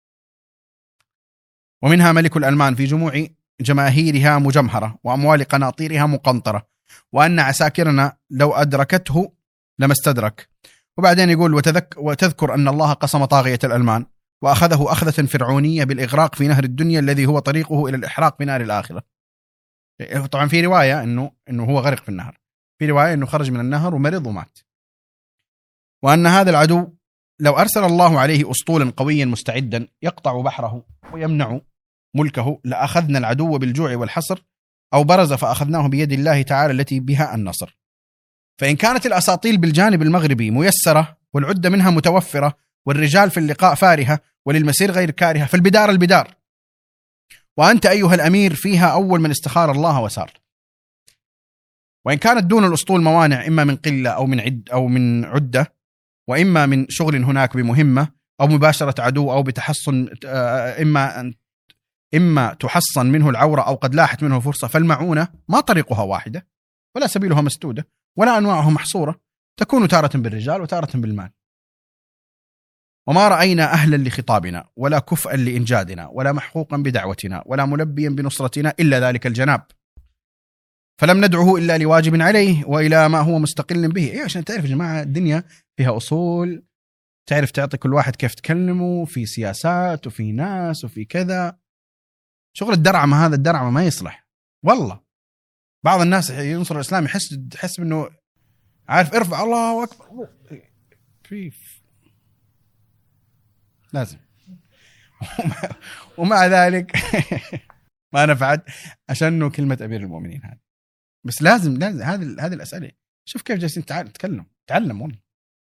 ومنها ملك الألمان في جموع جماهيرها مجمهرة، وأموال قناطيرها مقنطرة، وأن عساكرنا لو أدركته لما استدرك. وبعدين يقول وتذك وتذكر أن الله قسم طاغية الألمان وأخذه أخذة فرعونية بالإغراق في نهر الدنيا الذي هو طريقه إلى الإحراق بنار الآخرة. طبعا في رواية إنه إنه هو غرق في النهر، في رواية إنه خرج من النهر ومرض ومات. وأن هذا العدو لو أرسل الله عليه أسطولا قويا مستعدا يقطع بحره ويمنع ملكه لأخذنا العدو بالجوع والحصر، أو برز فأخذناه بيد الله تعالى التي بها النصر. فإن كانت الأساطيل بالجانب المغربي ميسرة والعدة منها متوفرة والرجال في اللقاء فارهة وللمسير غير كارهة، فالبدار البدار، وأنت أيها الأمير فيها أول من استخار الله وسار. وإن كانت دون الأسطول موانع إما من قلة أو من عد أو من عدة، وإما من شغل هناك بمهمة أو مباشرة عدو أو بتحصن، إما أن إما تحصن منه العورة أو قد لاحت منه فرصة، فالمعونة ما طريقها واحدة ولا سبيلها مسدودة ولا أنواعها محصورة، تكون تارة بالرجال وتارة بالمال. وما رأينا أهلا لخطابنا ولا كفءا لإنجادنا ولا محقوقا بدعوتنا ولا ملبيا بنصرتنا إلا ذلك الجناب، فلم ندعه إلا لواجب عليه وإلى ما هو مستقل به. إيه عشان تعرف يا جماعة الدنيا فيها أصول، تعرف تعطي كل واحد كيف تكلمه، في سياسات وفي ناس وفي كذا. شغل الدرعمة هذا الدرعمة ما يصلح والله. بعض الناس ينصر الإسلام يحس يحس إنه عارف ارفع الله أكبر في لازم ومع ذلك ما نفعت عشانه كلمة أمير المؤمنين هذا. بس لازم لازم هذه هذه الأسئلة. شوف كيف جالسين نتكلم تعلم والله.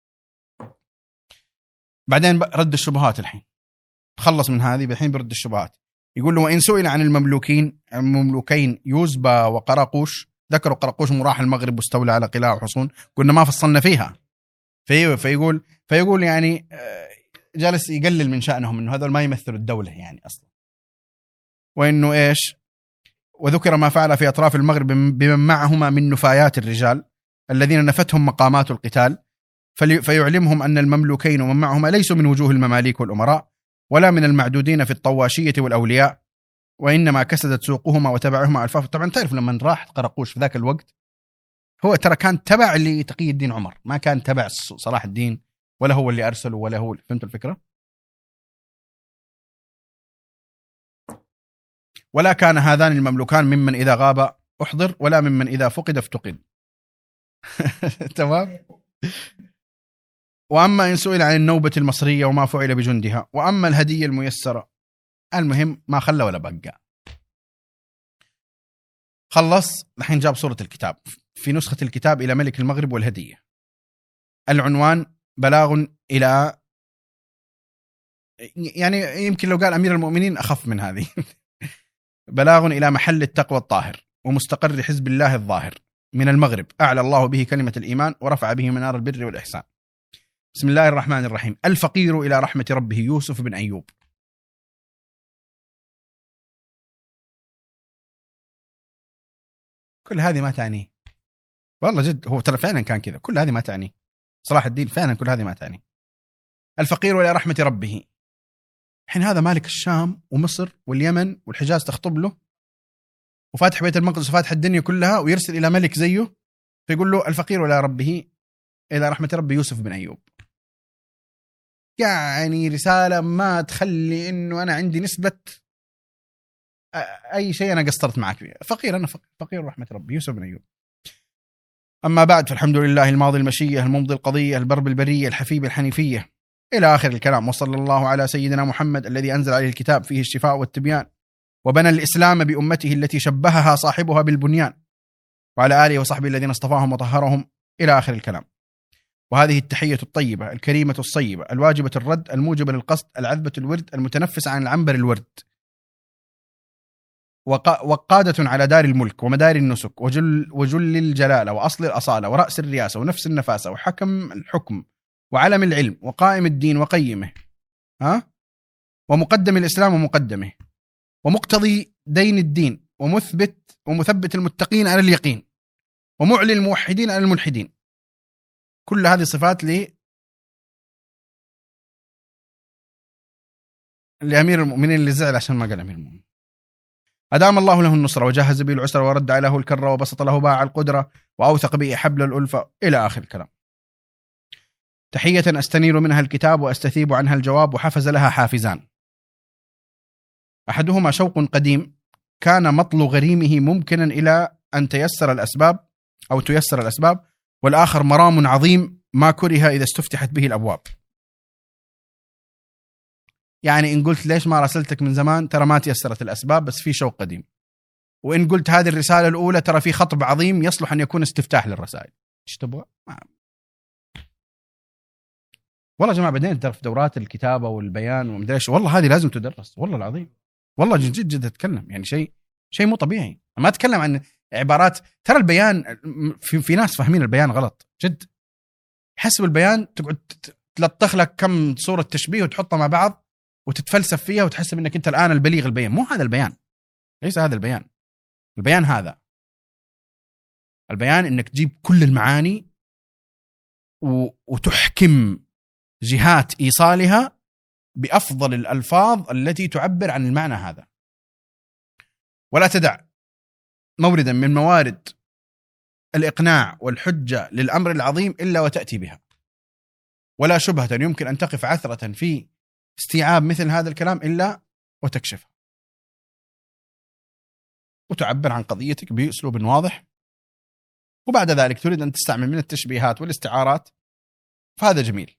بعدين رد الشبهات الحين خلص من هذه، الحين برد الشبهات. يقول له وإن سئل عن المملوكين المملوكين يوزبا وقراقوش، ذكروا قراقوش مراح المغرب واستولى على قلاع وحصون، قلنا ما فصلنا فيها. في فيقول فيقول يعني جالس يقلل من شأنهم إنه هذول ما يمثلوا الدولة يعني أصلا، وإنه إيش. وذكر ما فعل في أطراف المغرب بمن معهما من نفايات الرجال الذين نفتهم مقامات القتال، فيعلمهم أن المملوكين ومن معهما ليسوا من وجوه المماليك والأمراء ولا من المعدودين في الطواشية والأولياء، وإنما كسدت سوقهما وتبعهما ألفاف. طبعا تعرف لما راح قراقوش في ذاك الوقت هو ترى كان تبع لتقي الدين عمر، ما كان تبع صلاح الدين ولا هو اللي أرسله ولا هو. فهمت الفكرة؟ ولا كان هذان المملوكان ممن إذا غاب أحضر ولا ممن إذا فقد افتقد. تمام. وأما إن سئل عن النوبة المصرية وما فعل بجندها، وأما الهدية الميسرة، المهم ما خلى ولا بقى. خلص الحين جاب صورة الكتاب في نسخة الكتاب إلى ملك المغرب والهدية. العنوان بلاغ إلى، يعني يمكن لو قال أمير المؤمنين أخف من هذه. بلاغ إلى محل التقوى الطاهر ومستقر حزب الله الظاهر من المغرب، أعلى الله به كلمة الإيمان ورفع به منار البر والإحسان. بسم الله الرحمن الرحيم. الفقير إلى رحمة ربه يوسف بن أيوب. كل هذه ما تعنيه والله جد، هو ترى فعلا كان كذا. كل هذه ما تعنيه صلاح الدين، فعلا كل هذه ما تعنيه. الفقير إلى رحمة ربه، حين هذا مالك الشام ومصر واليمن والحجاز تخطب له، وفاتح بيت المقدس وفاتح الدنيا كلها، ويرسل إلى ملك زيه فيقول له الفقير إلى ربه إلى رحمة ربه يوسف بن أيوب. يعني رسالة ما تخلي إنه أنا عندي نسبة أي شيء أنا قصرت معك فيه. فقير، أنا فقير رحمة ربي يوسف بن أيوب. أما بعد، فالحمد لله الماضي المشية الممضي القضية البرب البرية الحفيب الحنيفية إلى آخر الكلام. وصلى الله على سيدنا محمد الذي أنزل عليه الكتاب فيه الشفاء والتبيان، وبنى الإسلام بأمته التي شبهها صاحبها بالبنيان، وعلى آله وصحبه الذين اصطفاهم وطهرهم إلى آخر الكلام. وهذه التحية الطيبة الكريمة الصيبة الواجبة الرد الموجبة للقصد العذبة الورد المتنفسة عن العنبر الورد، وقادة على دار الملك ومدار النسك وجل, وجل الجلالة وأصل الأصالة ورأس الرياسة ونفس النفاسة وحكم الحكم وعلم العلم وقائم الدين وقيمه، ها؟ ومقدم الإسلام ومقدمه، ومقتضي دين الدين، ومثبت ومثبت المتقين على اليقين، ومعلي الموحدين على الملحدين. كل هذه صفات لي لأمير المؤمنين اللي زعل عشان ما قال أمير المؤمنين. أدام الله له النصرة وجهز به العسرة ورد له الكرة وبسط له باع القدرة وأوثق به حبل الألفة إلى آخر الكلام. تحية أستنير منها الكتاب وأستثيب عنها الجواب، وحفز لها حافزان، أحدهما شوق قديم كان مطل غريمه ممكنا إلى أن تيسر الأسباب أو تيسر الأسباب، والآخر مرام عظيم ما كره إذا استفتحت به الأبواب. يعني إن قلت ليش ما راسلتك من زمان، ترى ما تيسرت الأسباب، بس في شوق قديم. وإن قلت هذه الرسالة الأولى، ترى في خطب عظيم يصلح أن يكون استفتاح للرسائل. إيش تبغى؟ والله يا جماعة بدينا ندرس في دورات الكتابة والبيان ومدري إيش، والله هذه لازم تدرس، والله العظيم، والله جد جد جد أتكلم يعني شيء شيء مو طبيعي. ما أتكلم عن عبارات، ترى البيان في, في ناس فاهمين البيان غلط جد. حسب البيان تقعد تلطخ لك كم صورة تشبيه وتحطها مع بعض وتتفلسف فيها وتحسب انك انت الان البليغ البيان. مو هذا البيان، ليس هذا البيان. البيان هذا البيان انك تجيب كل المعاني وتحكم جهات ايصالها بافضل الالفاظ التي تعبر عن المعنى هذا، ولا تدع موردا من موارد الاقناع والحجة للامر العظيم الا وتأتي بها، ولا شبهة يمكن ان تقف عثرة في استيعاب مثل هذا الكلام إلا وتكشفه، وتعبر عن قضيتك بأسلوب واضح. وبعد ذلك تريد أن تستعمل من التشبيهات والاستعارات، فهذا جميل.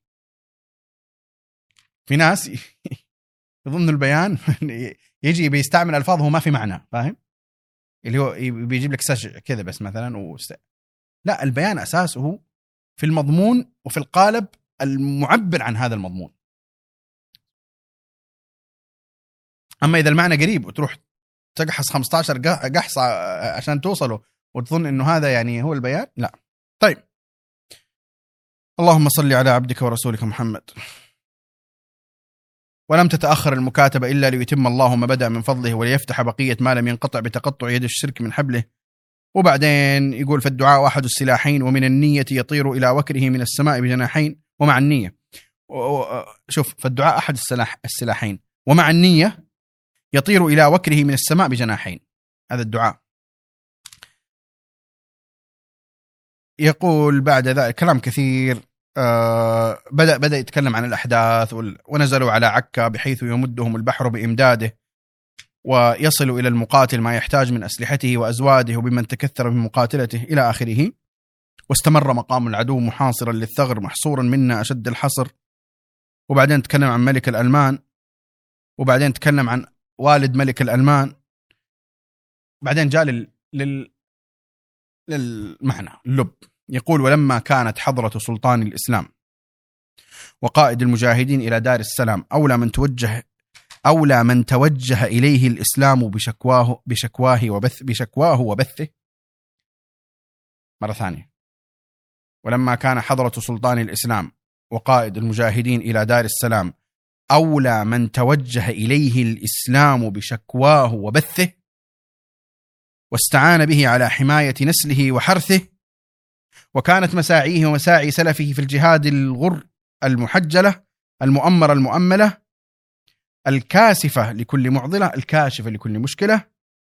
في ناس يظن البيان يجي بيستعمل ألفاظه ما في معنى، فاهم؟ اللي هو بيجيب لك سجع كذا بس مثلا وست... لا، البيان أساسه في المضمون وفي القالب المعبر عن هذا المضمون. أما إذا المعنى قريب وتروح تقحص خمسة عشر قحصة عشان توصله وتظن إنه هذا يعني هو البيان، لا. طيب، اللهم صل على عبدك ورسولك محمد. ولم تتأخر المكاتبة إلا ليتم الله ما بدأ من فضله وليفتح بقية ما لم ينقطع بتقطع يد الشرك من حبله. وبعدين يقول: فالدعاء أحد السلاحين، ومن النية يطير إلى وكره من السماء بجناحين. ومع النية، شوف، فالدعاء أحد السلاح السلاحين ومع النية يطير إلى وكره من السماء بجناحين. هذا الدعاء. يقول بعد ذلك كلام كثير. آه بدأ بدأ يتكلم عن الأحداث وال... ونزلوا على عكا بحيث يمدهم البحر بإمداده، ويصل إلى المقاتل ما يحتاج من أسلحته وأزواده وبمن تكثر من مقاتلته إلى آخره. واستمر مقام العدو محاصرا للثغر محصورا منا أشد الحصر. وبعدين تكلم عن ملك الألمان، وبعدين تكلم عن والد ملك الألمان، بعدين جاء لل... لل... للمعنى اللب. يقول: ولما كانت حضرة سلطان الإسلام وقائد المجاهدين إلى دار السلام أولى من توجه أولى من توجه إليه الإسلام بشكواه بشكواه وبث بشكواه وبثه. مرة ثانية: ولما كان حضرة سلطان الإسلام وقائد المجاهدين إلى دار السلام أولى من توجه إليه الإسلام بشكواه وبثه، واستعان به على حماية نسله وحرثه، وكانت مساعيه ومساعي سلفه في الجهاد الغر المحجلة المؤمرة المؤملة الكاسفة لكل معضلة الكاشفة لكل مشكلة.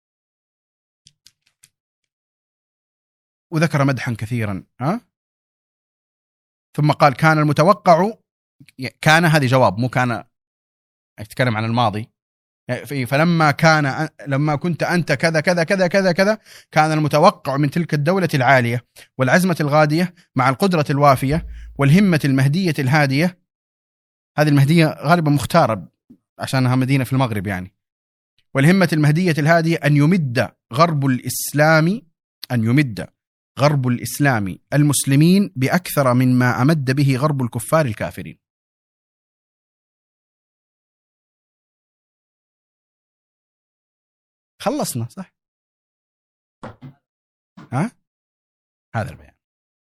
وذكر مدحا كثيرا. ها؟ ثم قال: كان المتوقع، كان هذه جواب، مو كان يتكلم عن الماضي، فلما كان لما كنت أنت كذا كذا كذا كذا كذا كان المتوقع من تلك الدولة العالية والعزمة الغادية مع القدرة الوافية والهمة المهدية الهادية. هذه المهدية غالبا مختارة عشانها مدينة في المغرب يعني. والهمة المهدية الهادية أن يمد غرب الإسلام أن يمد غرب الإسلام المسلمين بأكثر مما أمد به غرب الكفار الكافرين. خلصنا صح؟ ها؟ هذا البيان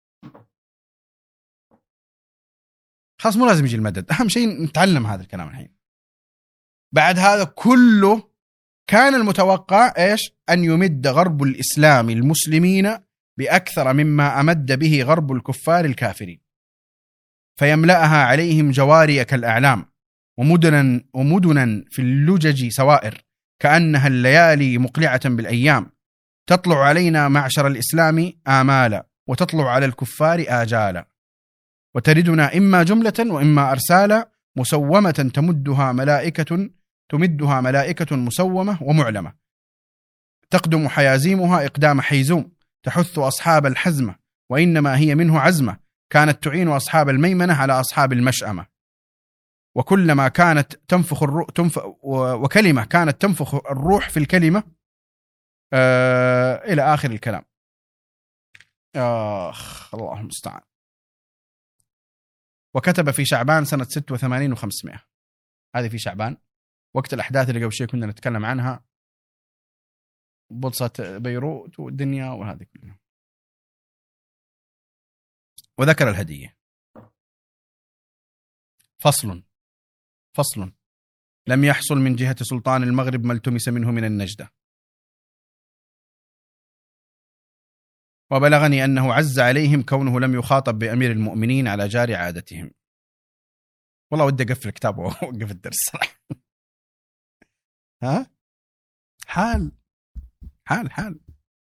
خلاص، مو لازم يجي المدد، أهم شيء نتعلم هذا الكلام الحين. بعد هذا كله كان المتوقع إيش؟ أن يمد غرب الإسلام المسلمين بأكثر مما أمد به غرب الكفار الكافرين، فيملأها عليهم جواري كالأعلام ومدنا ومدنا في اللجج سوائر كأنها الليالي مقلعة بالأيام، تطلع علينا معشر الإسلام آمالا وتطلع على الكفار آجالا، وتردنا إما جملة وإما أرسالا، مسومة تمدها ملائكة تمدها ملائكة مسومة ومعلمة، تقدم حيازيمها إقدام حيزوم، تحث أصحاب الحزمة وإنما هي منه عزمة، كانت تعين أصحاب الميمنة على أصحاب المشأمة، وكلما كانت تنفخ الروح تنف... وكلمة كانت تنفخ الروح في الكلمة آه... إلى آخر الكلام. آخ الله المستعان. وكتب في شعبان سنة ستة وثمانين وخمسمائة، هذه في شعبان وقت الأحداث اللي قبل شيء كنا نتكلم عنها، بطسة بيروت والدنيا وهذه كلها. وذكر الهدية. فصل فصل لم يحصل من جهة سلطان المغرب ما التمس منه من النجدة، وبلغني أنه عز عليهم كونه لم يخاطب بأمير المؤمنين على جار عادتهم. والله ودي أقفل الكتاب وأوقف الدرس صراحة. ها حال حال حال.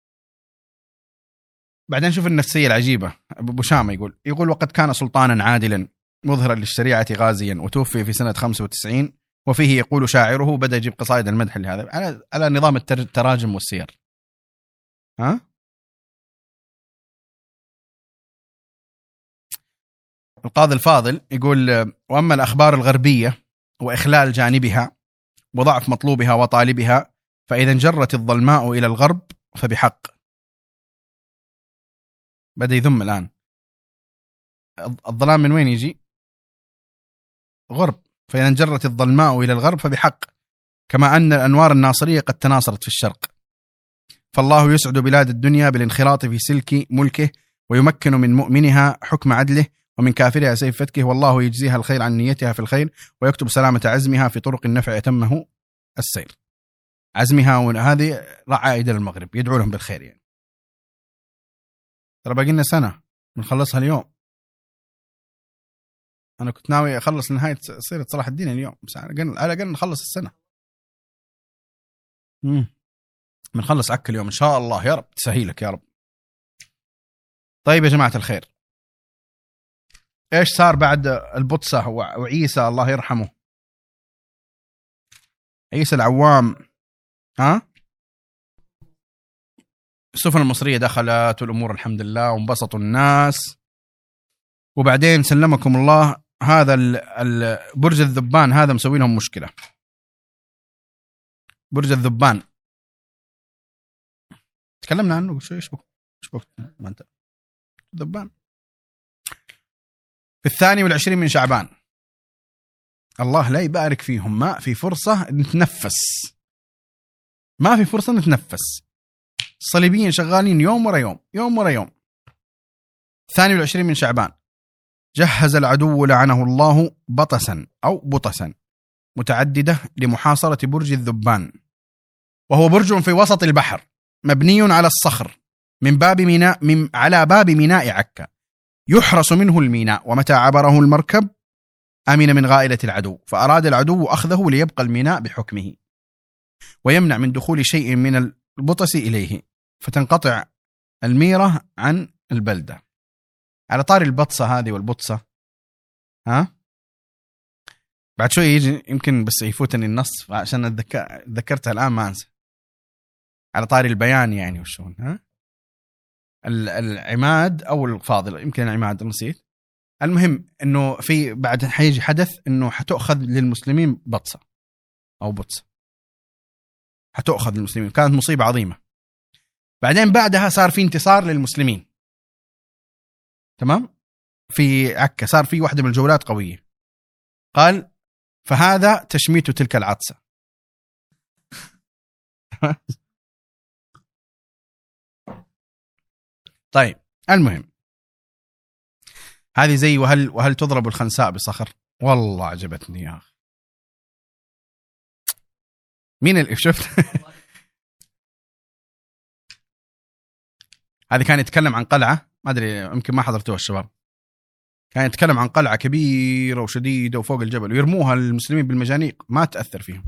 بعدين شوف النفسية العجيبة. أبو شامة يقول يقول وقد كان سلطانا عادلا مظهرا للشريعة غازيا، وتوفي في سنة خمسة وتسعين، وفيه يقول شاعره بدأ يجيب قصائد المدح لهذا على على نظام التراجم والسير. ها القاضي الفاضل يقول وأما الأخبار الغربية وإخلال جانبها وضعف مطلوبها وطالبها، فإذا انجرت الظلماء إلى الغرب فبحق. بدأ يذم الآن. الظلام من وين يجي؟ غرب. فإذا انجرت الظلماء إلى الغرب فبحق، كما أن الأنوار الناصرية قد تناصرت في الشرق، فالله يسعد بلاد الدنيا بالانخراط في سلك ملكه، ويمكن من مؤمنها حكم عدله، ومن كافرها سيف فتكه، والله يجزيها الخير عن نيتها في الخير، ويكتب سلامة عزمها في طرق النفع يتمه السير. عزمها وهذه رعائد المغرب يدعو لهم بالخير يعني. ترى باقي لنا سنة بنخلصها اليوم. أنا كنت ناوي أخلص نهاية سيرة صلاح الدين اليوم، بس على الأقل على الأقل نخلص السنة. امم بنخلص عك اليوم إن شاء الله، يا رب تسهيلك يا رب. طيب يا جماعة الخير، إيش صار بعد البطسة وعيسى الله يرحمه؟ عيسى العوام ها السفن المصرية دخلت والأمور الحمد لله وانبسطوا الناس، وبعدين سلمكم الله هذا برج الذبان هذا مسوي لهم مشكلة. برج الذبان تكلمنا عنه شو ايش بك ايش بك ما انت ذبان في الثاني والعشرين من شعبان. الله لا يبارك فيهم، ما في فرصة نتنفس، ما في فرصة نتنفس. الصليبيين شغالين يوم ورا يوم يوم ورا يوم. الثاني والعشرين من شعبان جهز العدو لعنه الله بطسا أو بطسا متعددة لمحاصرة برج الذبان، وهو برج في وسط البحر مبني على الصخر من باب ميناء من على باب ميناء عكا، يحرس منه الميناء، ومتى عبره المركب أمن من غائلة العدو، فأراد العدو أخذه ليبقى الميناء بحكمه ويمنع من دخول شيء من البطس إليه، فتنقطع الميرة عن البلدة. على طار البطسة هذه والبطسة، ها بعد شوي يجي يمكن بس يفوتني النص عشان أتذكر ذكرتها الآن ما أنسى. على طاري البيان يعني وشون ها العماد أو الفاضل، يمكن العماد نسيت. المهم إنه في بعد حيجي حدث إنه حتأخذ للمسلمين بطسة أو بطسة، حتأخذ للمسلمين، كانت مصيبة عظيمة. بعدين بعدها صار في انتصار للمسلمين، تمام، في عكا صار في واحدة من الجولات قوية. قال فهذا تشميت تلك العطسة. طيب المهم هذه زي وهل وهل تضرب الخنساء بصخر. والله عجبتني يا أخي. مين اللي شفت؟ هذه كان يتكلم عن قلعة، ما أدري يمكن ما حضرتوها الشباب، كان يتكلم عن قلعة كبيرة وشديدة وفوق الجبل ويرموها المسلمين بالمجانيق ما تأثر فيهم.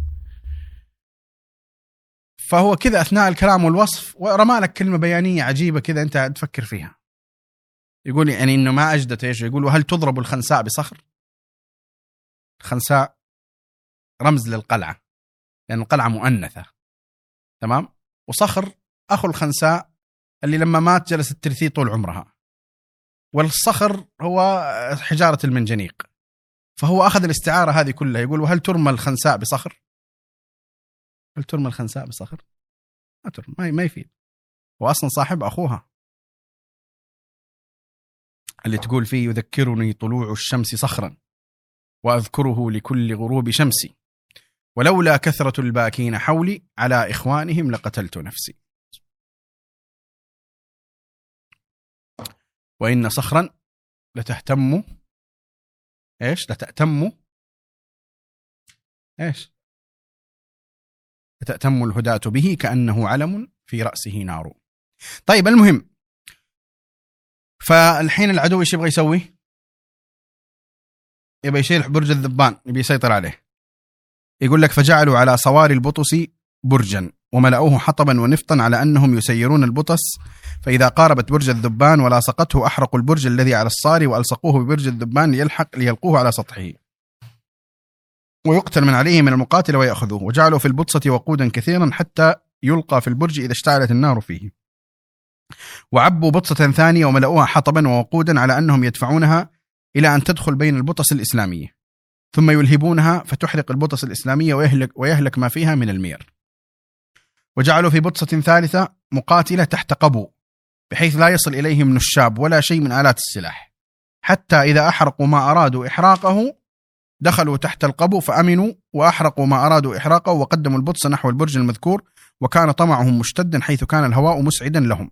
فهو كذا أثناء الكلام والوصف ورمى لك كلمة بيانية عجيبة كذا أنت تفكر فيها. يقول يعني إنه ما أجدت إيش، يقول وهل تضرب الخنساء بصخر. الخنساء رمز للقلعة لأن القلعة مؤنثة، تمام، وصخر أخو الخنساء اللي لما مات جلست ترثيه طول عمرها، والصخر هو حجارة المنجنيق. فهو أخذ الاستعارة هذه كلها. يقول وهل ترمى الخنساء بصخر؟ هل ترمى الخنساء بصخر؟ ما ترمى، ما ما يفيد. هو أصلا صاحب أخوها اللي تقول فيه يذكرني طلوع الشمس صخرا وأذكره لكل غروب شمسي ولولا كثرة الباكين حولي على إخوانهم لقتلت نفسي. وإن صخرا لتهتم إيش لتأتم إيش لتأتم الهداة به كأنه علم في رأسه نار. طيب المهم، فالحين العدو ايش يبغى يسوي؟ يبغى يشيل برج الذبان، يبغى يسيطر عليه. يقول لك فجعلوا على صواري البطس برجا وملأوه حطبا ونفطا على أنهم يسيرون البطس، فإذا قاربت برج الذبان ولاصقته أحرقوا البرج الذي على الصاري وألصقوه ببرج الذبان ليلحق ليلقوه على سطحه ويقتل من عليه من المقاتل ويأخذوه. وجعلوا في البطسة وقودا كثيرا حتى يلقى في البرج إذا اشتعلت النار فيه. وعبوا بطسة ثانية وملأوها حطبا ووقودا على أنهم يدفعونها إلى أن تدخل بين البطس الإسلامية ثم يلهبونها فتحرق البطس الإسلامية ويهلك, ويهلك ما فيها من المير. وجعلوا في بطسة ثالثة مقاتلة تحت قبو بحيث لا يصل إليهم نشاب ولا شيء من آلات السلاح، حتى إذا أحرقوا ما أرادوا إحراقه دخلوا تحت القبو فأمنوا وأحرقوا ما أرادوا إحراقه وقدموا البطس نحو البرج المذكور، وكان طمعهم مشتدا حيث كان الهواء مسعدا لهم.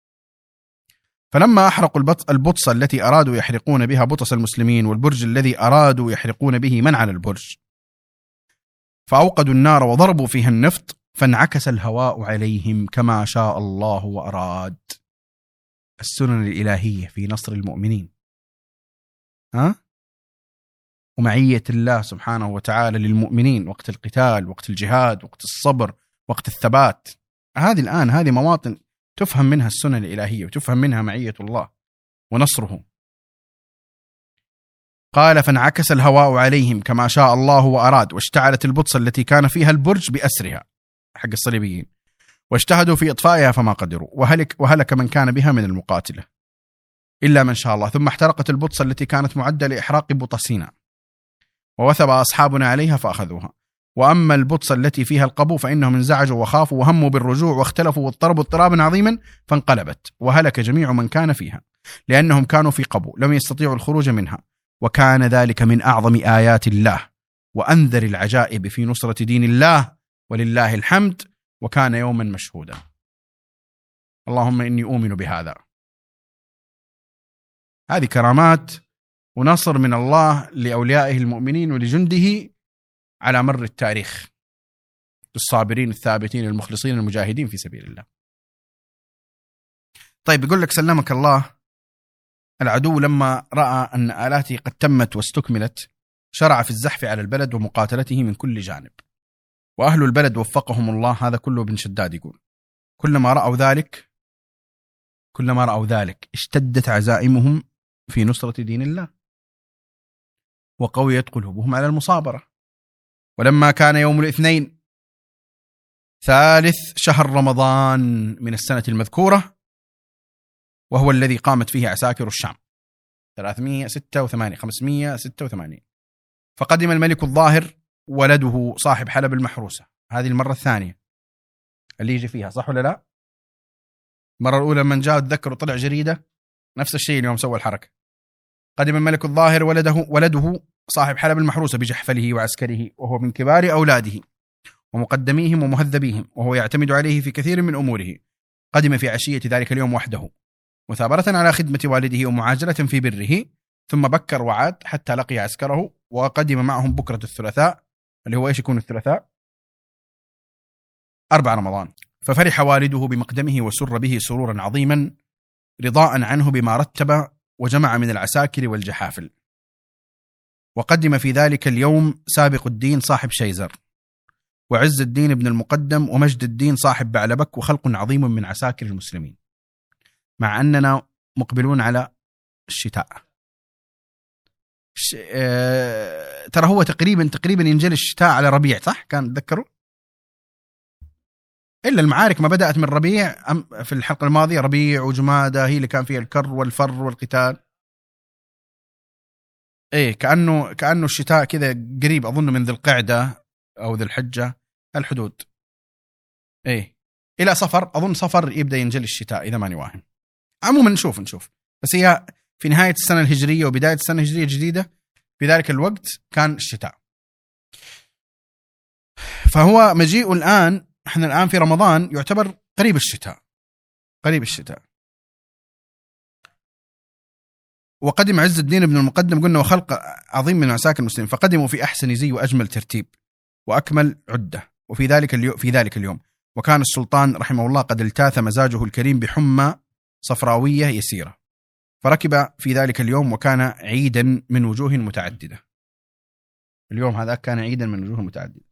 فلما أحرقوا البطسة التي أرادوا يحرقون بها بطس المسلمين والبرج الذي أرادوا يحرقون به من على البرج، فأوقدوا النار وضربوا فيها النفط فانعكس الهواء عليهم كما شاء الله وأراد. السنن الإلهية في نصر المؤمنين، ها؟ ومعية الله سبحانه وتعالى للمؤمنين وقت القتال، وقت الجهاد، وقت الصبر، وقت الثبات. هذه الآن هذه مواطن تفهم منها السنن الإلهية وتفهم منها معية الله ونصره. قال فانعكس الهواء عليهم كما شاء الله وأراد، واشتعلت البطسة التي كان فيها البرج بأسرها حق الصليبيين، واجتهدوا في إطفائها فما قدروا، وهلك, وهلك من كان بها من المقاتلة إلا من شاء الله. ثم احترقت البطسة التي كانت معدة لإحراق بطسينا، ووثب أصحابنا عليها فأخذوها. وأما البطسة التي فيها القبو فإنهم انزعجوا وخافوا وهموا بالرجوع واختلفوا واضطربوا اضطرابا عظيما فانقلبت، وهلك جميع من كان فيها لأنهم كانوا في قبو لم يستطيعوا الخروج منها. وكان ذلك من أعظم آيات الله وأنذر العجائب في نصرة دين الله، ولله الحمد، وكان يوما مشهودا. اللهم إني أؤمن بهذا. هذه كرامات ونصر من الله لأوليائه المؤمنين ولجنده على مر التاريخ، الصابرين الثابتين المخلصين المجاهدين في سبيل الله. طيب يقول لك سلمك الله، العدو لما رأى أن آلاته قد تمت واستكملت شرع في الزحف على البلد ومقاتلته من كل جانب، وأهل البلد وفقهم الله. هذا كله بن شداد يقول كلما رأوا ذلك كلما رأوا ذلك اشتدت عزائمهم في نصرة دين الله، وقويت قلوبهم على المصابرة. ولما كان يوم الاثنين ثالث شهر رمضان من السنة المذكورة، وهو الذي قامت فيه عساكر الشام ثلاثمائة وستة وثمانين خمسمائة وستة وثمانين، فقدم الملك الظاهر ولده صاحب حلب المحروسة. هذه المرة الثانية اللي يجي فيها، صح ولا لا؟ المرة الأولى من جاء تذكر وطلع جريدة، نفس الشيء اليوم سوى الحركة. قدم الملك الظاهر ولده ولده صاحب حلب المحروسة بجحفله وعسكره، وهو من كبار أولاده ومقدميهم ومهذبيهم، وهو يعتمد عليه في كثير من أموره. قدم في عشية ذلك اليوم وحده، مثابرة على خدمة والده ومعاجلة في بره، ثم بكر وعاد حتى لقي عسكره، وقدم معهم بكرة الثلاثاء، اللي هو إيش يكون الثلاثاء؟ أربع رمضان. ففرح والده بمقدمه وسر به سرورا عظيما، رضاء عنه بما رتب وجمع من العساكر والجحافل. وقدم في ذلك اليوم سابق الدين صاحب شيزر، وعز الدين ابن المقدم، ومجد الدين صاحب بعلبك، وخلق عظيم من عساكر المسلمين، مع أننا مقبلون على الشتاء. ش... اه... ترى هو تقريبا تقريبا ينجلي الشتاء على ربيع، صح؟ كان تذكروا؟ إلا المعارك ما بدأت من ربيع. أم في الحلقة الماضية ربيع وجمادة هي اللي كان فيها الكر والفر والقتال. إيه، كأنه كأنه الشتاء كذا قريب، أظن من ذي القعدة أو ذي الحجة الحدود. إيه، إلى صفر، أظن صفر يبدأ ينجلي الشتاء إذا ماني واهم. عموما نشوف نشوف بس هي في نهاية السنة الهجرية وبداية السنة الهجرية الجديدة في ذلك الوقت كان الشتاء. فهو مجيء الآن، احنا الآن في رمضان، يعتبر قريب الشتاء قريب الشتاء. وقدم عز الدين ابن المقدم قلنا وخلق عظيم من عساكر المسلمين، فقدموا في أحسن زي وأجمل ترتيب وأكمل عدة. وفي ذلك اليوم في ذلك اليوم وكان السلطان رحمه الله قد التاث مزاجه الكريم بحمى صفراوية يسيرة، فركب في ذلك اليوم، وكان عيدا من وجوه متعددة. اليوم هذا كان عيدا من وجوه متعددة.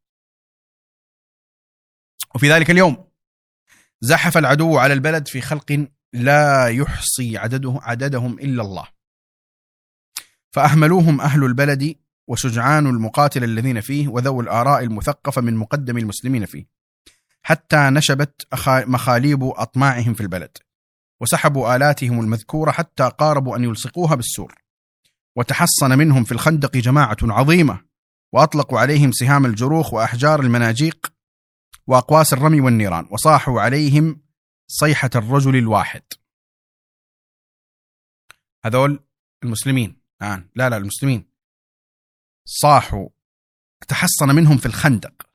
وفي ذلك اليوم زحف العدو على البلد في خلق لا يحصي عدده عددهم إلا الله، فأهملوهم أهل البلد وشجعان المقاتل الذين فيه، وذو الآراء المثقفة من مقدم المسلمين فيه، حتى نشبت مخاليب أطماعهم في البلد، وسحبوا آلاتهم المذكورة حتى قاربوا أن يلصقوها بالسور. وتحصن منهم في الخندق جماعة عظيمة، وأطلقوا عليهم سهام الجروخ وأحجار المناجيق وأقواس الرمي والنيران، وصاحوا عليهم صيحة الرجل الواحد. هذول المسلمين الآن، لا لا المسلمين صاحوا. تحصن منهم في الخندق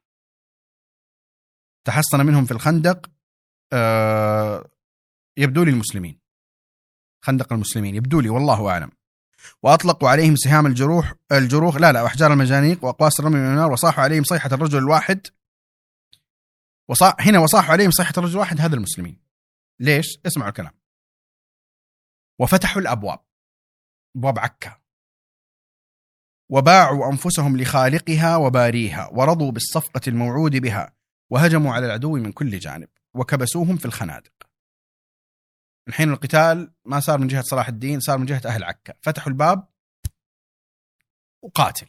تحصن منهم في الخندق أه يبدو لي المسلمين، خندق المسلمين يبدو لي، والله أعلم. وأطلقوا عليهم سهام الجروح الجروخ لا لا وأحجار المجانيق وأقواس الرمي والنار، وصاحوا عليهم صيحة الرجل الواحد. وصا... هنا وصاحوا عليهم صيحة الرجل الواحد، هذا المسلمين. ليش؟ اسمعوا الكلام. وفتحوا الأبواب، أبواب عكا، وباعوا أنفسهم لخالقها وباريها، ورضوا بالصفقة الموعود بها، وهجموا على العدو من كل جانب، وكبسوهم في الخنادق. الحين القتال ما صار من جهة صلاح الدين، صار من جهة أهل عكا. فتحوا الباب وقاتل.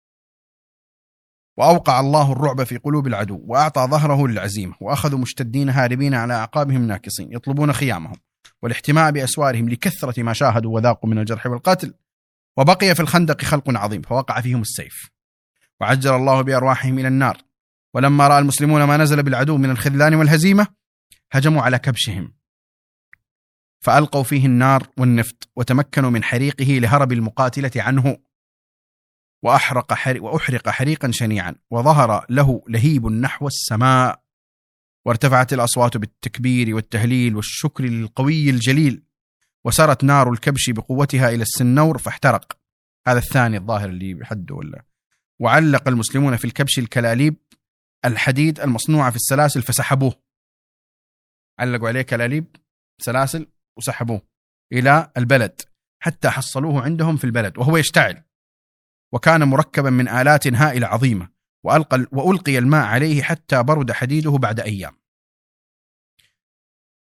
وأوقع الله الرعب في قلوب العدو، وأعطى ظهره للعزيمة، وأخذوا مشتدين هاربين على أعقابهم ناكصين، يطلبون خيامهم والاحتماء بأسوارهم لكثرة ما شاهدوا وذاقوا من الجرح والقتل. وبقي في الخندق خلق عظيم، فوقع فيهم السيف، وعجل الله بأرواحهم إلى النار. ولما رأى المسلمون ما نزل بالعدو من الخذلان والهزيمة، هجموا على كبشهم، فألقوا فيه النار والنفط، وتمكنوا من حريقه لهرب المقاتلة عنه، وأحرق, حريق وأحرق حريقا شنيعا، وظهر له لهيب نحو السماء، وارتفعت الأصوات بالتكبير والتهليل والشكر للقوي الجليل، وسرت نار الكبش بقوتها إلى السنور فاحترق. هذا الثاني الظاهر اللي بحده ولا. وعلق المسلمون في الكبش الكلاليب الحديد المصنوعة في السلاسل فسحبوه، علقوا عليه كلاليب سلاسل وسحبوه إلى البلد حتى حصلوه عندهم في البلد وهو يشتعل، وكان مركبا من آلات هائلة عظيمة، وألقى وألقي الماء عليه حتى برد حديده بعد أيام.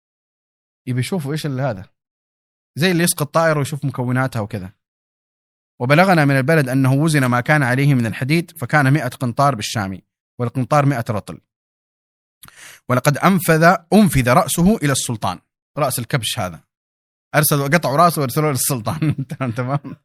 يبي يشوفوا إيش هذا، زي اللي يسقط طائرة ويشوف مكوناتها وكذا. وبلغنا من البلد أنه وزن ما كان عليه من الحديد فكان مئة قنطار بالشام، والقنطار مئة رطل. ولقد أنفذ أنفذ رأسه إلى السلطان، رأس الكبش هذا أرسلوا قطعوا رأسه وارسلوه للسلطان. تمام.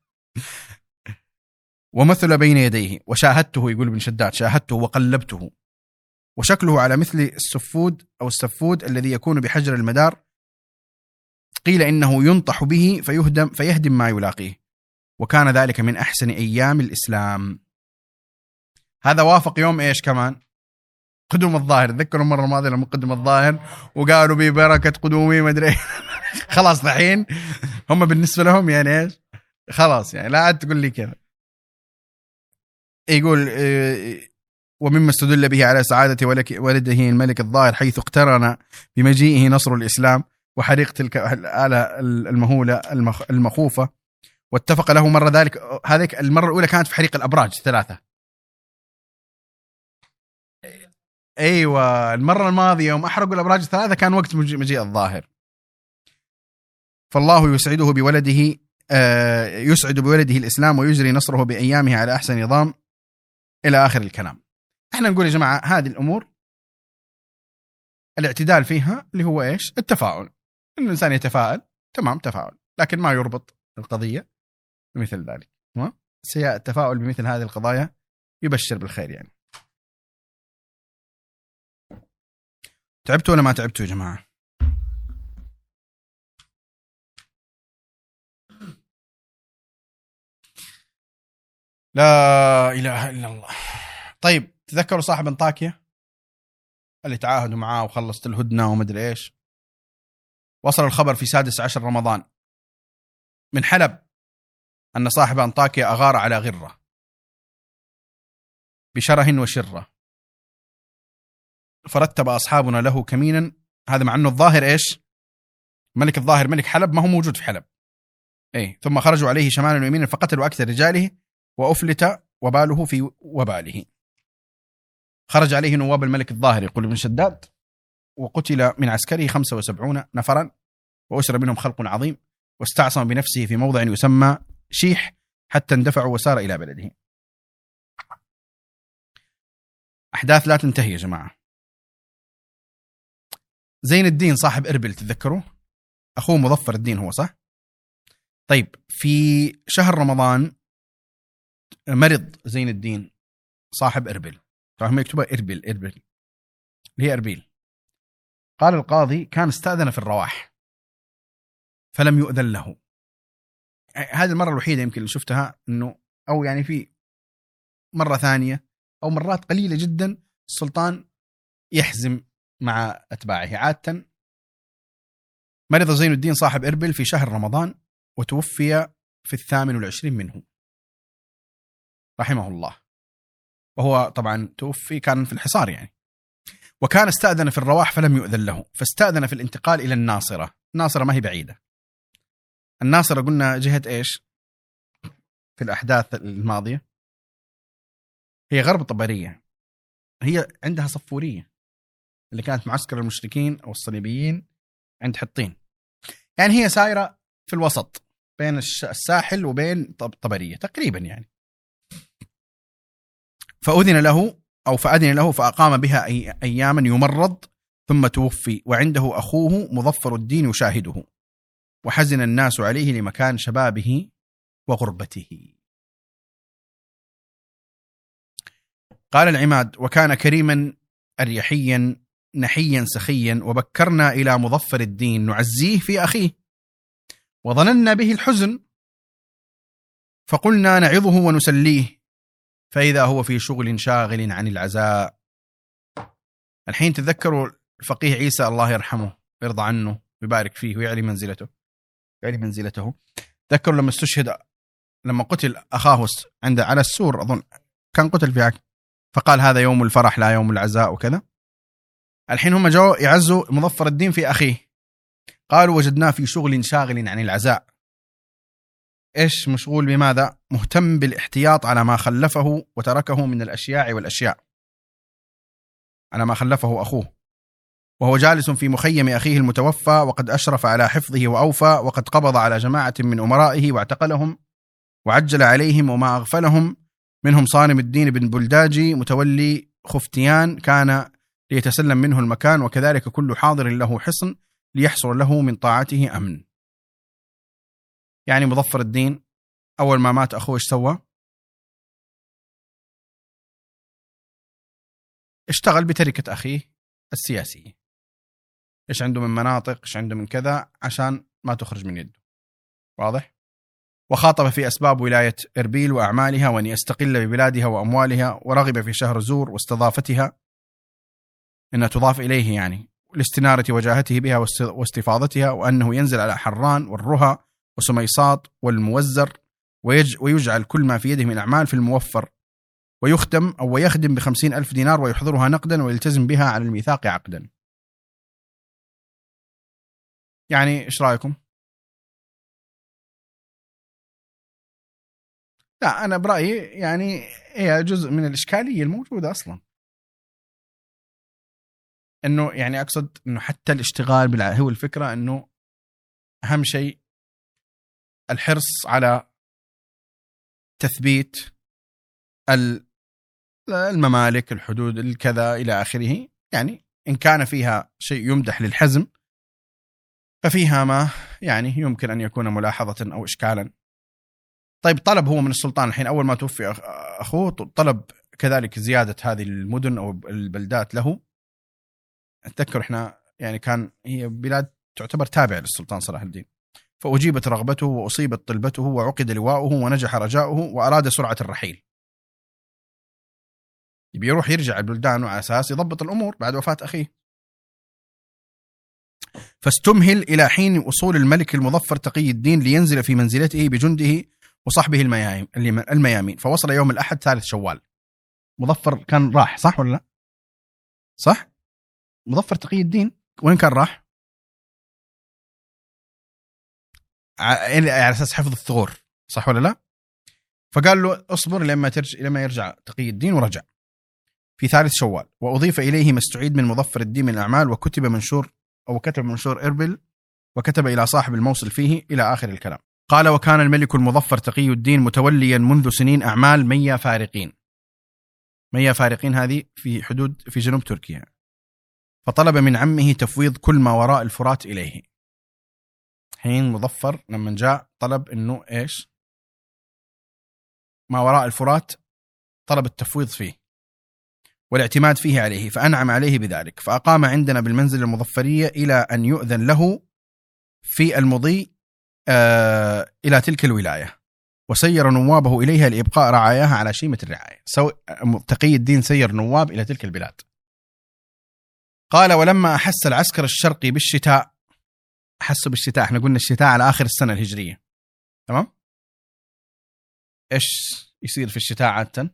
ومثل بين يديه وشاهدته، يقول ابن شداد شاهدته وقلبته، وشكله على مثل السفود أو السفود الذي يكون بحجر المدار، قيل إنه ينطح به فيهدم فيهدم ما يلاقيه، وكان ذلك من أحسن أيام الإسلام. هذا وافق يوم إيش كمان؟ قدوم الظاهر. تذكروا المرة الماضية لما قدم الظاهر وقالوا ببركة قدومي ما أدري. خلاص الحين هم بالنسبة لهم يعني إيش؟ خلاص يعني لا عاد تقول لي كذا. يقول ومما استدل به على سعادة ولده الملك الظاهر حيث اقترن بمجيئه نصر الإسلام وحريق تلك الآلة المهولة المخوفة، واتفق له مرة ذلك. هذه المرة الأولى كانت في حريق الأبراج ثلاثة. أيوة المرة الماضية يوم أحرقوا الأبراج الثلاثة كان وقت مجيء الظاهر. فالله يسعده بولده يسعد بولده الإسلام ويجري نصره بأيامه على أحسن نظام إلى آخر الكلام. احنا نقول يا جماعة هذه الأمور الاعتدال فيها اللي هو إيش؟ التفاؤل. الإنسان يتفائل تمام تفاؤل، لكن ما يربط القضية بمثل ذلك. سياء التفاؤل بمثل هذه القضايا يبشر بالخير. يعني تعبتوا ولا ما تعبتوا يا جماعة؟ لا إله إلا الله. طيب تذكروا صاحب انطاكيا اللي تعاهدوا معاه وخلصت الهدنة ومدري إيش؟ وصل الخبر في سادس عشر رمضان من حلب أن صاحب انطاكيا أغار على غرة بشره وشرة، فرتب أصحابنا له كمينا. هذا مع أنه الظاهر إيش؟ ملك الظاهر ملك حلب ما هو موجود في حلب. إيه ثم خرجوا عليه شمالا ويمينا فقتلوا أكثر رجاله وأفلت وباله في وباله. خرج عليه نواب الملك الظاهر يقول ابن شداد، وقتل من عسكره خمسة وسبعون نفرا وأسر منهم خلق عظيم، واستعصم بنفسه في موضع يسمى شيح حتى اندفعوا وسار إلى بلده. أحداث لا تنتهي يا جماعة. زين الدين صاحب إربل تذكروا؟ أخوه مظفر الدين هو صح؟ طيب في شهر رمضان مرض زين الدين صاحب إربل، فهم يكتبها إربل إربل اللي هي إربيل. قال القاضي كان استأذن في الرواح فلم يؤذن له. هذه المرة الوحيدة يمكن اللي شفتها إنه أو يعني في مرة ثانية أو مرات قليلة جدا السلطان يحزم مع أتباعه. عادة مرض زين الدين صاحب إربل في شهر رمضان وتوفي في الثامن والعشرين منه رحمه الله، وهو طبعا توفي كان في الحصار يعني. وكان استأذن في الرواح فلم يؤذن له، فاستأذن في الانتقال إلى الناصرة. الناصرة ما هي بعيدة. الناصرة قلنا جهة إيش في الأحداث الماضية؟ هي غرب طبرية، هي عندها صفورية اللي كانت معسكر المشركين أو الصليبيين عند حطين، يعني هي سايرة في الوسط بين الساحل وبين طبرية تقريبا يعني. فأذن له أو فأذن له فأقام بها أي أياما يمرض ثم توفي، وعنده أخوه مظفر الدين يشاهده، وحزن الناس عليه لمكان شبابه وغربته. قال العماد وكان كريما أريحيا نحيا سخيا، وبكرنا إلى مظفر الدين نعزيه في أخيه وظننا به الحزن، فقلنا نعظه ونسليه، فإذا هو في شغل شاغل عن العزاء. الحين تذكروا الفقيه عيسى الله يرحمه ويرضى عنه ويبارك فيه ويعلي منزلته يعلي منزلته تذكروا لما استشهد لما قتل أخاه عند على السور أظن كان قتل في عك، فقال هذا يوم الفرح لا يوم العزاء وكذا. الحين هم جاءوا يعزوا مظفر الدين في أخيه، قالوا وجدناه في شغل شاغل عن العزاء. إيش مشغول بماذا؟ مهتم بالاحتياط على ما خلفه وتركه من الأشياء والأشياء، على ما خلفه أخوه، وهو جالس في مخيم أخيه المتوفى وقد أشرف على حفظه وأوفى، وقد قبض على جماعة من أمرائه واعتقلهم وعجل عليهم وما أغفلهم، منهم صارم الدين بن بلداجي متولي خفتيان كان ليتسلم منه المكان، وكذلك كل حاضر له حصن ليحصل له من طاعته أمن. يعني مظفر الدين أول ما مات أخوه إيش سوى؟ اشتغل بتركة أخيه السياسية، إيش عنده من مناطق، إيش عنده من كذا، عشان ما تخرج من يده. واضح؟ وخاطب في أسباب ولاية إربيل وأعمالها، وأن يستقل ببلادها وأموالها، ورغب في شهر زور واستضافتها، أنها تضاف إليه يعني، لاستنارة وجاهته بها واستفاضتها، وأنه ينزل على حران والرها وسميصاط والموزر، ويجعل كل ما في يده من أعمال في الموفر، ويختم أو ويخدم بخمسين ألف دينار، ويحضرها نقدا ويلتزم بها على الميثاق عقدا. يعني إيش رأيكم؟ لا أنا برأيي يعني هي جزء من الإشكالية الموجودة أصلا، إنه يعني أقصد إنه حتى الاشتغال بالع... هو الفكرة إنه أهم شيء الحرص على تثبيت الممالك، الحدود، الكذا إلى آخره. يعني إن كان فيها شيء يمدح للحزم ففيها ما يعني يمكن أن يكون ملاحظة أو إشكالا. طيب طلب هو من السلطان الحين أول ما توفي أخوه، طلب كذلك زيادة هذه المدن أو البلدات له. أتذكر إحنا يعني كان هي بلاد تعتبر تابعة للسلطان صلاح الدين، فأجيبت رغبته وأصيبت طلبته وعقد لواؤه ونجح رجاؤه، وأراد سرعة الرحيل، بيروح يرجع بلدانه على أساس يضبط الأمور بعد وفاة أخيه. فاستمهل إلى حين وصول الملك المظفر تقي الدين لينزل في منزلته بجنده وصحبه الميامين. فوصل يوم الأحد ثالث شوال. مظفر كان راح صح ولا لا؟ صح؟ مظفر تقي الدين وين كان راح؟ على أساس حفظ الثغور صح ولا لا؟ فقال له اصبر لما ترجع لما يرجع تقي الدين، ورجع في ثالث شوال. وأضيف إليه ما استعيد من مظفر الدين من الأعمال، وكتب منشور أو كتب منشور إربل، وكتب إلى صاحب الموصل فيه إلى آخر الكلام. قال: وكان الملك المظفر تقي الدين متوليا منذ سنين أعمال مية فارقين. مية فارقين هذه في حدود في جنوب تركيا. فطلب من عمه تفويض كل ما وراء الفرات إليه. حين مظفر لما جاء طلب إنه إيش ما وراء الفرات، طلب التفويض فيه والاعتماد فيه عليه، فأنعم عليه بذلك. فأقام عندنا بالمنزل المظفرية إلى أن يؤذن له في المضي آه إلى تلك الولاية، وسير نوابه إليها لإبقاء رعاياها على شيمة الرعاية. سو... تقي الدين سير نواب إلى تلك البلاد. قال: ولما أحس العسكر الشرقي بالشتاء، أحسوا بالشتاء، احنا قلنا الشتاء على آخر السنة الهجرية، تمام؟ إيش يصير في الشتاء عادة؟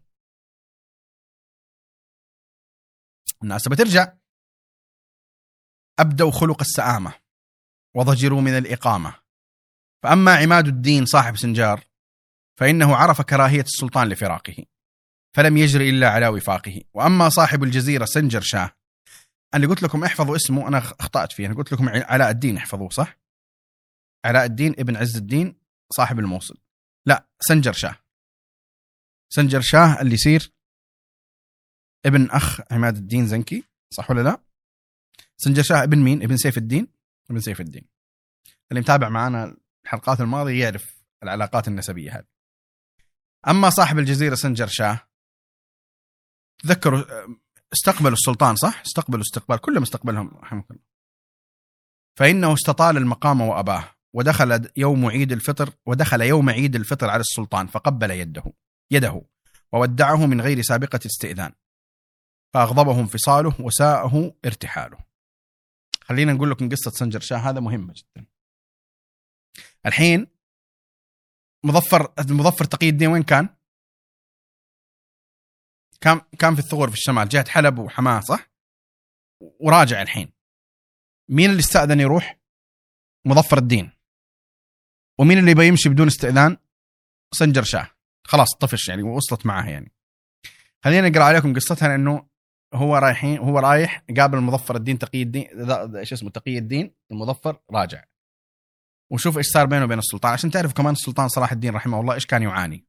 الناس بترجع، أبدوا خلق السآمة وضجروا من الإقامة. فأما عماد الدين صاحب سنجار فإنه عرف كراهية السلطان لفراقه، فلم يجري إلا على وفاقه. وأما صاحب الجزيرة سنجر شاه، أنا قلت لكم احفظوا اسمه، أنا أخطأت فيه، أنا قلت لكم علاء الدين، احفظوه صح؟ علاء الدين ابن عز الدين صاحب الموصل، لا سنجر شاه. سنجر شاه اللي يصير ابن أخ عماد الدين زنكي، صح ولا لا؟ سنجر شاه ابن مين؟ ابن سيف الدين، ابن سيف الدين. اللي متابع معنا الحلقات الماضية يعرف العلاقات النسبية هذه. أما صاحب الجزيرة سنجر شاه، تذكروا استقبلوا السلطان صح؟ استقبلوا استقبال كلهم استقبلهم رحمه الله. فإنه استطال المقام وأباه، ودخل يوم عيد الفطر ودخل يوم عيد الفطر على السلطان، فقبل يده يده وودعه من غير سابقة استئذان، فأغضبه انفصاله وساءه ارتحاله. خلينا نقول لكم قصة سنجر شاه، هذا مهمة جدا. الحين مظفر المظفر تقي الدين وين كان؟ كان كان في الثغور في الشمال جهة حلب وحماة صح؟ وراجع الحين. مين اللي استأذن يروح؟ مظفر الدين. ومين اللي بيمشي بدون استئذان؟ سنجر شاه. خلاص طفش يعني ووصلت معاه يعني. خلينا نقرأ عليكم قصتها، لأنه هو رايحين هو رايح قابل المظفر الدين تقي الدين، ايش اسمه تقي الدين المظفر، راجع وشوف إيش صار بينه وبين السلطان عشان تعرف كمان السلطان صلاح الدين رحمه الله إيش كان يعاني.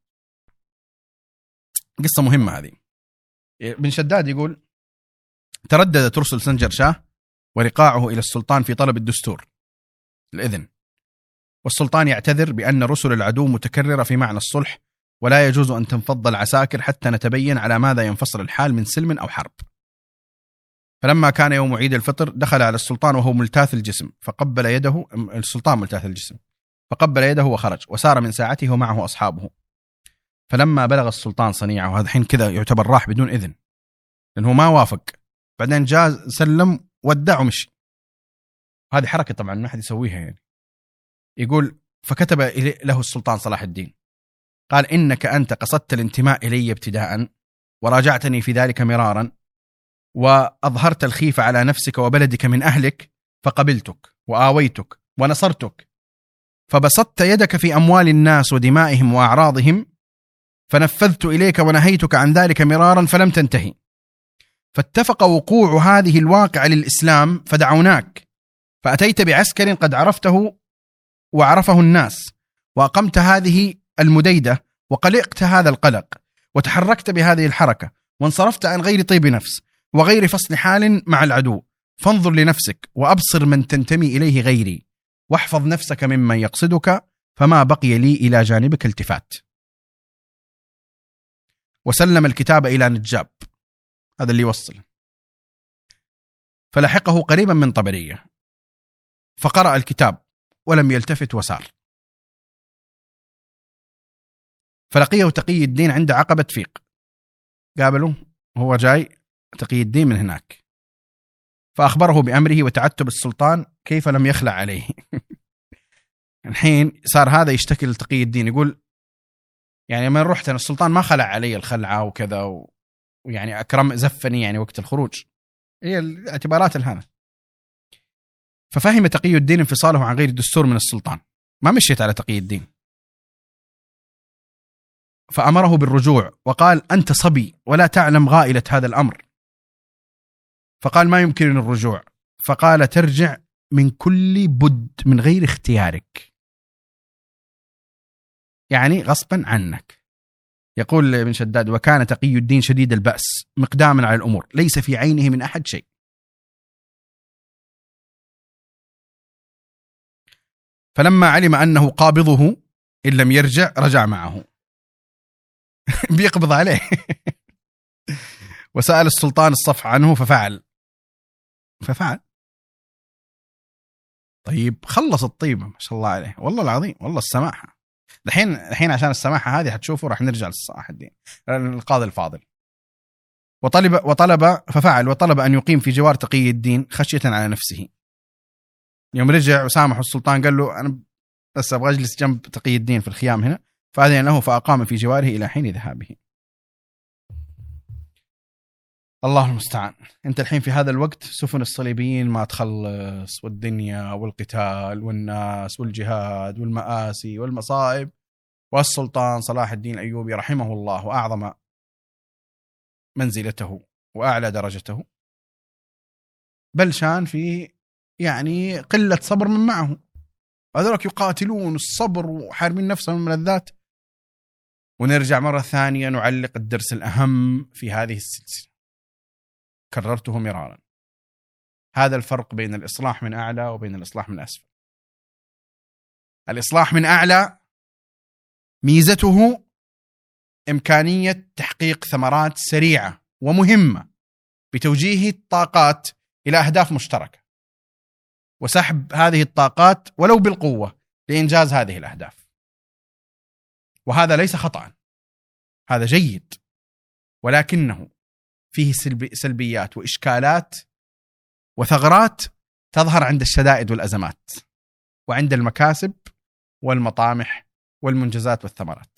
قصة مهمة هذه. بن شداد يقول: ترددت رسل سنجر شاه ورقاعه إلى السلطان في طلب الدستور الإذن، والسلطان يعتذر بأن رسل العدو متكررة في معنى الصلح، ولا يجوز أن تنفض العساكر حتى نتبين على ماذا ينفصل الحال من سلم أو حرب. فلما كان يوم عيد الفطر دخل على السلطان وهو ملتاث الجسم فقبل يده، السلطان ملتاث الجسم فقبل يده وخرج، وسار من ساعته ومعه أصحابه. فلما بلغ السلطان صنيعه، وهذا حين كذا يعتبر راح بدون إذن لأنه ما وافق، بعدين جاء سلم ودع ومشي. هذه حركة طبعا ما حد يسويها يعني. يقول: فكتب له السلطان صلاح الدين قال: إنك أنت قصدت الانتماء إلي ابتداء وراجعتني في ذلك مرارا، وأظهرت الخيفة على نفسك وبلدك من أهلك، فقبلتك وآويتك ونصرتك، فبسطت يدك في أموال الناس ودمائهم وأعراضهم، فنفذت إليك ونهيتك عن ذلك مرارا فلم تنتهي، فاتفق وقوع هذه الواقع للإسلام فدعوناك، فأتيت بعسكر قد عرفته وعرفه الناس، وأقمت هذه المديدة وقلقت هذا القلق، وتحركت بهذه الحركة، وانصرفت عن غير طيب نفس وغير فصل حال مع العدو، فانظر لنفسك وأبصر من تنتمي إليه غيري، واحفظ نفسك ممن يقصدك، فما بقي لي إلى جانبك التفات. وسلم الكتاب إلى نجاب، هذا اللي يوصل، فلحقه قريبا من طبرية، فقرأ الكتاب ولم يلتفت وسار. فلقيه تقي الدين عند عقبة فيق، قابله هو جاي تقي الدين من هناك، فأخبره بأمره وتعتب السلطان كيف لم يخلع عليه. الحين صار هذا يشتكي لتقي الدين، يقول يعني من رحت أنا السلطان ما خلع علي الخلعة وكذا و... ويعني أكرم زفني يعني وقت الخروج، هي الاعتبارات الهانة. ففهم تقي الدين انفصاله عن غير الدستور من السلطان، ما مشيت على تقي الدين، فأمره بالرجوع وقال: أنت صبي ولا تعلم غائلة هذا الأمر. فقال: ما يمكن الرجوع. فقال: ترجع من كل بد من غير اختيارك، يعني غصبا عنك. يقول ابن شداد: وكان تقي الدين شديد البأس مقداما على الأمور، ليس في عينه من أحد شيء. فلما علم أنه قابضه إن لم يرجع رجع معه. بيقبض عليه. وسأل السلطان الصفح عنه ففعل ففعل طيب خلص الطيبة ما شاء الله عليه، والله العظيم، والله السماحة. الحين الحين عشان السماحة هذه حتشوفوا راح نرجع لصلاح الدين القاضي الفاضل. وطلب وطلب ففعل وطلب أن يقيم في جوار تقي الدين خشية على نفسه. يوم رجع وسامح السلطان قال له: أنا بس أبغى أجلس جنب تقي الدين في الخيام هنا، فأذن له فأقام في جواره إلى حين ذهابه. الله المستعان. أنت الحين في هذا الوقت سفن الصليبيين ما تخلص، والدنيا والقتال والناس والجهاد والمآسي والمصائب، والسلطان صلاح الدين الأيوبي رحمه الله وأعظم منزلته وأعلى درجته بل شان في يعني قلة صبر من معه، هذولك يقاتلون الصبر وحارمين نفسهم من الملذات. ونرجع مرة ثانية نعلق الدرس الأهم في هذه السلسلة، كررته مرارا، هذا الفرق بين الإصلاح من أعلى وبين الإصلاح من أسفل. الإصلاح من أعلى ميزته إمكانية تحقيق ثمرات سريعة ومهمة بتوجيه الطاقات إلى أهداف مشتركة، وسحب هذه الطاقات ولو بالقوة لإنجاز هذه الأهداف. وهذا ليس خطأ، هذا جيد، ولكنه فيه سلبيات وإشكالات وثغرات تظهر عند الشدائد والأزمات، وعند المكاسب والمطامح والمنجزات والثمرات.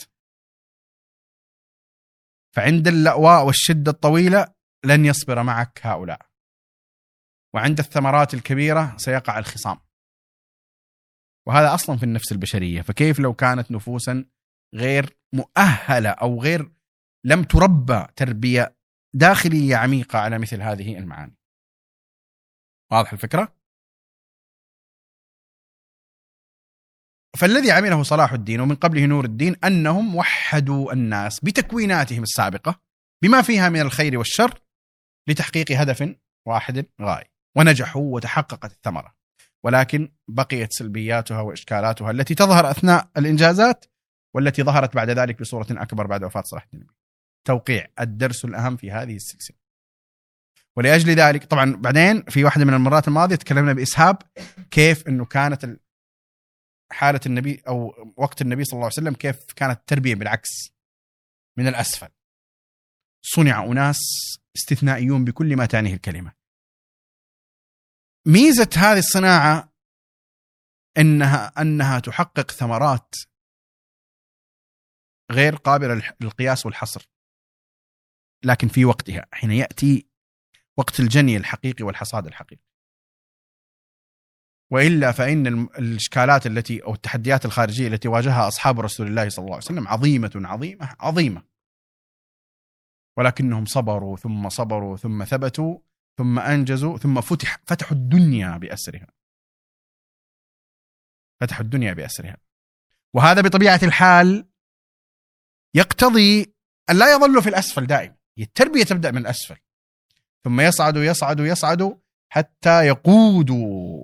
فعند اللأواء والشدة الطويلة لن يصبر معك هؤلاء، وعند الثمرات الكبيرة سيقع الخصام، وهذا أصلا في النفس البشرية. فكيف لو كانت نفوسا غير مؤهلة أو غير لم تربى تربية داخلية عميقة على مثل هذه المعاني؟ واضح الفكرة؟ فالذي عمله صلاح الدين ومن قبله نور الدين أنهم وحدوا الناس بتكويناتهم السابقة بما فيها من الخير والشر لتحقيق هدف واحد غاية، ونجحوا وتحققت الثمرة، ولكن بقيت سلبياتها وإشكالاتها التي تظهر أثناء الإنجازات والتي ظهرت بعد ذلك بصورة أكبر بعد وفاة صلاح الدين. توقيع الدرس الأهم في هذه السلسلة. ولأجل ذلك طبعا بعدين في واحدة من المرات الماضية تكلمنا بإسهاب كيف أنه كانت حالة النبي أو وقت النبي صلى الله عليه وسلم كيف كانت التربية بالعكس من الأسفل. صنع أناس استثنائيون بكل ما تعنيه الكلمة. ميزة هذه الصناعة أنها أنها تحقق ثمرات غير قابلة للقياس والحصر، لكن في وقتها حين يأتي وقت الجني الحقيقي والحصاد الحقيقي. وإلا فإن الإشكالات التي أو التحديات الخارجية التي واجهها أصحاب رسول الله صلى الله عليه وسلم عظيمة عظيمة عظيمة، ولكنهم صبروا ثم صبروا ثم ثبتوا ثم أنجزوا ثم فتح فتحوا الدنيا بأسرها فتحوا الدنيا بأسرها. وهذا بطبيعة الحال يقتضي أن لا يظلوا في الأسفل دائما. التربية تبدأ من الأسفل ثم يصعدوا يصعدوا يصعدوا حتى يقودوا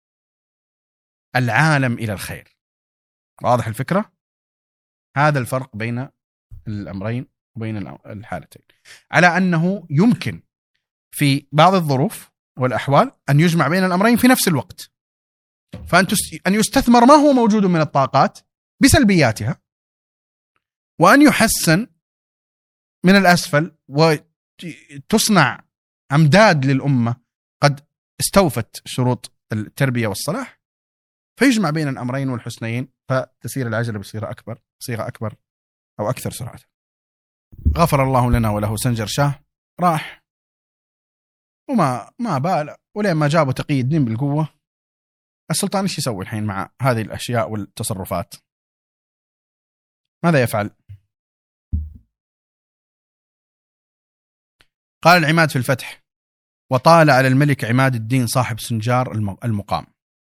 العالم إلى الخير. واضح الفكرة؟ هذا الفرق بين الأمرين وبين الحالتين، على أنه يمكن في بعض الظروف والأحوال أن يجمع بين الأمرين في نفس الوقت، فأن يستثمر ما هو موجود من الطاقات بسلبياتها، وأن يحسن من الأسفل وتصنع أمداد للأمة قد استوفت شروط التربية والصلاح، فيجمع بين الأمرين والحسنين، فتسير العجلة بصيغة أكبر صيغة أكبر أو أكثر سرعة. غفر الله لنا وله. سنجر شاه راح وما ما بال، ولين ما جابوا تقي الدين بالقوة. السلطان ايش يسوي الحين مع هذه الأشياء والتصرفات؟ ماذا يفعل؟ قال العماد في الفتح: وطال على الملك عماد الدين صاحب سنجار المقام،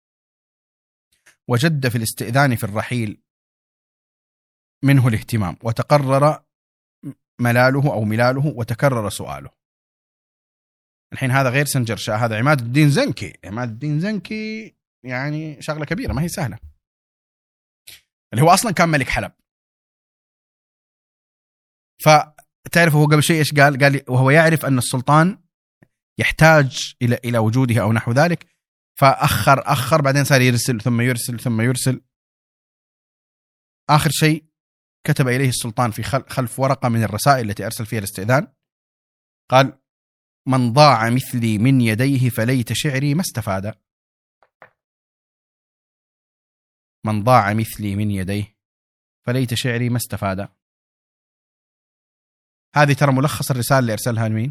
وجد في الاستئذان في الرحيل منه الاهتمام، وتقرر ملاله أو ملاله، وتكرر سؤاله. الحين هذا غير سنجر شاه، هذا عماد الدين زنكي. عماد الدين زنكي يعني شغلة كبيرة، ما هي سهلة، اللي هو أصلا كان ملك حلب. فتعرف هو قبل شيء إيش قال؟ قال وهو يعرف أن السلطان يحتاج إلى إلى وجوده أو نحو ذلك، فأخر أخر بعدين صار يرسل ثم يرسل ثم يرسل. آخر شيء كتب إليه السلطان في خلف ورقة من الرسائل التي أرسل فيها الاستئذان، قال: من ضاع مثلي من يديه فليت شعري ما استفاد. من ضاع مثلي من يديه فليت شعري ما استفاد. هذه ترى ملخص الرسالة اللي أرسلها لمين؟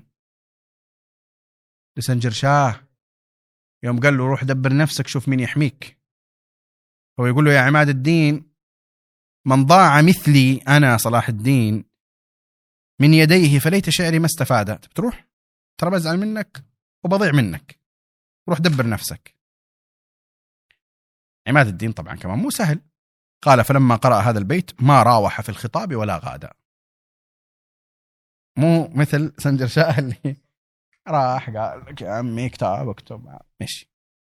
لسنجر شاه، يوم قال له روح دبر نفسك شوف مين يحميك. هو يقول له يا عماد الدين، من ضاع مثلي أنا صلاح الدين من يديه فليت شعري ما استفاد. بتروح ترى بزعل منك وبضيع منك، روح دبر نفسك. عماد الدين طبعا كمان مو سهل. قال: فلما قرأ هذا البيت ما راوح في الخطاب ولا غاد. مو مثل سنجر شاه اللي راح قال لك يا عمي كتاب اكتب ماشي.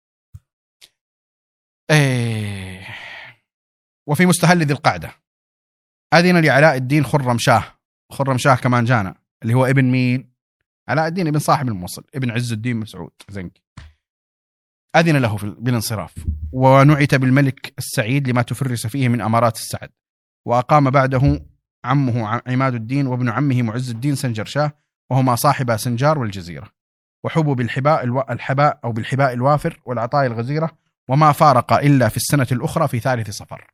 ايه. وفي مستهل ذي القعدة أذن لعلاء الدين خرم شاه. خرم شاه كمان جانا، اللي هو ابن مين؟ علاء الدين ابن صاحب الموصل، ابن عز الدين مسعود زنكي. أذن له بالانصراف، ونعت بالملك السعيد لما تفرس فيه من أمارات السعد. وأقام بعده عمه عماد الدين وابن عمه معز الدين سنجر شاه، وهما صاحبا سنجار والجزيرة، وحبوا بالحباء الو... الحباء أو بالحباء الوافر والعطايا الغزيرة، وما فارق إلا في السنة الأخرى في ثالث صفر.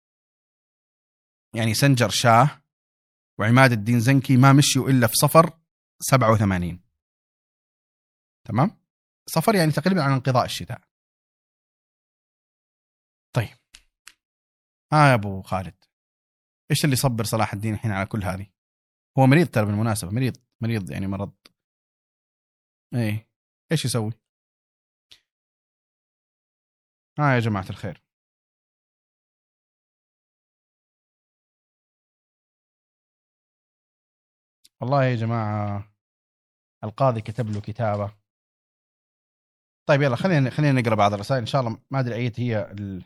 يعني سنجر شاه وعماد الدين زنكي ما مشيوا إلا في صفر سبعة وثمانين. تمام؟ صفر يعني تقريبا عن انقضاء الشتاء. طيب ها آه يا أبو خالد، إيش اللي صبر صلاح الدين الحين على كل هذه؟ هو مريض ترى بالمناسبة، مريض مريض يعني مرض. إيه إيش يسوي؟ ها آه يا جماعة الخير، والله يا جماعة القاضي كتب له كتابة. طيب يلا خلينا خلينا نقرأ بعض الرسائل إن شاء الله. ما أدري أية هي ال...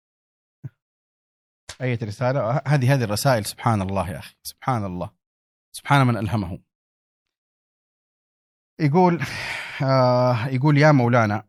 أية رسالة هذه. هذه الرسائل سبحان الله يا أخي، سبحان الله، سبحان من ألهمه. يقول آه يقول يا مولانا،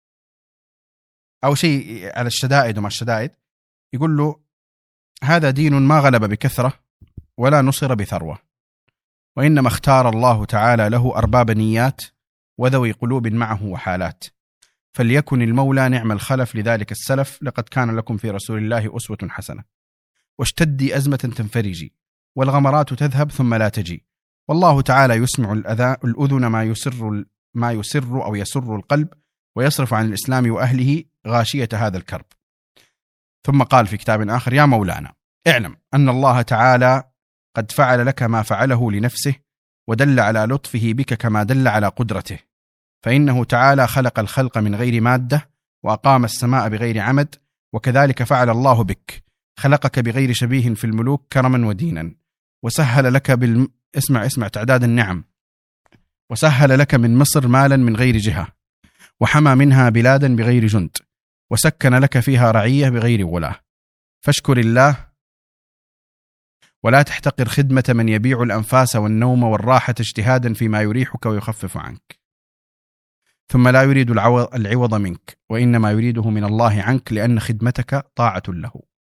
أو شيء على الشدائد وما الشدائد، يقول له هذا دين ما غلب بكثرة ولا نصر بثروة، وإنما اختار الله تعالى له أرباب نيات وذوي قلوب معه وحالات، فليكن المولى نعم الخلف لذلك السلف، لقد كان لكم في رسول الله أسوة حسنة. واشتدي أزمة تنفرجي، والغمرات تذهب ثم لا تجي، والله تعالى يسمع الأذن ما يسر ما يسر أو يسر القلب، ويصرف عن الإسلام وأهله غاشية هذا الكرب. ثم قال في كتاب آخر: يا مولانا اعلم أن الله تعالى قد فعل لك ما فعله لنفسه، ودل على لطفه بك كما دل على قدرته، فإنه تعالى خلق الخلق من غير مادة، وأقام السماء بغير عمد، وكذلك فعل الله بك، خلقك بغير شبيه في الملوك كرما ودينا، وسهل لك بالم... اسمع اسمع تعداد النعم، وسهل لك من مصر مالا من غير جهة، وحمى منها بلادا بغير جند، وسكن لك فيها رعية بغير ولاة، فاشكر الله ولا تحتقر خدمة من يبيع الأنفاس والنوم والراحة اجتهادا فيما يريحك ويخفف عنك، ثم لا يريد العوض منك، وإنما يريده من الله عنك، لأن خدمتك طاعة له.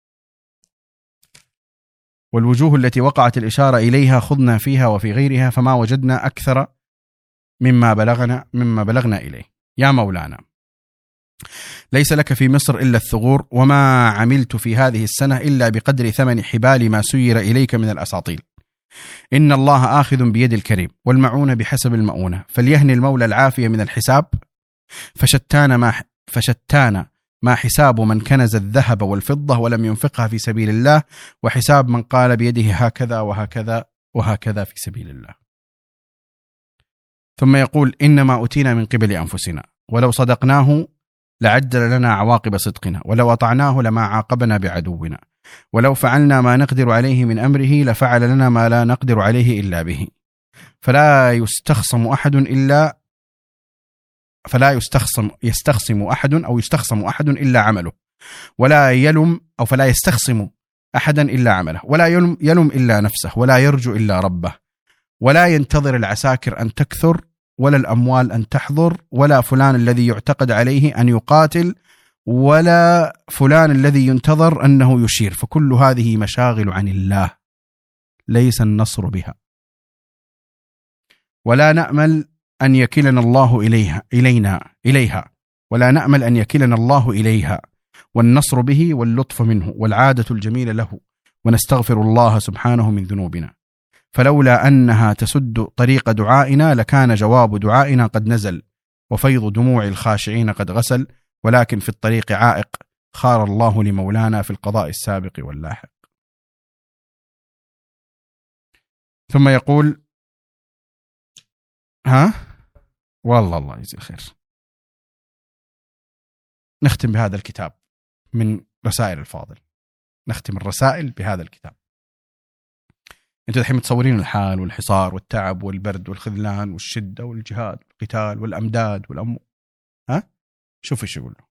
والوجوه التي وقعت الإشارة إليها خضنا فيها وفي غيرها، فما وجدنا أكثر مما بلغنا مما بلغنا إليه. يا مولانا ليس لك في مصر إلا الثغور، وما عملت في هذه السنة إلا بقدر ثمن حبال ما سير إليك من الأساطيل. إن الله آخذ بيد الكريم، والمعونة بحسب المؤونة، فليهني المولى العافية من الحساب، فشتان ما فشتان ما حساب من كنز الذهب والفضة ولم ينفقها في سبيل الله، وحساب من قال بيده هكذا وهكذا وهكذا في سبيل الله. ثم يقول: إنما أتينا من قبل أنفسنا، ولو صدقناه لعجل لنا عواقب صدقنا، ولو أطعناه لما عاقبنا بعدونا، ولو فعلنا ما نقدر عليه من أمره لفعل لنا ما لا نقدر عليه إلا به، فلا يستخصم أحد إلا فلا يستخصم يستخصم أحد أو يستخصم أحد إلا عمله، ولا يلم أو فلا يستخصم أحدا إلا عمله، ولا يلم, يلم إلا نفسه، ولا يرجو إلا ربه، ولا ينتظر العساكر أن تكثر، ولا الأموال أن تحضر، ولا فلان الذي يعتقد عليه أن يقاتل، ولا فلان الذي ينتظر أنه يشير، فكل هذه مشاغل عن الله ليس النصر بها، ولا نأمل أن يكلنا الله إليها إلينا إليها ولا نأمل أن يكلنا الله إليها، والنصر به واللطف منه والعادة الجميلة له، ونستغفر الله سبحانه من ذنوبنا، فلولا أنها تسد طريق دعائنا لكان جواب دعائنا قد نزل، وفيض دموع الخاشعين قد غسل، ولكن في الطريق عائق خار الله لمولانا في القضاء السابق واللاحق. ثم يقول: ها والله الله يجزي الخير. نختم بهذا الكتاب من رسائل الفاضل، نختم الرسائل بهذا الكتاب. انتوا الحين متصورين الحال والحصار والتعب والبرد والخذلان والشدة والجهاد والقتال والأمداد والأم ها شوف ايش يقول له.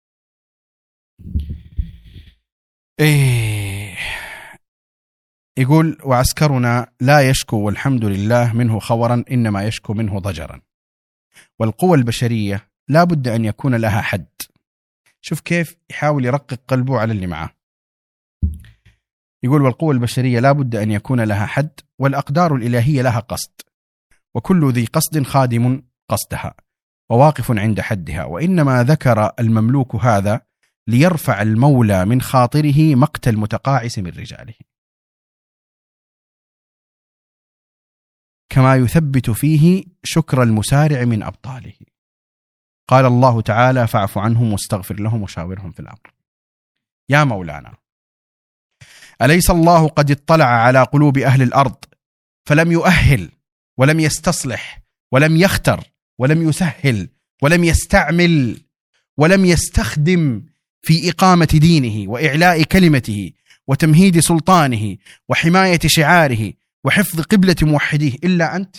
ايه يقول: وعسكرنا لا يشكو والحمد لله منه خورا، إنما يشكو منه ضجرا، والقوى البشرية لا بد أن يكون لها حد. شوف كيف يحاول يرقق قلبه على اللي معه. يقول: والقوى البشرية لا بد أن يكون لها حد، والأقدار الإلهية لها قصد، وكل ذي قصد خادم قصدها وواقف عند حدها، وإنما ذكر المملوك هذا ليرفع المولى من خاطره مقت المتقاعس من رجاله، كما يثبت فيه شكر المسارع من أبطاله. قال الله تعالى: فاعف عنهم واستغفر لهم وشاورهم في الأمر. يا مولانا أليس الله قد اطلع على قلوب أهل الأرض فلم يؤهل ولم يستصلح ولم يختر ولم يسهل ولم يستعمل ولم يستخدم في إقامة دينه وإعلاء كلمته وتمهيد سلطانه وحماية شعاره وحفظ قبلة موحديه إلا أنت؟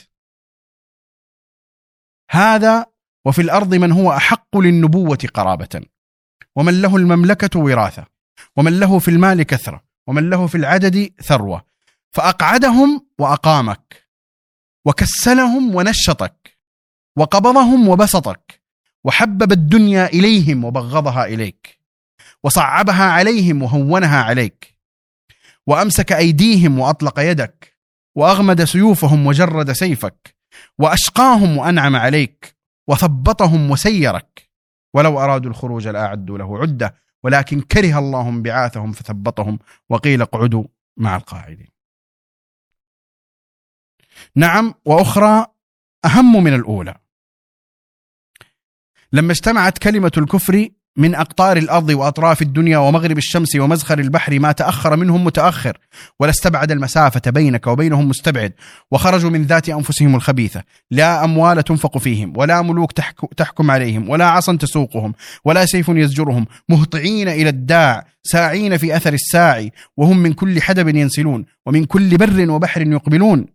هذا وفي الأرض من هو أحق للنبوة قرابة، ومن له المملكة وراثة، ومن له في المال كثرة، ومن له في العدد ثروة، فأقعدهم وأقامك، وكسلهم ونشطك، وقبضهم وبسطك، وحبب الدنيا إليهم وبغضها إليك، وصعبها عليهم وهونها عليك، وأمسك أيديهم وأطلق يدك، وأغمد سيوفهم وجرد سيفك، وأشقاهم وأنعم عليك، وثبطهم وسيرك. ولو أرادوا الخروج لأعدوا له عدة، ولكن كره الله انبعاثهم فثبطهم، وقيل اقعدوا مع القاعدين. نعم، وأخرى أهم من الأولى. لما اجتمعت كلمة الكفر من أقطار الأرض وأطراف الدنيا ومغرب الشمس ومزخر البحر، ما تأخر منهم متأخر، ولا استبعد المسافة بينك وبينهم مستبعد، وخرجوا من ذات أنفسهم الخبيثة. لا أموال تنفق فيهم، ولا ملوك تحكم عليهم، ولا عصا تسوقهم، ولا سيف يزجرهم، مهطعين إلى الداع، ساعين في أثر الساعي، وهم من كل حدب ينسلون، ومن كل بر وبحر يقبلون.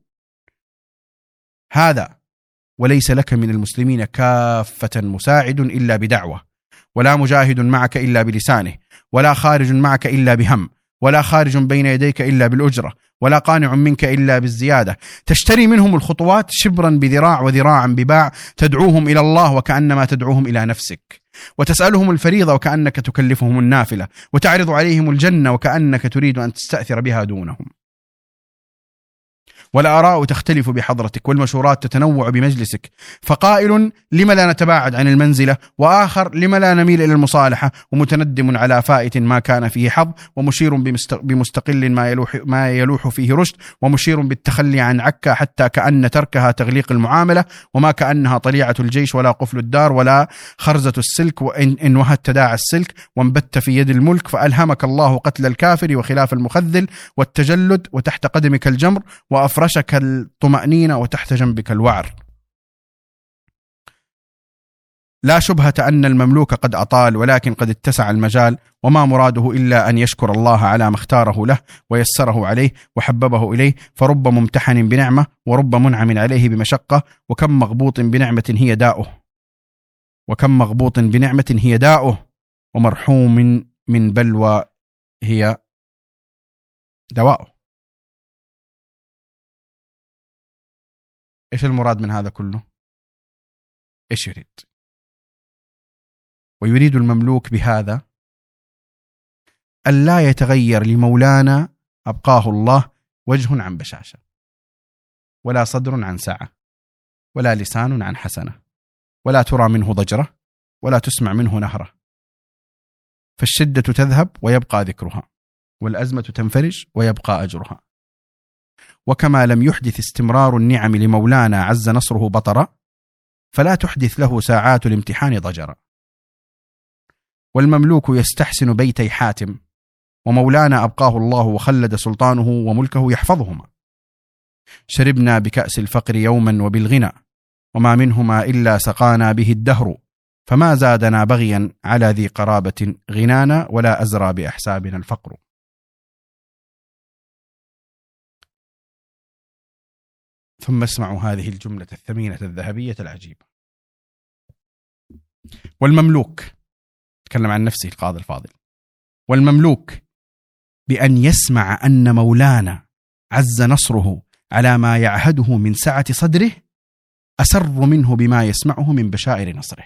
هذا وليس لك من المسلمين كافة مساعد إلا بدعوة، ولا مجاهد معك إلا بلسانه، ولا خارج معك إلا بهم، ولا خارج بين يديك إلا بالأجرة، ولا قانع منك إلا بالزيادة. تشتري منهم الخطوات شبرا بذراع وذراعا بباع، تدعوهم إلى الله وكأنما تدعوهم إلى نفسك، وتسألهم الفريضة وكأنك تكلفهم النافلة، وتعرض عليهم الجنة وكأنك تريد أن تستأثر بها دونهم. والآراء تختلف بحضرتك، والمشورات تتنوع بمجلسك، فقائل لما لا نتباعد عن المنزلة، وآخر لما لا نميل إلى المصالحة، ومتندم على فائت ما كان فيه حظ، ومشير بمستقل ما يلوح, ما يلوح فيه رشد، ومشير بالتخلي عن عكا حتى كأن تركها تغليق المعاملة، وما كأنها طليعة الجيش ولا قفل الدار ولا خرزة السلك، وإن وهت تداعى السلك وانبت في يد الملك، فألهمك الله قتل الكافر وخلاف المخذل والتجلد، وتحت قدمك الجمر، وأفرشك الطمأنينة وتحت جنبك الوعر. لا شبهة أن المملوك قد أطال، ولكن قد اتسع المجال، وما مراده إلا أن يشكر الله على ما اختاره له ويسره عليه وحببه إليه، فرب ممتحن بنعمة، ورب منعم عليه بمشقة، وكم مغبوط بنعمة هي داؤه وكم مغبوط بنعمة هي داؤه ومرحوم من بلوى هي دواؤه. إيش المراد من هذا كله؟ إيش يريد؟ ويريد المملوك بهذا ألا يتغير لمولانا أبقاه الله وجه عن بشاشة، ولا صدر عن سعة، ولا لسان عن حسنة، ولا ترى منه ضجرة، ولا تسمع منه نهرة. فالشدة تذهب ويبقى ذكرها، والأزمة تنفرج ويبقى أجرها. وكما لم يحدث استمرار النعم لمولانا عز نصره بطرا، فلا تحدث له ساعات الامتحان ضجرا. والمملوك يستحسن بيتي حاتم، ومولانا أبقاه الله وخلد سلطانه وملكه يحفظهما. شربنا بكأس الفقر يوما وبالغنى، وما منهما إلا سقانا به الدهر، فما زادنا بغيا على ذي قرابة غنانا، ولا أزرى بأحسابنا الفقر. ثم اسمعوا هذه الجملة الثمينة الذهبية العجيبة. والمملوك، تكلم عن نفسه القاضي الفاضل، والمملوك بأن يسمع أن مولانا عز نصره على ما يعهده من سعة صدره أسر منه بما يسمعه من بشائر نصره.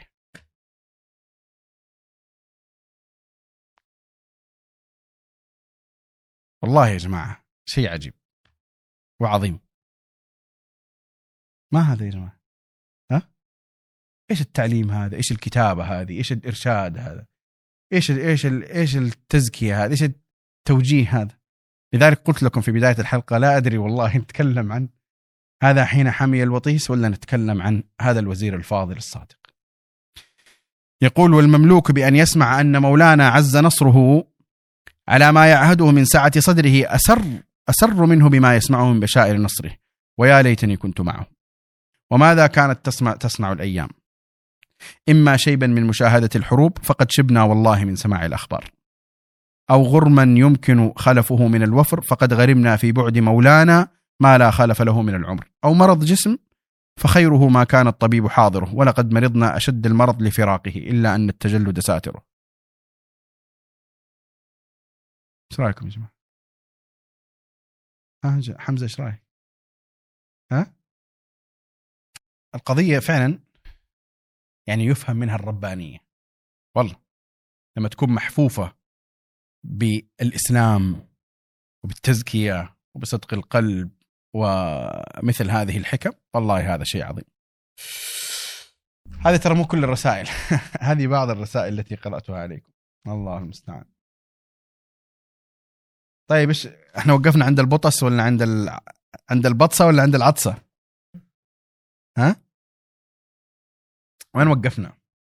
والله يا جماعة شيء عجيب وعظيم. ما هذا يا جماعة؟ ها؟ إيش التعليم هذا؟ إيش الكتابة هذه؟ إيش الإرشاد هذا؟ إيش ال إيش ال إيش التزكية هذا؟ إيش التوجيه هذا؟ لذلك قلت لكم في بداية الحلقة لا أدري والله نتكلم عن هذا حين حمي الوطيس ولا نتكلم عن هذا الوزير الفاضل الصادق. يقول: والمملوك بأن يسمع أن مولانا عز نصره على ما يعهده من سعة صدره أسر أسر منه بما يسمعه من بشائر نصره، ويا ليتني كنت معه. وماذا كانت تسمع تصنع الأيام؟ إما شيبا من مشاهدة الحروب، فقد شبنا والله من سماع الأخبار، أو غرما يمكن خلفه من الوفر، فقد غرمنا في بعد مولانا ما لا خلف له من العمر، أو مرض جسم فخيره ما كان الطبيب حاضره، ولقد مرضنا أشد المرض لفراقه إلا أن التجلد ساتره. ايش رايكم يا جماعة؟ ها حمزة ايش رايك؟ ها؟ القضية فعلا يعني يفهم منها الربانية والله، لما تكون محفوفة بالإسلام وبالتزكية وبصدق القلب ومثل هذه الحكم، والله هذا شيء عظيم. هذه ترى مو كل الرسائل هذه بعض الرسائل التي قرأتها عليكم، الله المستعان. طيب ايش احنا وقفنا عند البطس ولا عند ال... عند البطسة ولا عند العطسة؟ ها وين وقفنا؟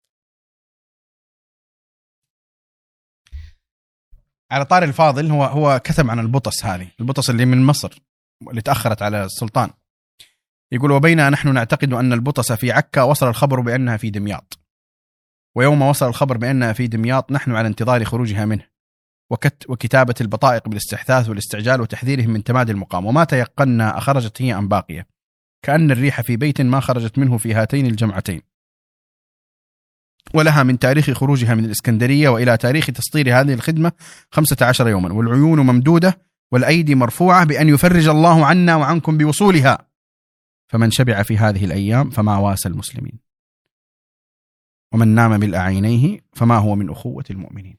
على طاري الفاضل، هو هو كتب عن البطس هذه، البطس اللي من مصر اللي تأخرت على السلطان. يقول: وبينما نحن نعتقد أن البطس في عكا، وصل الخبر بأنها في دمياط، ويوم وصل الخبر بأنها في دمياط نحن على انتظار خروجها منه وكت وكتابة البطائق بالاستحثاث والاستعجال وتحذيرهم من تمادي المقام، وما تيقنا أخرجت هي أم باقية، كأن الريح في بيت ما خرجت منه في هاتين الجمعتين. ولها من تاريخ خروجها من الإسكندرية وإلى تاريخ تسطير هذه الخدمة خمسة عشر يوما، والعيون ممدودة والأيدي مرفوعة بأن يفرج الله عنا وعنكم بوصولها، فمن شبع في هذه الأيام فما واسى المسلمين، ومن نام بالأعينيه فما هو من أخوة المؤمنين.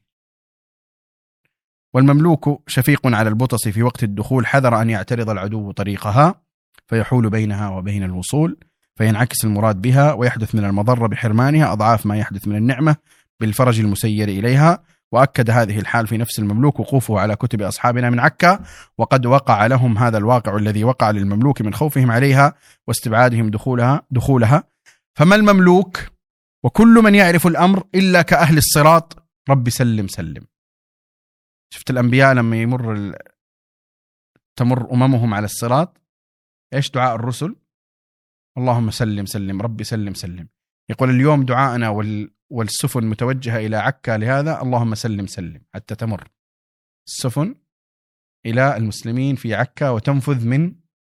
والمملوك شفيق على البطس في وقت الدخول، حذر أن يعترض العدو طريقها فيحول بينها وبين الوصول، فينعكس المراد بها ويحدث من المضرة بحرمانها أضعاف ما يحدث من النعمة بالفرج المسير إليها. وأكد هذه الحال في نفس المملوك وقوفه على كتب أصحابنا من عكا، وقد وقع لهم هذا الواقع الذي وقع للمملوك من خوفهم عليها واستبعادهم دخولها دخولها فما المملوك وكل من يعرف الأمر إلا كأهل الصراط، رب سلم سلم. شفت الأنبياء لما يمر ال... تمر أممهم على الصراط، إيش دعاء الرسل؟ اللهم سلم سلم ربي سلم سلم. يقول اليوم دعاءنا وال... والسفن متوجهة إلى عكا لهذا، اللهم سلم سلم، حتى تمر السفن إلى المسلمين في عكا وتنفذ من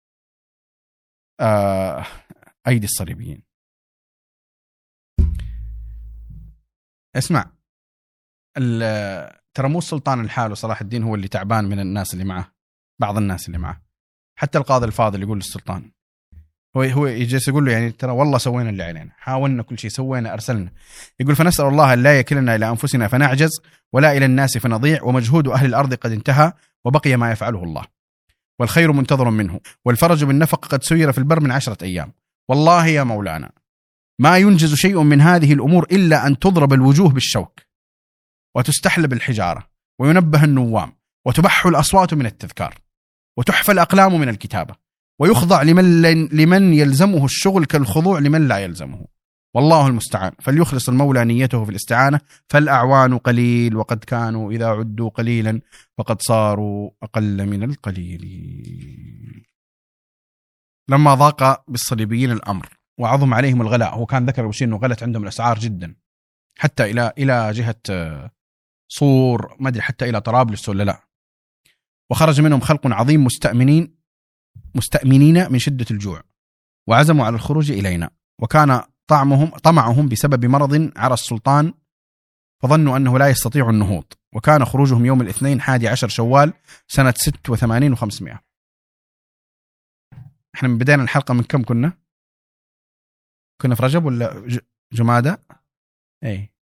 آه... أيدي الصليبيين. اسمع، ال... ترى مو السلطان الحال وصلاح الدين هو اللي تعبان من الناس اللي معه، بعض الناس اللي معه. حتى القاضي الفاضل يقول للسلطان، هو هو يجلس يقول له يعني ترى والله سوينا اللي علينا، حاولنا كل شيء، سوينا أرسلنا. يقول فنسأل الله أن لا يكلنا إلى أنفسنا فنعجز ولا إلى الناس فنضيع، ومجهود أهل الأرض قد انتهى وبقي ما يفعله الله، والخير منتظر منه، والفرج بالنفق قد سير في البر من عشرة أيام. والله يا مولانا ما ينجز شيء من هذه الأمور إلا أن تضرب الوجوه بالشوك وتستحلب الحجارة وينبه النوام وتبح الأصوات من التذكار وتحفى الأقلام من الكتابة ويخضع لمن, لمن يلزمه الشغل كالخضوع لمن لا يلزمه، والله المستعان. فليخلص المولى نيته في الاستعانة، فالأعوان قليل وقد كانوا إذا عدوا قليلا فقد صاروا أقل من القليل. لما ضاق بالصليبيين الأمر وعظم عليهم الغلاء، هو كان ذكر بشيء أنه غلت عندهم الأسعار جدا حتى إلى إلى جهة صور، ما أدري حتى إلى طرابلس ولا لا، وخرج منهم خلق عظيم مستأمنين مستأمنين من شدة الجوع، وعزموا على الخروج إلينا، وكان طعمهم طمعهم بسبب مرض عرى السلطان، فظنوا أنه لا يستطيع النهوض، وكان خروجهم يوم الاثنين حادي عشر شوال سنة ست وثمانين وخمسمائة. احنا من بداية الحلقة من كم كنا؟ كنا في رجب ولا جمادة؟ ايه،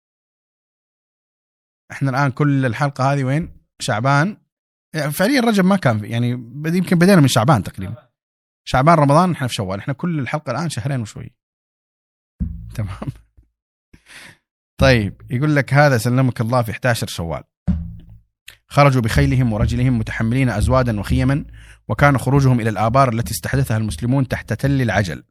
احنا الآن كل الحلقة هذه وين؟ شعبان. يعني فعليا رجب ما كان، يعني يمكن بدينا من شعبان تقريبا، شعبان رمضان احنا في شوال، احنا كل الحلقة الآن شهرين وشوي. تمام. طيب يقول لك هذا سلمك الله في إحدى عشر شوال خرجوا بخيلهم ورجلهم متحملين أزوادا وخيما، وكان خروجهم إلى الآبار التي استحدثها المسلمون تحت تل العجل،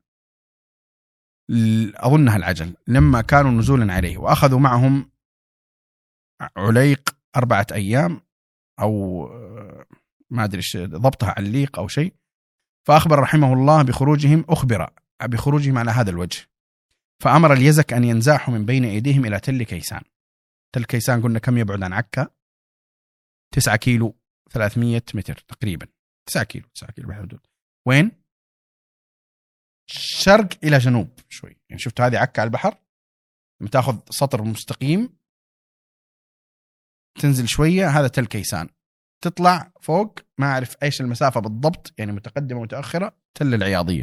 أظنها العجل، لما كانوا نزولا عليه، وأخذوا معهم عليق أربعة أيام أو ما أدري ضبطها عليق أو شيء. فأخبر رحمه الله بخروجهم أخبر بخروجهم على هذا الوجه، فأمر اليزك أن ينزاحوا من بين أيديهم إلى تل كيسان. تل كيسان قلنا كم يبعد عن عكا؟ تسعة كيلو ثلاثمية متر تقريبا، تسعة كيلو تسعة كيلو بحدود. وين؟ شرق إلى جنوب شوي. يعني شفت هذه عكا على البحر، لما تاخذ سطر مستقيم تنزل شوية، هذا تل كيسان. تطلع فوق ما أعرف إيش المسافة بالضبط، يعني متقدمة متأخرة، تل العياضية.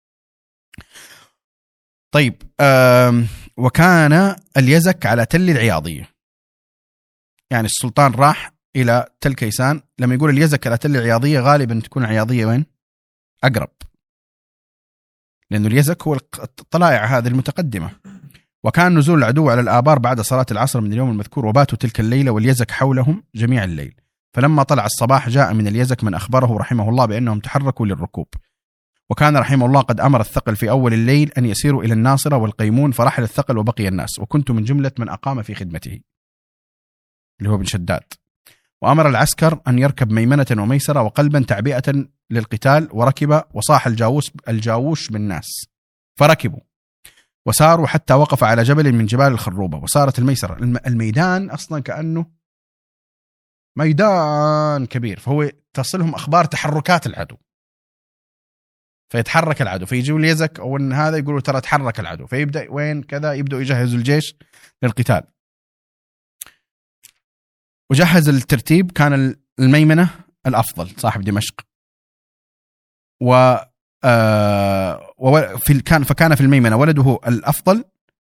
طيب وكان اليزك على تل العياضية، يعني السلطان راح إلى تل كيسان. لما يقول اليزك على تل العياضية غالبا تكون العياضية وين؟ أقرب، لأنه اليزك هو الطلائع هذه المتقدمة. وكان نزول العدو على الآبار بعد صلاة العصر من اليوم المذكور، وباتوا تلك الليلة واليزك حولهم جميع الليل. فلما طلع الصباح جاء من اليزك من أخبره رحمه الله بأنهم تحركوا للركوب. وكان رحمه الله قد أمر الثقل في أول الليل أن يسيروا إلى الناصرة والقيمون، فرحل الثقل وبقي الناس، وكنت من جملة من أقام في خدمته اللي هو بن شداد. وأمر العسكر أن يركب ميمنة وميسرة وقلبا تعبئة للقتال، وركب وصاح الجاووس الجاووش بالناس فركبوا وساروا حتى وقف على جبل من جبال الخروبة. وصارت الميسرة، الميدان أصلا كأنه ميدان كبير، فهو تصلهم أخبار تحركات العدو، فيتحرك العدو، فيجوا اليزك أو إن هذا يقولوا ترى تحرك العدو، فيبدأ وين كذا، يبدأوا يجهزوا الجيش للقتال. وجهز الترتيب، كان الميمنة الأفضل صاحب دمشق، و وفي كان فكان في الميمنة ولده الأفضل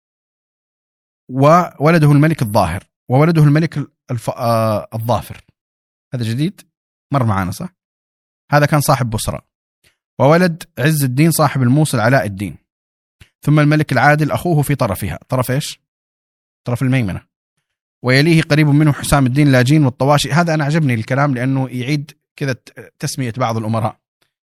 وولده الملك الظاهر وولده الملك الف... الظافر. هذا جديد مر معنا صح؟ هذا كان صاحب بصرة. وولد عز الدين صاحب الموصل علاء الدين. ثم الملك العادل أخوه في طرفها، طرف إيش؟ طرف الميمنة. ويليه قريب منه حسام الدين لاجين والطواشي. هذا أنا عجبني الكلام لأنه يعيد كذا تسمية بعض الأمراء.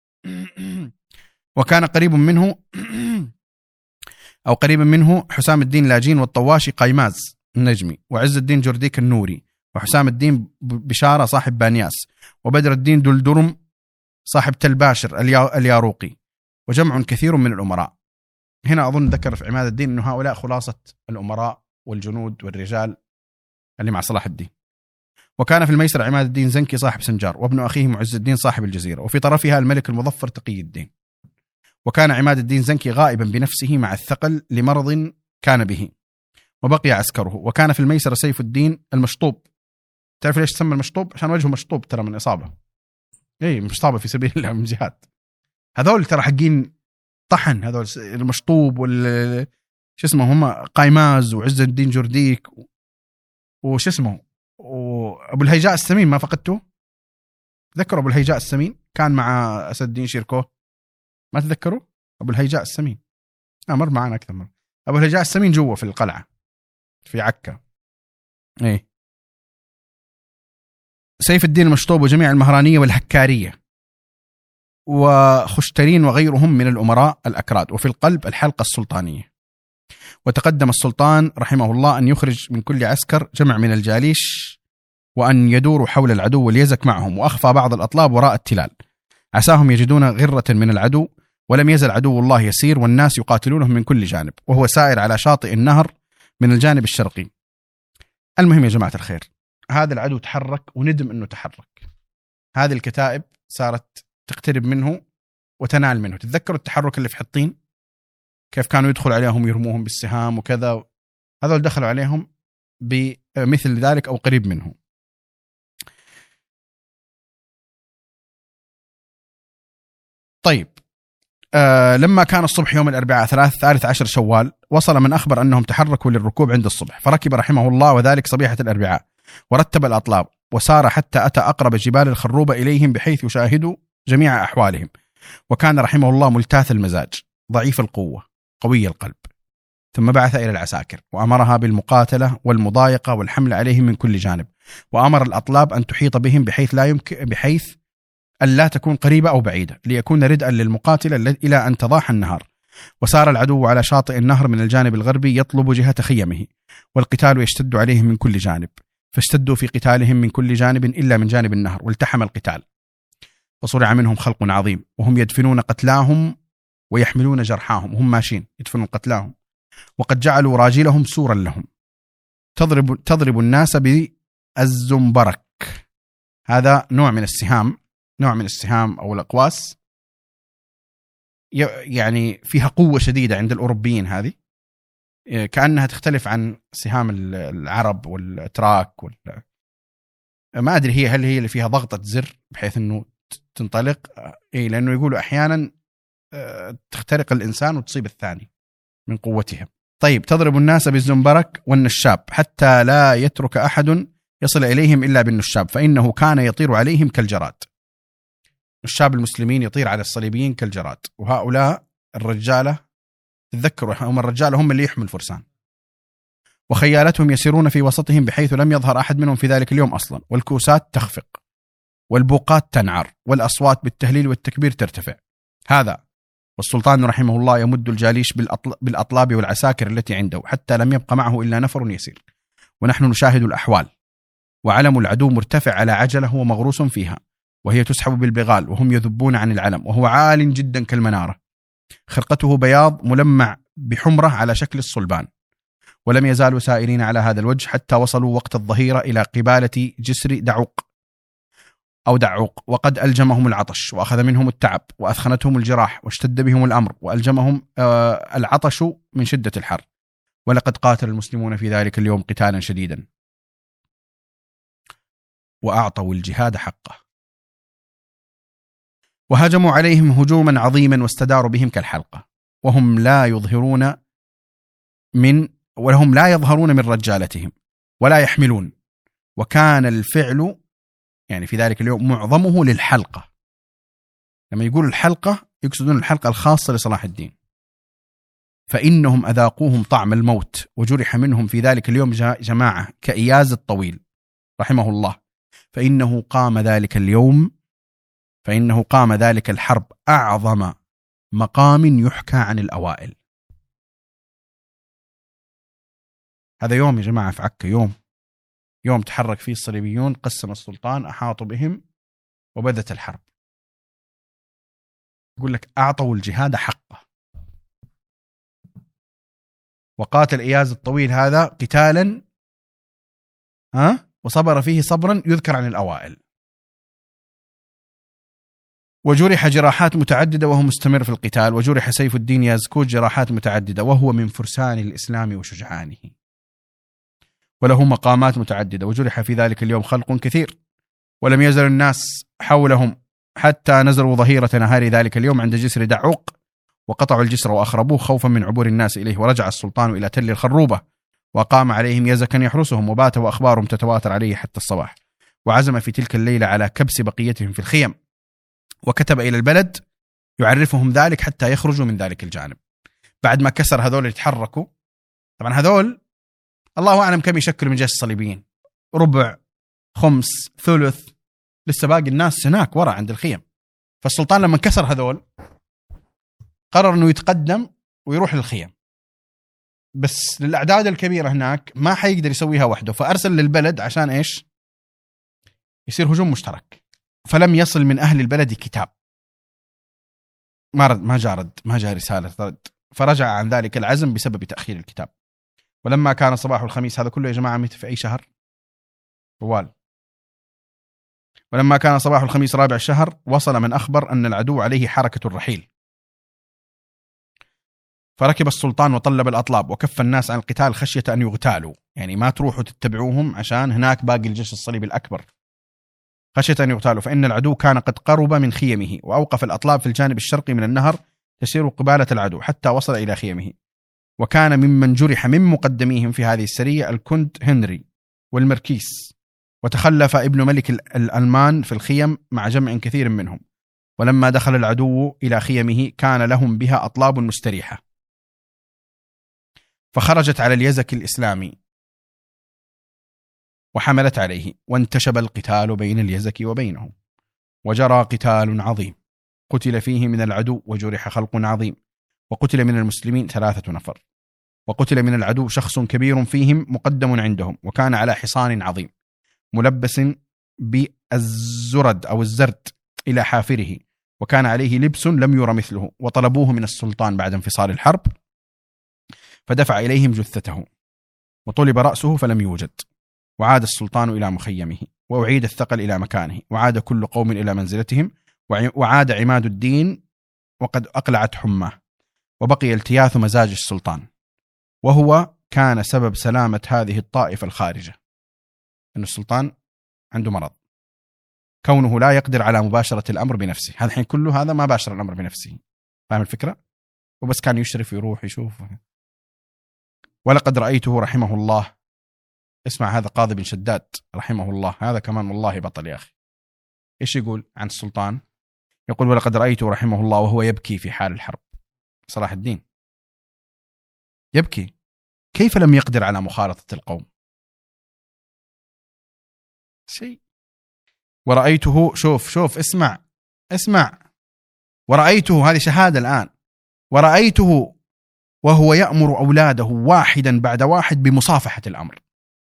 وكان قريب منه أو قريب منه حسام الدين لاجين والطواشي قيماز النجمي، وعز الدين جرديك النوري، وحسام الدين بشارة صاحب بانياس، وبدر الدين دلدرم صاحب تلباشر الياروقي، وجمع كثير من الأمراء. هنا أظن ذكر في عماد الدين أنه هؤلاء خلاصة الأمراء والجنود والرجال اللي مع صلاح الدين. وكان في الميسر عماد الدين زنكي صاحب سنجار، وابن أخيه معز الدين صاحب الجزيرة، وفي طرفها الملك المظفر تقي الدين. وكان عماد الدين زنكي غائبا بنفسه مع الثقل لمرض كان به، وبقي عسكره. وكان في الميسر سيف الدين المشطوب. تعرف ليش تسمى المشطوب؟ عشان وجهه مشطوب ترى من إصابة، اي مش إصابة في سبيل الله، من جهاد. هذول ترى حقين طحن، هذول المشطوب وال شو اسمه هم قايماز وعز الدين جرديك وش اسمه وابو الهيجاء السمين. ما فقدته؟ تذكروا ابو الهيجاء السمين كان مع اسد الدين شيركو؟ ما تذكروا ابو الهيجاء السمين؟ امر معنا اكثر مره. ابو الهيجاء السمين جوا في القلعه في عكا. ايه سيف الدين المشطوب وجميع المهرانيه والهكاريه وخشترين وغيرهم من الامراء الاكراد. وفي القلب الحلقه السلطانيه. وتقدم السلطان رحمه الله أن يخرج من كل عسكر جمع من الجاليش، وأن يدوروا حول العدو واليزك معهم، وأخفى بعض الأطلاب وراء التلال عساهم يجدون غرة من العدو. ولم يزل عدو الله يسير والناس يقاتلونهم من كل جانب، وهو سائر على شاطئ النهر من الجانب الشرقي. المهم يا جماعة الخير، هذا العدو تحرك وندم أنه تحرك. هذه الكتائب صارت تقترب منه وتنال منه. تتذكروا التحرك اللي في حطين كيف كانوا يدخل عليهم يرموهم بالسهام وكذا؟ هذول دخلوا عليهم بمثل ذلك أو قريب منه. طيب آه لما كان الصبح يوم الأربعاء ثلاث ثالث عشر شوال، وصل من أخبر أنهم تحركوا للركوب عند الصبح، فركب رحمه الله وذلك صبيحة الأربعاء، ورتب الأطلاب وسار حتى أتى أقرب جبال الخروبة إليهم بحيث يشاهدوا جميع أحوالهم. وكان رحمه الله ملتاث المزاج ضعيف القوة قوي القلب. ثم بعث إلى العساكر وأمرها بالمقاتلة والمضايقة والحمل عليهم من كل جانب، وأمر الأطلاب أن تحيط بهم بحيث لا يمكن بحيث أن لا تكون قريبة أو بعيدة ليكون ردءا للمقاتلة إلى أن تضاح النهار. وسار العدو على شاطئ النهر من الجانب الغربي يطلب جهة خيمه، والقتال يشتد عليهم من كل جانب، فاشتدوا في قتالهم من كل جانب إلا من جانب النهر، والتحم القتال فصرع منهم خلق عظيم، وهم يدفنون قتلاهم ويحملون جرحاهم، وهم ماشين يدفنون قتلاهم، وقد جعلوا راجلهم سورا لهم تضرب تضرب الناس بالزنبرك. هذا نوع من السهام، نوع من السهام أو الأقواس يعني فيها قوة شديدة عند الأوروبيين، هذه كأنها تختلف عن سهام العرب والأتراك وال... ما أدري هي هل هي اللي فيها ضغطة زر بحيث أنه تنطلق، إيه لأنه يقولوا أحيانا تخترق الإنسان وتصيب الثاني من قوتها. طيب، تضرب الناس بالزنبرك والنشاب حتى لا يترك أحد يصل إليهم إلا بالنشاب، فإنه كان يطير عليهم كالجراد. نشاب المسلمين يطير على الصليبيين كالجراد، وهؤلاء الرجالة، تذكروا هم الرجالة هم اللي يحمل الفرسان، وخيالتهم يسيرون في وسطهم بحيث لم يظهر أحد منهم في ذلك اليوم أصلا، والكوسات تخفق والبوقات تنعر والأصوات بالتهليل والتكبير ترتفع. هذا والسلطان رحمه الله يمد الجاليش بالأطلاب والعساكر التي عنده حتى لم يبق معه إلا نفر يسير، ونحن نشاهد الأحوال، وعلم العدو مرتفع على عجلة ومغروس فيها، وهي تسحب بالبغال وهم يذبون عن العلم، وهو عال جدا كالمنارة، خرقته بياض ملمع بحمرة على شكل الصلبان. ولم يزالوا سائرين على هذا الوجه حتى وصلوا وقت الظهيرة إلى قبالة جسر دعوق أو دعوق، وقد ألجمهم العطش وأخذ منهم التعب وأثخنتهم الجراح واشتد بهم الأمر وألجمهم آه العطش من شدة الحر. ولقد قاتل المسلمون في ذلك اليوم قتالا شديدا وأعطوا الجهاد حقه، وهجموا عليهم هجوما عظيما واستداروا بهم كالحلقة، وهم لا يظهرون من وهم لا يظهرون من رجالتهم ولا يحملون. وكان الفعل يعني في ذلك اليوم معظمه للحلقة. لما يقول الحلقة يقصدون الحلقة الخاصة لصلاح الدين، فإنهم أذاقوهم طعم الموت، وجرح منهم في ذلك اليوم جماعة كإياز الطويل رحمه الله، فإنه قام ذلك اليوم فإنه قام ذلك الحرب أعظم مقام يحكى عن الأوائل. هذا يوم يا جماعة في عكا، يوم يوم تحرك فيه الصليبيون، قسم السلطان، أحاطوا بهم وبدت الحرب. يقول لك أعطوا الجهاد حقه، وقاتل إياز الطويل هذا قتالا ها وصبر فيه صبرا يذكر عن الأوائل، وجرح جراحات متعددة وهو مستمر في القتال، وجرح سيف الدين يازكوت جراحات متعددة وهو من فرسان الإسلام وشجعانه، وله مقامات متعددة، وجرح في ذلك اليوم خلق كثير، ولم يزل الناس حولهم حتى نزلوا ظهيرة نهار ذلك اليوم عند جسر دعوق، وقطعوا الجسر وأخربوه خوفا من عبور الناس إليه. ورجع السلطان إلى تل الخروبة، وقام عليهم يزكا يحرسهم، وبات وأخبارهم تتواتر عليه حتى الصباح، وعزم في تلك الليلة على كبس بقيتهم في الخيم، وكتب إلى البلد يعرفهم ذلك حتى يخرجوا من ذلك الجانب. بعد ما كسر هذول اللي يتحركوا، طبعا هذول الله أعلم كم يشكلوا من جيش الصليبيين، ربع، خمس، ثلث، لسه باقي الناس هناك ورا عند الخيم. فالسلطان لما كسر هذول قرر أنه يتقدم ويروح للخيم، بس للأعداد الكبيرة هناك ما حيقدر يسويها وحده، فأرسل للبلد عشان إيش؟ يصير هجوم مشترك. فلم يصل من أهل البلد كتاب، ما رد ما جارد ما جاء رسالة رد، فرجع عن ذلك العزم بسبب تأخير الكتاب. ولما كان صباح الخميس، هذا كله يا جماعة متى في أي شهر؟ طوال. ولما كان صباح الخميس رابع الشهر، وصل من أخبر أن العدو عليه حركة الرحيل، فركب السلطان وطلب الأطلاب وكف الناس عن القتال خشية أن يغتالوا، يعني ما تروحوا تتبعوهم عشان هناك باقي الجيش الصليبي الأكبر، خشية أن يغتالوا، فإن العدو كان قد قرب من خيمه، وأوقف الأطلاب في الجانب الشرقي من النهر تسير قبالة العدو حتى وصل إلى خيمه. وكان ممن جرح من مقدميهم في هذه السرية الكونت هنري والمركيس، وتخلف ابن ملك الألمان في الخيم مع جمع كثير منهم. ولما دخل العدو إلى خيمه كان لهم بها أطلاب مستريحة، فخرجت على اليزك الإسلامي وحملت عليه، وانتشب القتال بين اليزك وبينهم، وجرى قتال عظيم، قتل فيه من العدو وجرح خلق عظيم، وقتل من المسلمين ثلاثة نفر، وقتل من العدو شخص كبير فيهم مقدم عندهم، وكان على حصان عظيم ملبس بالزرد أو الزرد إلى حافره، وكان عليه لبس لم ير مثله، وطلبوه من السلطان بعد انفصال الحرب، فدفع إليهم جثته، وطلب رأسه فلم يوجد، وعاد السلطان إلى مخيمه، وأعيد الثقل إلى مكانه، وعاد كل قوم إلى منزلتهم، وعاد عماد الدين وقد أقلعت حماه، وبقي التياث مزاج السلطان، وهو كان سبب سلامة هذه الطائفة الخارجة. أن السلطان عنده مرض، كونه لا يقدر على مباشرة الأمر بنفسه. هذا الحين كله هذا ما باشر الأمر بنفسه، فاهم الفكرة؟ وبس كان يشرف يروح يشوف. ولقد رأيته رحمه الله، اسمع هذا قاضي بن شداد رحمه الله، هذا كمان والله بطل يا أخي. إيش يقول عن السلطان؟ يقول: ولقد رأيته رحمه الله وهو يبكي في حال الحرب. صلاح الدين يبكي، كيف لم يقدر على مخالطة القوم؟ شيء. ورأيته، شوف شوف اسمع اسمع ورأيته، هذه شهادة الآن، ورأيته وهو يأمر أولاده واحدا بعد واحد بمصافحة الأمر.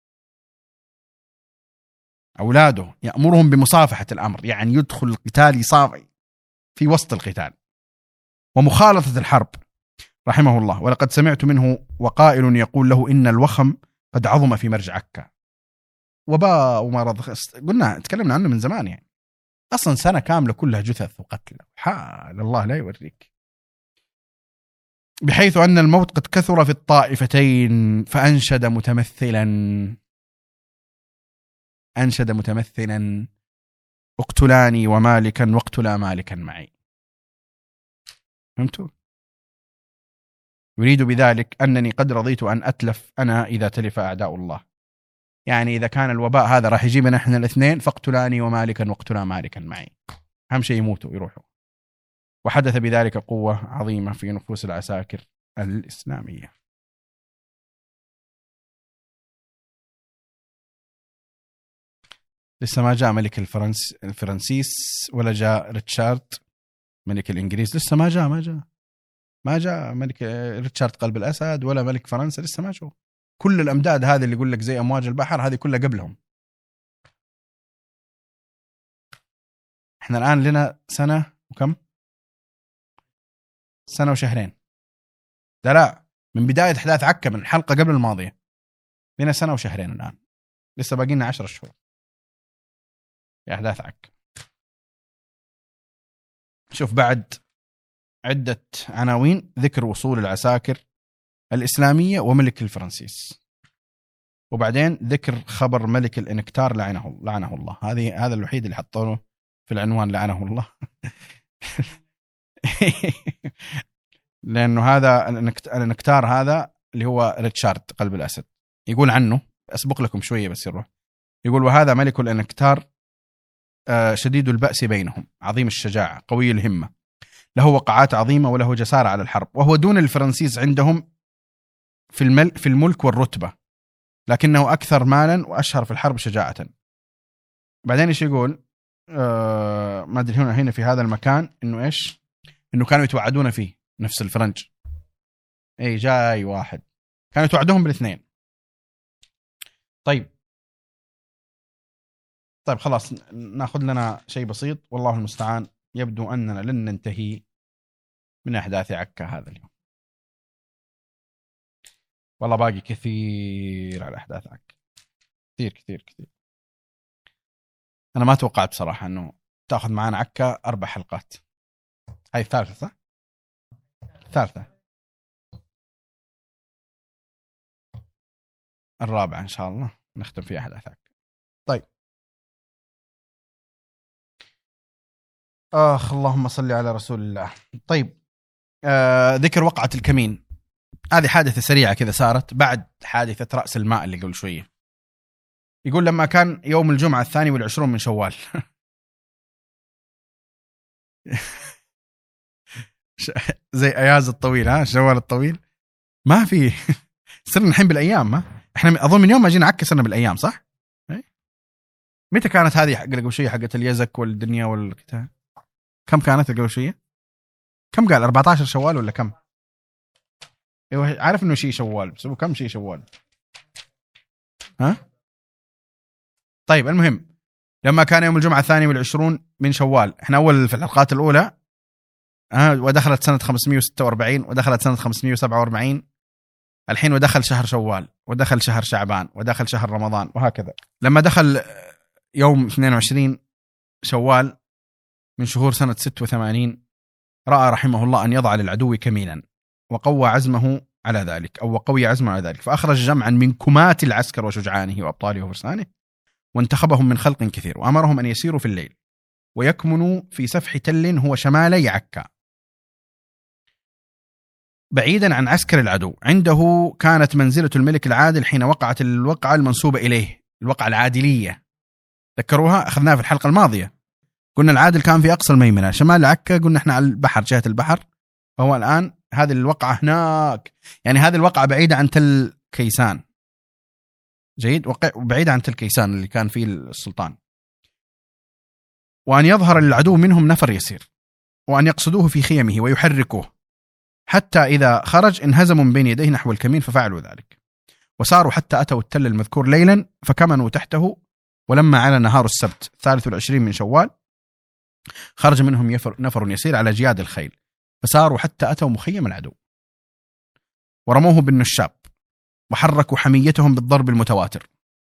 أولاده يأمرهم بمصافحة الأمر، يعني يدخل القتال يصافي في وسط القتال ومخالطة الحرب رحمه الله. ولقد سمعت منه وقائل يقول له: إن الوخم قد عظم في مرج عكا. وباء ومرض، قلنا تكلمنا عنه من زمان، يعني أصلا سنة كاملة كلها جثث وقتل، حال الله لا يوريك. بحيث أن الموت قد كثر في الطائفتين، فأنشد متمثلا أنشد متمثلا اقتلاني ومالكا واقتلا مالكا معي. فهمتوا؟ يريد بذلك أنني قد رضيت أن أتلف أنا إذا تلف أعداء الله، يعني إذا كان الوباء هذا راح يجيبنا إحنا الاثنين، فاقتلاني ومالكا واقتلا مالكا معي، أهم شيء يموتوا يروحوا. وحدث بذلك قوة عظيمة في نفوس العساكر الإسلامية. لسه ما جاء ملك الفرنس الفرنسيس، ولا جاء ريتشارد ملك الإنجليز، لسه ما جاء ما جاء ما جاء ملك ريتشارد قلب الأسد، ولا ملك فرنسا لسه ما شو. كل الأمداد هذه اللي يقول لك زي أمواج البحر هذه كلها قبلهم. احنا الآن لنا سنة وكم؟ سنة وشهرين. لا لا، من بداية أحداث عكا، من الحلقة قبل الماضية لنا سنة وشهرين، الآن لسه باقي لنا عشرة شهور في أحداث عكا. شوف، بعد عدة عناوين: ذكر وصول العساكر الإسلامية وملك الفرنسيس، وبعدين ذكر خبر ملك الإنكتار لعنه لعنه الله. هذه هذا الوحيد اللي حطوه في العنوان لعنه الله. لأنه هذا الإنكتار هذا اللي هو ريتشارد قلب الأسد، يقول عنه، أسبق لكم شوية بس يروح، يقول: وهذا ملك الإنكتار شديد البأس بينهم، عظيم الشجاعة، قوي الهمة، له وقعات عظيمة وله جسارة على الحرب، وهو دون الفرنسيس عندهم في المل في الملك والرتبة، لكنه أكثر مالا وأشهر في الحرب شجاعة. بعدين إيش يقول؟ آه ما أدري هنا هنا في هذا المكان إنه إيش، إنه كانوا يتوعدون فيه نفس الفرنج. أي جاي واحد كانوا يتوعدوهم بالاثنين. طيب طيب خلاص، ناخذ لنا شيء بسيط، والله المستعان. يبدو أننا لن ننتهي من أحداث عكا هذا اليوم، والله باقي كثير على أحداث عكا، كثير كثير كثير. أنا ما توقعت بصراحة أنه تأخذ معنا عكا أربع حلقات. هاي الثالثة صح؟ الثالثة، الرابعة إن شاء الله نختم فيها أحداث عكا. طيب، آخ اللهم صل على رسول الله. طيب، آه ذكر وقعة الكمين. هذه حادثة سريعة كذا صارت بعد حادثة رأس الماء اللي قبل شوية. يقول: لما كان يوم الجمعة الثاني والعشرون من شوال. زي أياز الطويل، ها شوال الطويل ما في. صرنا الحين بالأيام، ها احنا أظن من يوم ما جينا عكا صرنا بالأيام صح؟ متى كانت هذه قبل شوية حقت اليزك والدنيا والكتاب؟ كم كانت قبل شوية؟ كم قال؟ أربعة عشر شوال ولا كم؟ ايوه عارف انه شيء شوال، بس هو كم شيء شوال؟ ها؟ طيب المهم، لما كان يوم الجمعة الثاني والعشرون من شوال، احنا اول في الحلقات الاولى، ها، ودخلت سنة خمسمية وستة وأربعين ودخلت سنة خمسمية وسبعة وأربعين، الحين ودخل شهر شوال ودخل شهر شعبان ودخل شهر رمضان وهكذا. لما دخل يوم اثنين وعشرين شوال من شهور سنة ستة وثمانين رأى رحمه الله أن يضع للعدو كمينا، وقوى عزمه على ذلك أو وقوي عزمه على ذلك، فأخرج جمعا من كمات العسكر وشجعانه وأبطاله وفرسانه، وانتخبهم من خلق كثير، وأمرهم أن يسيروا في الليل ويكمنوا في سفح تل هو شمالي عكا بعيدا عن عسكر العدو. عنده كانت منزلة الملك العادل حين وقعت الوقعة المنسوبة إليه، الوقعة العادلية، ذكروها أخذناها في الحلقة الماضية، قلنا العادل كان في أقصى الميمنة شمال عكا، قلنا احنا على البحر جهة البحر، فهو الآن هذه الوقعة هناك، يعني هذه الوقعة بعيدة عن تل كيسان، جيد، وبعيدة عن تل كيسان اللي كان فيه السلطان. وأن يظهر للعدو منهم نفر يسير، وأن يقصدوه في خيمه ويحركوه، حتى إذا خرج انهزموا من بين يديه نحو الكمين، ففعلوا ذلك وساروا حتى أتوا التل المذكور ليلا فكمنوا تحته. ولما على نهار السبت الثالث والعشرين من شوال خرج منهم نفر يسير على جياد الخيل، فساروا حتى أتوا مخيم العدو ورموه بالنشاب وحركوا حميتهم بالضرب المتواتر،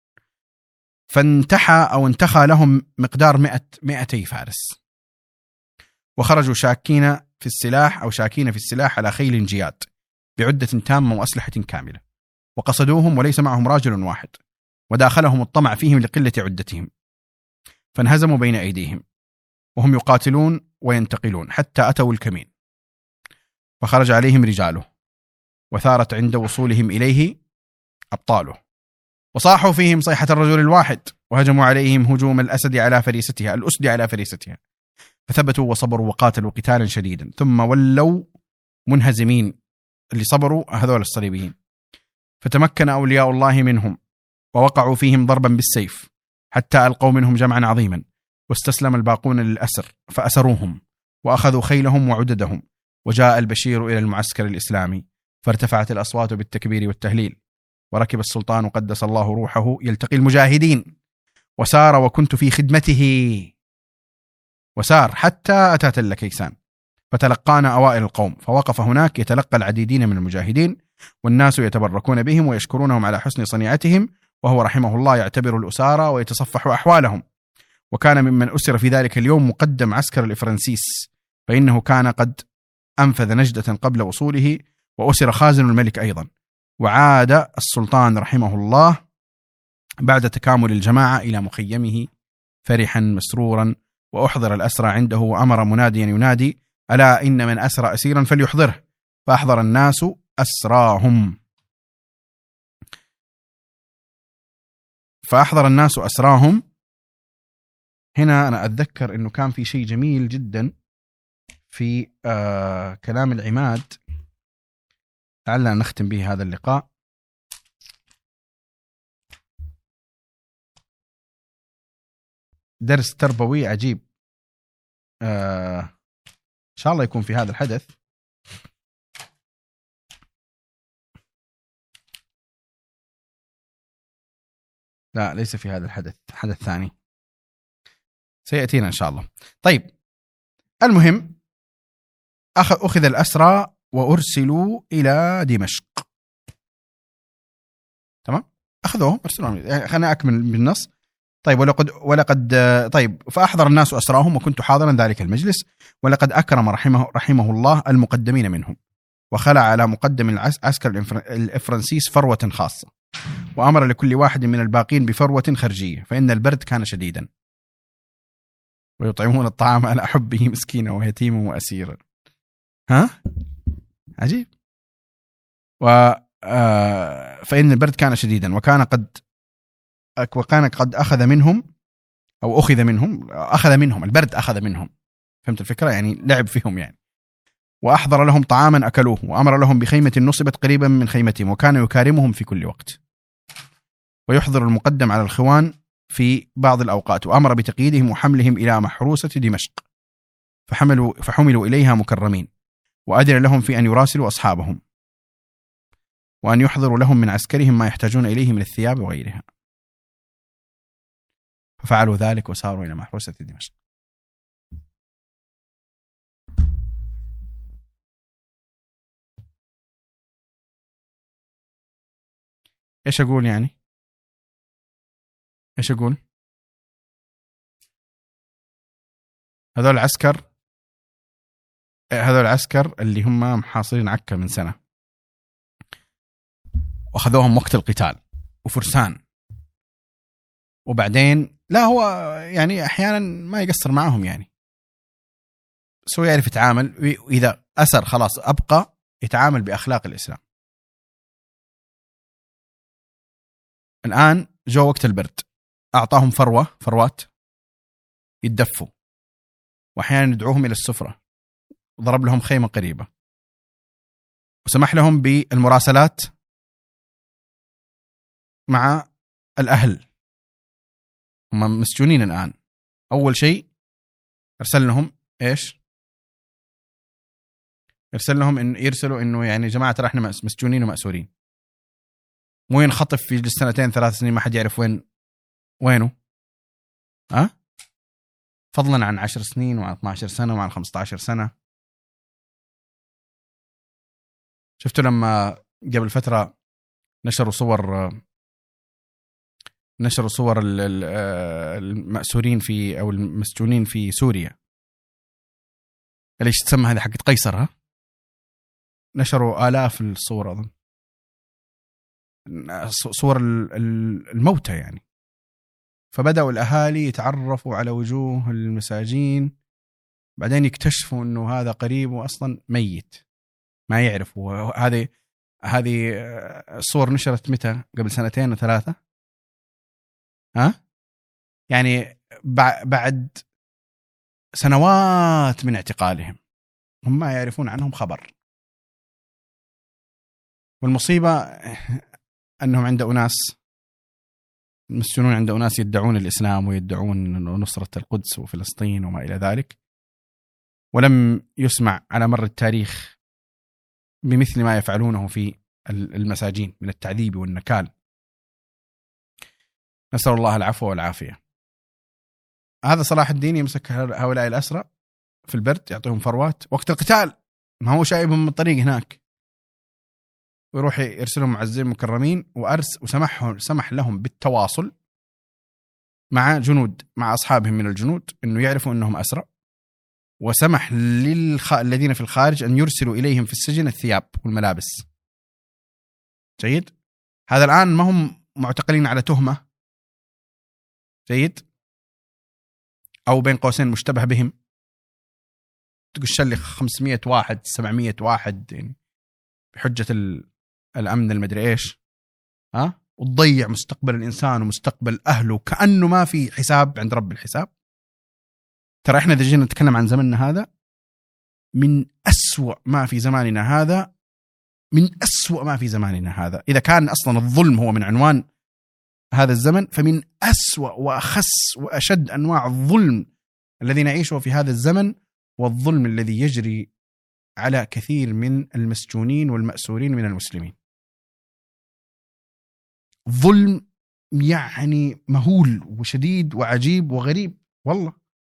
فانتحى أو انتخى لهم مقدار مئة مئتي فارس، وخرجوا شاكين في السلاح أو شاكين في السلاح على خيل جياد بعدة تامة وأسلحة كاملة، وقصدوهم وليس معهم راجل واحد، وداخلهم الطمع فيهم لقلة عدتهم، فانهزموا بين أيديهم وهم يقاتلون وينتقلون حتى أتوا الكمين، فخرج عليهم رجاله، وثارت عند وصولهم إليه أبطاله، وصاحوا فيهم صيحة الرجل الواحد، وهجموا عليهم هجوم الأسد على فريستها الأسد على فريستها، فثبتوا وصبروا وقاتلوا قتالا شديدا، ثم ولوا منهزمين، اللي صبروا هذول الصليبيين، فتمكن أولياء الله منهم ووقعوا فيهم ضربا بالسيف حتى ألقوا منهم جمعا عظيما، واستسلم الباقون للأسر فأسروهم وأخذوا خيلهم وعددهم. وجاء البشير إلى المعسكر الإسلامي فارتفعت الأصوات بالتكبير والتهليل، وركب السلطان قدس الله روحه يلتقي المجاهدين، وسار وكنت في خدمته، وسار حتى أتى تل كيسان، فتلقانا أوائل القوم، فوقف هناك يتلقى العديدين من المجاهدين، والناس يتبركون بهم ويشكرونهم على حسن صنيعتهم، وهو رحمه الله يعتبر الأسارى ويتصفح أحوالهم. وكان ممن أسر في ذلك اليوم مقدم عسكر الإفرنسيس، فإنه كان قد أنفذ نجدة قبل وصوله، وأسر خازن الملك أيضا. وعاد السلطان رحمه الله بعد تكامل الجماعة إلى مخيمه فرحا مسرورا، وأحضر الأسرى عنده، وأمر مناديا ينادي: ألا إن من أسرى أسيرا فليحضره، فأحضر الناس أسراهم فأحضر الناس أسراهم هنا أنا أتذكر أنه كان في شيء جميل جدا في آه كلام العماد، لعلنا نختم به هذا اللقاء. درس تربوي عجيب، آه إن شاء الله يكون في هذا الحدث. لا، ليس في هذا الحدث، حدث ثاني سيأتينا إن شاء الله. طيب، المهم أخذ الأسرى وأرسلوا إلى دمشق. تمام، أخذوهم أرسلوهم. يعني خلنا أكمل بالنص. طيب، ولقد ولقد طيب فأحضر الناس أسراهم، وكنت حاضرا ذلك المجلس، ولقد أكرم رحمه رحمه الله المقدمين منهم، وخلع على مقدم العسكر الإفرنسيس فروة خاصة، وأمر لكل واحد من الباقين بفروة خرجية، فإن البرد كان شديدا، ويطعمون الطعام على حبه مسكينا ويتيما وأسيرا. ها عجيب. و فإن البرد كان شديدا، وكان قد وكان قد أخذ منهم أو أخذ منهم أخذ منهم البرد أخذ منهم، فهمت الفكرة؟ يعني لعب فيهم يعني. وأحضر لهم طعاما أكلوه، وأمر لهم بخيمة نصبت قريبا من خيمتهم، وكان يكارمهم في كل وقت، ويحضر المقدم على الخوان في بعض الأوقات، وأمر بتقييدهم وحملهم إلى محروسة دمشق، فحملوا فحملوا إليها مكرمين، وأذن لهم في أن يراسلوا أصحابهم، وأن يحضروا لهم من عسكرهم ما يحتاجون إليه من الثياب وغيرها، ففعلوا ذلك وساروا إلى محروسة دمشق. إيش أقول يعني؟ إيش أقول؟ هذول العسكر هذول العسكر اللي هم محاصرين عكا من سنة واخذوهم وقت القتال وفرسان، وبعدين لا هو يعني احيانا ما يقصر معهم، يعني سو يعرف يتعامل، واذا اثر خلاص ابقى يتعامل باخلاق الاسلام. الان جو وقت البرد، اعطاهم فروه فروات يتدفوا، واحيانا يدعوهم الى السفره، ضرب لهم خيمه قريبه، وسمح لهم بالمراسلات مع الاهل. هم مسجونين الان. اول شيء ارسل لهم ايش؟ ارسل لهم ان يرسلوا انه يعني جماعه ترى احنا مسجونين ومأسورين، مو ينخطف في سنتين ثلاث سنين ما حد يعرف وين وينه، ها أه؟ فضلا عن عشر سنين وعن اثنتي عشرة سنه وعن خمسة عشر سنه. شفتوا لما قبل فتره نشروا صور نشروا صور المأسورين في او المسجونين في سوريا، ليش تسمى هذه حقت قيصر؟ ها نشروا آلاف الصور، أظن صور الموتى يعني. فبدأوا الأهالي يتعرفوا على وجوه المساجين، بعدين يكتشفوا أنه هذا قريب وأصلا ميت ما يعرفوا. هذه هذه الصور نشرت متى؟ قبل سنتين وثلاثة، ها يعني بعد سنوات من اعتقالهم، هم ما يعرفون عنهم خبر. والمصيبة أنهم عند أناس المسجونون، عند أناس يدعون الإسلام ويدعون نصرة القدس وفلسطين وما إلى ذلك، ولم يسمع على مر التاريخ بمثل ما يفعلونه في المساجين من التعذيب والنكال. نسأل الله العفو والعافية. هذا صلاح الدين يمسك هؤلاء الأسرى في البرد، يعطيهم فروات وقت القتال، ما هو شايبهم من الطريق هناك، ويروح يرسلهم معزين مكرمين، وأرس وسمحهم سمح لهم بالتواصل مع جنود مع أصحابهم من الجنود إنه يعرفوا أنهم أسرى، وسمح للخ... الذين في الخارج أن يرسلوا إليهم في السجن الثياب والملابس. جيد. هذا الآن ما هم معتقلين على تهمة، جيد، أو بين قوسين مشتبه بهم، تقش لي خمسمية واحد سبعمية واحد يعني بحجة الأمن المدري إيش، ها، وتضيع مستقبل الإنسان ومستقبل أهله كأنه ما في حساب عند رب الحساب. ترى إحنا إذا جينا نتكلم عن زمننا هذا، من أسوأ ما في زماننا هذا، من أسوأ ما في زماننا هذا. إذا كان أصلا الظلم هو من عنوان هذا الزمن، فمن أسوأ وأخس وأشد أنواع الظلم الذي نعيشه في هذا الزمن، والظلم الذي يجري على كثير من المسجونين والمأسورين من المسلمين. ظلم يعني مهول وشديد وعجيب وغريب والله.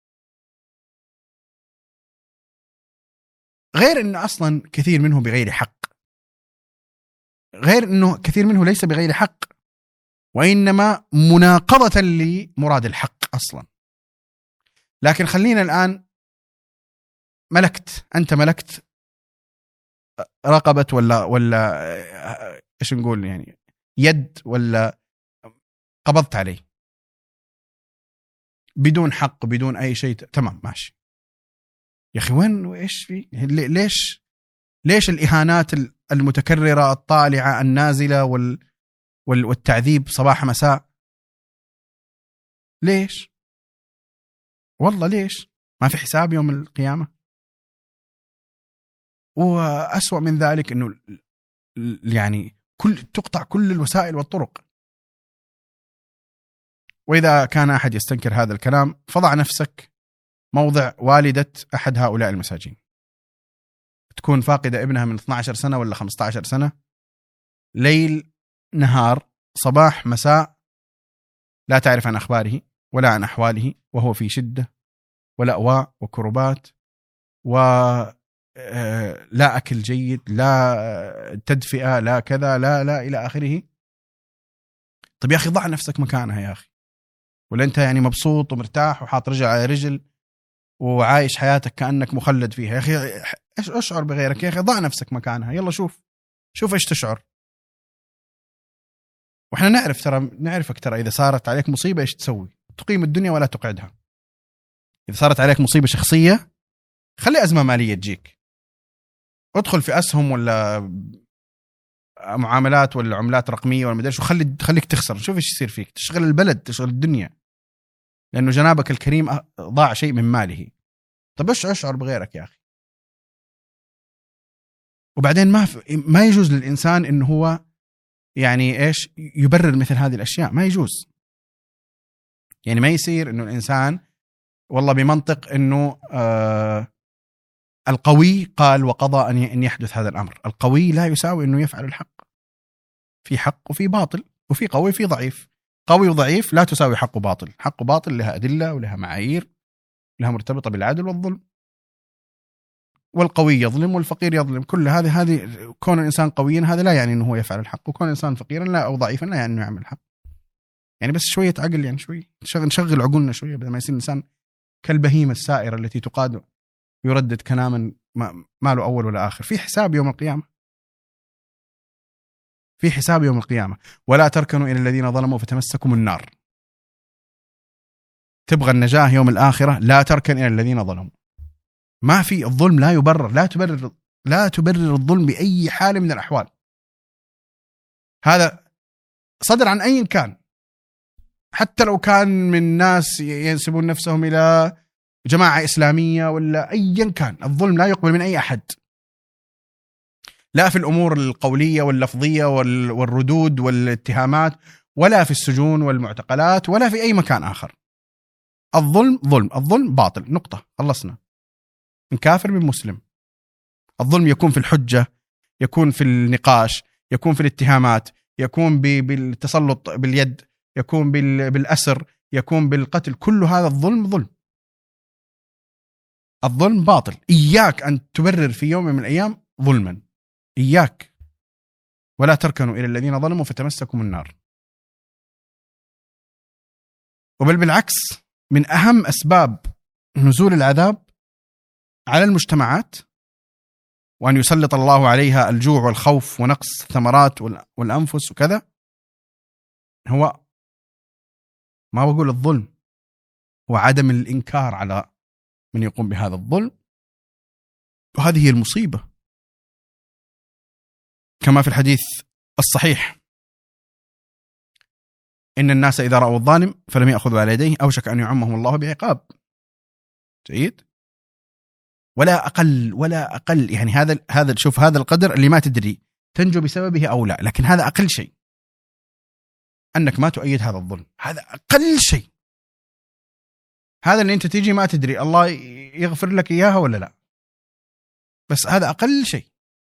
غير أنه أصلا كثير منه بغير حق، غير أنه كثير منه ليس بغير حق، وإنما مناقضة لمراد الحق أصلا. لكن خلينا الآن، ملكت أنت ملكت رقبة ولا ولا إيش نقول يعني يد، ولا قبضت عليه بدون حق بدون أي شيء، تمام ماشي يا أخي، وين وإيش في؟ ليش ليش الإهانات المتكررة الطالعة النازلة وال والتعذيب صباح مساء؟ ليش والله ليش؟ ما في حساب يوم القيامة؟ وأسوأ من ذلك أنه يعني كل تقطع كل الوسائل والطرق. وإذا كان أحد يستنكر هذا الكلام، فضع نفسك موضع والدة أحد هؤلاء المساجين، تكون فاقدة ابنها من اثنتي عشرة سنة ولا خمسة عشر سنة، ليل نهار صباح مساء، لا تعرف عن أخباره ولا عن أحواله، وهو في شدة ولأواء وكربات، ولا أكل جيد، لا تدفئة، لا كذا، لا لا إلى آخره. طب يا أخي ضع نفسك مكانها يا أخي، ولا أنت يعني مبسوط ومرتاح وحاط رجل على رجل وعايش حياتك كأنك مخلد فيها؟ يا أخي إيش أشعر بغيرك يا أخي، ضع نفسك مكانها، يلا شوف شوف إيش تشعر. وإحنا نعرف ترى نعرفك ترى إذا صارت عليك مصيبة إيش تسوي، تقيم الدنيا ولا تقعدها. إذا صارت عليك مصيبة شخصية خلي أزمة مالية تجيك، ادخل في أسهم ولا معاملات ولا عملات رقمية ولا مدرش، وخلي خليك تخسر، شوف إيش يصير فيك، تشغل البلد تشغل الدنيا، لأنه جنابك الكريم ضاع شيء من ماله. طب إيش أشعر بغيرك يا أخي؟ وبعدين ما ما يجوز للإنسان إنه هو يعني إيش يبرر مثل هذه الأشياء، ما يجوز. يعني ما يصير إنه الإنسان والله بمنطق إنه آه القوي قال وقضى أن يحدث هذا الأمر. القوي لا يساوي إنه يفعل الحق، في حق وفي باطل، وفي قوي وفي ضعيف. قوي وضعيف لا تساوي حق وباطل، حق وباطل لها أدلة ولها معايير، لها مرتبطة بالعدل والظلم. والقوي يظلم والفقير يظلم، كل هذه هذه كون الإنسان قويا هذا لا يعني إنه هو يفعل الحق، وكون الإنسان فقيرا لا أو ضعيفا لا يعني إنه يعمل الحق. يعني بس شوية عقل، يعني شوي نشغل نشغل عقولنا شوية، بدل ما يصير الإنسان كالبهيمة السائرة التي تقاد يردد كلاما ما له أول ولا آخر. في حساب يوم القيامة، في حساب يوم القيامة. ولا تركنوا إلى الذين ظلموا فتمسكم النار. تبغى النجاة يوم الآخرة لا تركن إلى الذين ظلموا. ما في، الظلم لا يبرر، لا تبرر لا تبرر الظلم بأي حال من الأحوال. هذا صدر عن أي كان، حتى لو كان من ناس ينسبون نفسهم إلى جماعة إسلامية ولا أيا كان، الظلم لا يقبل من أي أحد، لا في الأمور القولية واللفظية والردود والاتهامات، ولا في السجون والمعتقلات، ولا في أي مكان آخر. الظلم ظلم، الظلم باطل، نقطة، خلصنا. من كافر من مسلم. الظلم يكون في الحجة، يكون في النقاش، يكون في الاتهامات، يكون بالتسلط باليد، يكون بالأسر، يكون بالقتل، كل هذا الظلم ظلم. الظلم باطل. إياك أن تبرر في يوم من الأيام ظلما، إياك. ولا تركنوا إلى الذين ظلموا فتمسكم النار. وبل بالعكس، من أهم أسباب نزول العذاب على المجتمعات وأن يسلط الله عليها الجوع والخوف ونقص الثمرات والأنفس وكذا، هو ما بقول الظلم، هو عدم الإنكار على من يقوم بهذا الظلم. وهذه هي المصيبة، كما في الحديث الصحيح: إن الناس إذا رأوا الظالم فلم يأخذوا على يديه أوشك أن يعمهم الله بعقاب. جيد. ولا أقل ولا أقل، يعني هذا هذا شوف، هذا القدر اللي ما تدري تنجو بسببه أو لا، لكن هذا أقل شيء، أنك ما تؤيد هذا الظلم، هذا أقل شيء. هذا اللي أنت تيجي ما تدري الله يغفر لك إياها ولا لا، بس هذا أقل شيء.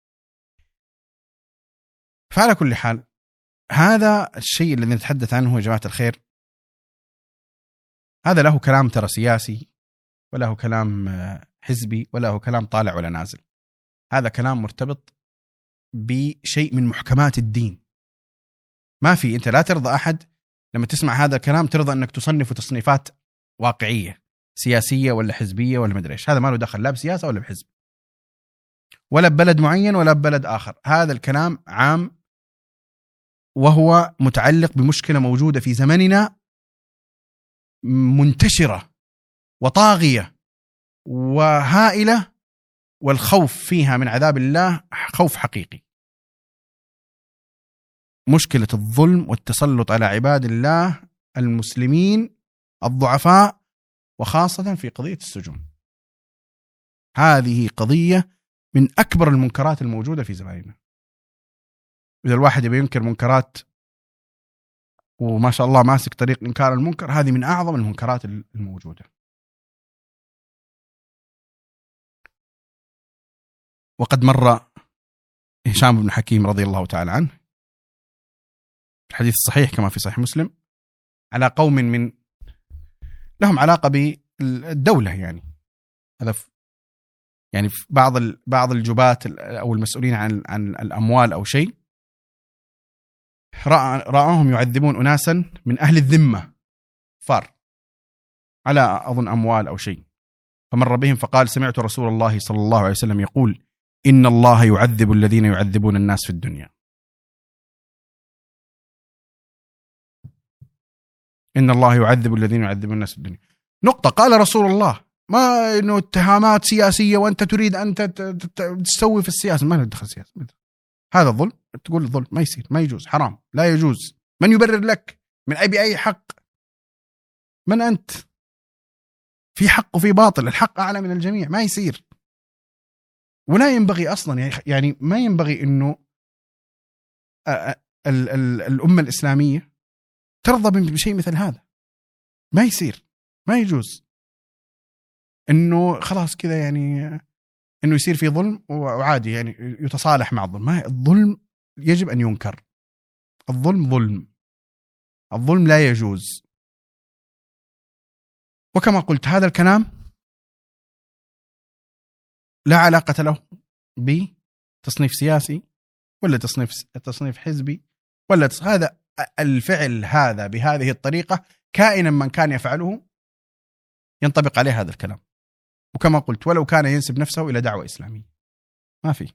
فعلى كل حال، هذا الشيء الذي نتحدث عنه يا جماعة الخير، هذا له كلام ترى سياسي، وله كلام حزبي، وله كلام طالع ولا نازل. هذا كلام مرتبط بشيء من محكمات الدين. ما في، أنت لا ترضى أحد لما تسمع هذا الكلام ترضى أنك تصنف تصنيفات واقعية سياسية ولا حزبية ولا مدري إيش. هذا ما له دخل لا بسياسة ولا بحزب ولا ببلد معين ولا ببلد آخر. هذا الكلام عام، وهو متعلق بمشكلة موجودة في زمننا، منتشرة وطاغية وهائلة، والخوف فيها من عذاب الله خوف حقيقي. مشكلة الظلم والتسلط على عباد الله المسلمين الضعفاء، وخاصة في قضية السجون. هذه قضية من أكبر المنكرات الموجودة في زماننا. إذا الواحد يبي ينكر منكرات وما شاء الله ماسك طريق إنكار المنكر، هذه من أعظم المنكرات الموجودة. وقد مر هشام بن حكيم رضي الله تعالى عنه الحديث الصحيح كما في صحيح مسلم على قوم من لهم علاقة بالدولة، يعني هذا يعني في بعض بعض الجبات أو المسؤولين عن عن الأموال أو شيء، رأوهم يعذبون أناسا من أهل الذمة فار على أظن أموال أو شيء، فمر بهم فقال سمعت رسول الله صلى الله عليه وسلم يقول إن الله يعذب الذين يعذبون الناس في الدنيا. إن الله يعذب الذين يعذبون الناس في الدنيا. نقطة. قال رسول الله ما إنه اتهامات سياسية وأنت تريد أن تسوي في السياسة، ما ندخل سياسة، هذا ظلم. تقول ظلم ما يصير، ما يجوز، حرام، لا يجوز. من يبرر لك من أي بأي حق؟ من أنت؟ في حق وفي باطل، الحق أعلى من الجميع، ما يصير. ولا ينبغي أصلا، يعني ما ينبغي إنه الأمة الإسلامية ترضى بشيء مثل هذا. ما يصير، ما يجوز إنه خلاص كذا يعني إنه يصير في ظلم وعادي يعني يتصالح مع الظلم. ما الظلم يجب أن ينكر. الظلم ظلم، الظلم لا يجوز. وكما قلت هذا الكلام لا علاقة له بتصنيف سياسي ولا تصنيف تصنيف حزبي ولا تص... هذا الفعل هذا بهذه الطريقة كائنا من كان يفعله ينطبق عليه هذا الكلام. وكما قلت ولو كان ينسب نفسه إلى دعوة إسلامية ما في،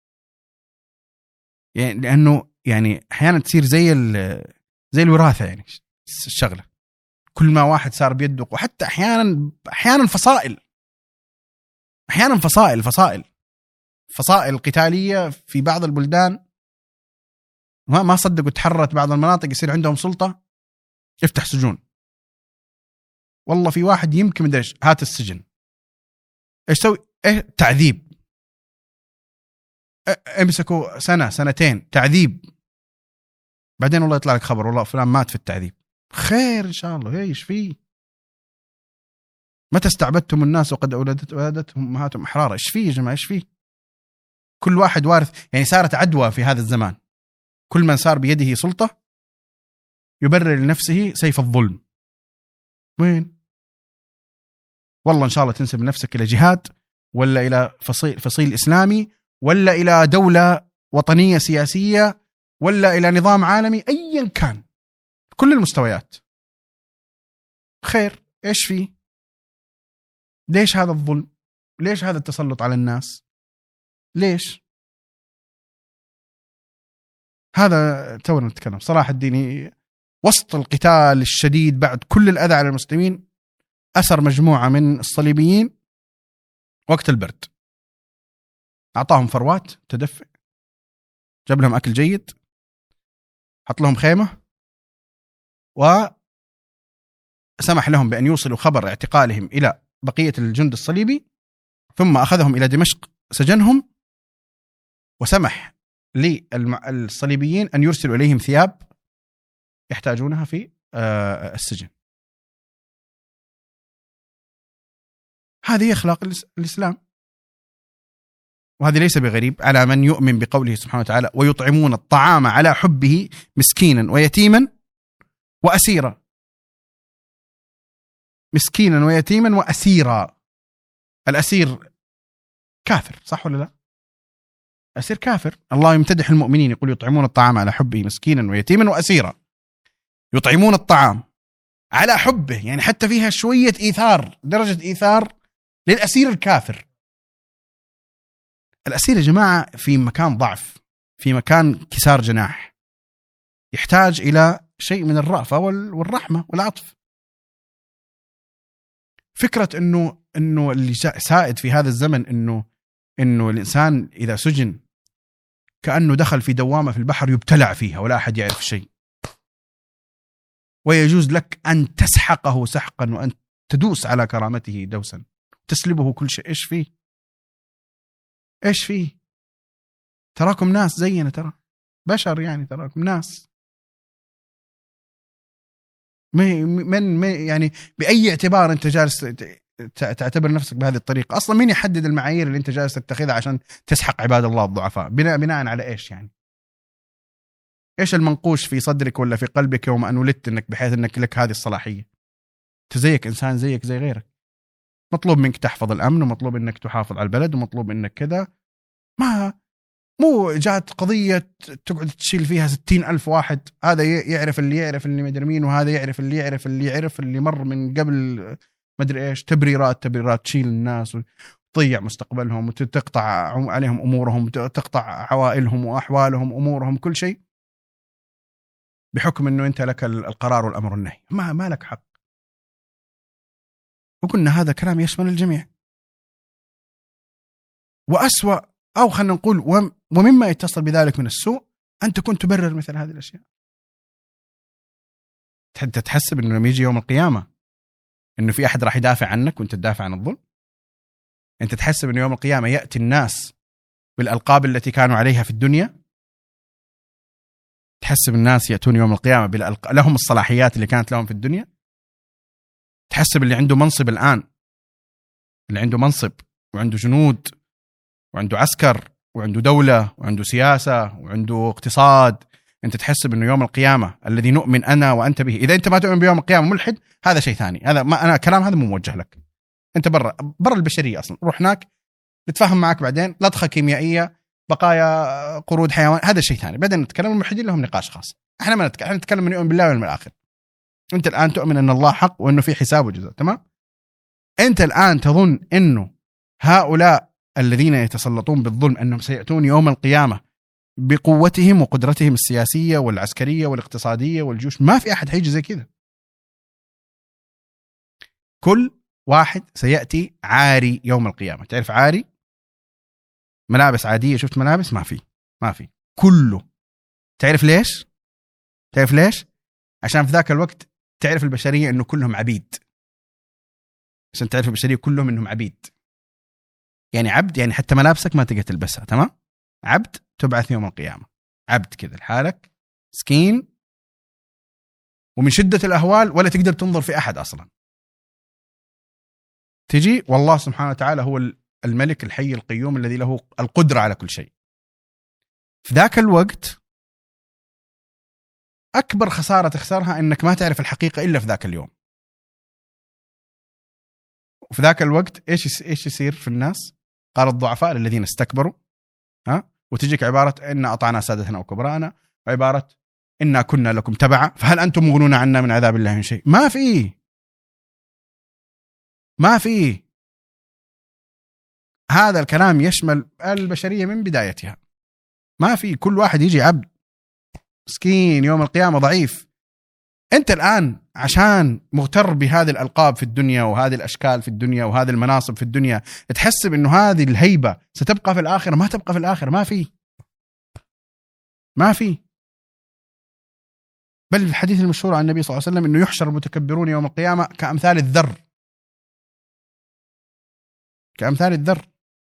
يعني لأنه يعني أحيانا تصير زي زي الوراثة، يعني الشغلة كل ما واحد صار بيدق، وحتى أحيانا أحيانا فصائل أحيانا فصائل فصائل فصائل قتالية في بعض البلدان ما ما صدقوا تحررت بعض المناطق يصير عندهم سلطة يفتح سجون. والله في واحد يمكن مدريش هات السجن ايش سوي؟ ايه تعذيب، امسكوا سنة سنتين تعذيب، بعدين والله يطلع لك خبر والله فلان مات في التعذيب. خير إن شاء الله، ايش فيه؟ متى استعبدتم الناس وقد أولدت ولدتهم أمهاتهم أحرارا؟ ايش فيه يا جماعة؟ ايش فيه؟ كل واحد وارث، يعني صارت عدوى في هذا الزمان، كل من صار بيده سلطة يبرر لنفسه سيف الظلم. وين؟ والله إن شاء الله تنسب نفسك إلى جهاد ولا إلى فصيل, فصيل إسلامي ولا إلى دولة وطنية سياسية ولا إلى نظام عالمي، أيا كان كل المستويات. خير إيش فيه؟ ليش هذا الظلم؟ ليش هذا التسلط على الناس؟ ليش؟ هذا تونا نتكلم. صلاح الدين وسط القتال الشديد بعد كل الأذى على المسلمين أسر مجموعة من الصليبيين وقت البرد، أعطاهم فروات تدفئ، جاب لهم أكل جيد، حط لهم خيمة، وسمح لهم بأن يوصلوا خبر اعتقالهم إلى بقية الجند الصليبي، ثم أخذهم إلى دمشق سجنهم، وسمح للصليبيين أن يرسلوا إليهم ثياب يحتاجونها في السجن. هذه أخلاق الإسلام، وهذا ليس بغريب على من يؤمن بقوله سبحانه وتعالى ويطعمون الطعام على حبه مسكينا ويتيما وأسيرا. مسكينا ويتيما وأسيرا. الأسير كافر صح ولا لا؟ أسير كافر. الله يمتدح المؤمنين يقول يطعمون الطعام على حبه مسكينا ويتيما وأسيرا. يطعمون الطعام على حبه، يعني حتى فيها شوية إيثار، درجة إيثار للأسير الكافر. الأسير يا جماعة في مكان ضعف، في مكان كسار جناح، يحتاج إلى شيء من الرأفة والرحمة والعطف. فكرة إنه إنه اللي سائد في هذا الزمن إنه إنه الإنسان إذا سجن كأنه دخل في دوامة في البحر يبتلع فيها ولا أحد يعرف شيء، ويجوز لك أن تسحقه سحقا وأن تدوس على كرامته دوسا، تسلبه كل شيء. إيش فيه؟ إيش فيه؟ تراكم ناس زينا، ترى بشر، يعني تراكم ناس. من من يعني بأي اعتبار أنت جالس تعتبر نفسك بهذه الطريقة؟ أصلا مين يحدد المعايير اللي أنت جالس تتخذها عشان تسحق عباد الله الضعفاء؟ بناء بناء على إيش يعني؟ إيش المنقوش في صدرك ولا في قلبك يوم أن ولدت إنك بحيث إنك لك هذه الصلاحية؟ تزيك إنسان زيك زي غيرك، مطلوب منك تحفظ الأمن، ومطلوب إنك تحافظ على البلد، ومطلوب إنك كذا. ما مو جات قضية تقعد تشيل فيها ستين ألف واحد، هذا يعرف اللي يعرف اللي مدري مين، وهذا يعرف اللي يعرف اللي يعرف اللي مر من قبل مدري إيش، تبريرات تبريرات تشيل الناس وتضيع مستقبلهم وتقطع عليهم أمورهم وتقطع عوائلهم وأحوالهم أمورهم كل شيء، بحكم أنه أنت لك القرار والأمر والنهي، ما ما لك حق. وقلنا هذا كلام يشمل الجميع. وأسوأ أو خلينا نقول ومما يتصل بذلك من السوء أن تكون تبرر مثل هذه الأشياء. أنت تحسب أنه لما يجي يوم القيامة أنه في أحد راح يدافع عنك وأنت تدافع عن الظلم؟ أنت تحسب أنه يوم القيامة يأتي الناس بالألقاب التي كانوا عليها في الدنيا؟ تحسب الناس يأتون يوم القيامة بالألق... لهم الصلاحيات اللي كانت لهم في الدنيا؟ تحسب اللي عنده منصب الآن، اللي عنده منصب وعنده جنود وعنده عسكر وعنده دولة وعنده سياسة وعنده اقتصاد، أنت تحسب أنه يوم القيامة الذي نؤمن أنا وأنت به، إذا أنت ما تؤمن بيوم القيامة ملحد، هذا شيء ثاني. هذا ما أنا كلام هذا مو موجه لك، أنت برا برا البشرية أصلا. روح هناك نتفاهم معك بعدين، لطخة كيميائية، بقايا قرود حيوان، هذا شيء ثاني. بعدين نتكلم، الملحدين لهم نقاش خاص، احنا ما نتكلم، احنا نتكلم من يؤمن بالله واليوم الآخر. أنت الآن تؤمن أن الله حق وأنه في حساب وجزاء، تمام؟ أنت الآن تظن أنه هؤلاء الذين يتسلطون بالظلم أنهم سيأتون يوم القيامة بقوتهم وقدرتهم السياسية والعسكرية والاقتصادية والجيوش؟ ما في أحد هيجي زي كذا. كل واحد سيأتي عاري يوم القيامة. تعرف عاري؟ ملابس عادية، شفت ملابس؟ ما في ما في كله. تعرف ليش؟ تعرف ليش؟ عشان في ذاك الوقت تعرف البشرية أنه كلهم عبيد. عشان تعرف البشرية كلهم أنهم عبيد، يعني عبد، يعني حتى ملابسك ما تقدر تلبسها، تمام؟ عبد تبعث يوم القيامة، عبد كذا لحالك سكين، ومن شدة الأهوال ولا تقدر تنظر في أحد أصلا. تجي والله سبحانه وتعالى هو الملك الحي القيوم الذي له القدرة على كل شيء. في ذاك الوقت أكبر خسارة تخسرها أنك ما تعرف الحقيقة إلا في ذاك اليوم. وفي ذاك الوقت إيش إيش يصير في الناس؟ قال الضعفاء الذين استكبروا، ها، وتجيك عبارة إن أطعنا سادتنا وكبراءنا، وعبارة إنا كنا لكم تبعا فهل أنتم مغنون عنا من عذاب الله من شيء؟ ما في ما في هذا الكلام يشمل البشرية من بدايتها. ما في، كل واحد يجي عبد مسكين يوم القيامة ضعيف. أنت الآن عشان مغتر بهذه الألقاب في الدنيا وهذه الأشكال في الدنيا وهذه المناصب في الدنيا تحسب إنه هذه الهيبة ستبقى في الآخرة. ما تبقى في الآخرة، ما في ما في بل الحديث المشهور عن النبي صلى الله عليه وسلم إنه يحشر المتكبرون يوم القيامة كأمثال الذر، كأمثال الذر،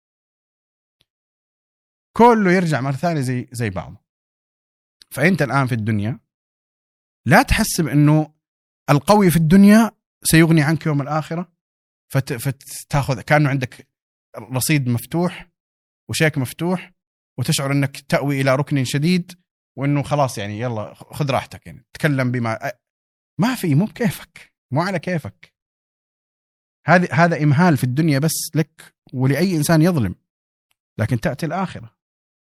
كله يرجع مرة ثانية زي زي بعض. فأنت الآن في الدنيا لا تحسب إنه القوي في الدنيا سيغني عنك يوم الآخرة، فت فتاخذ كأنه عندك رصيد مفتوح وشيك مفتوح وتشعر إنك تأوي إلى ركن شديد وإنه خلاص يعني يلا خذ راحتك، يعني تكلم بما ما في، مو بكيفك، مو على كيفك. هذا هذا إمهال في الدنيا بس لك ولأي إنسان يظلم، لكن تأتي الآخرة.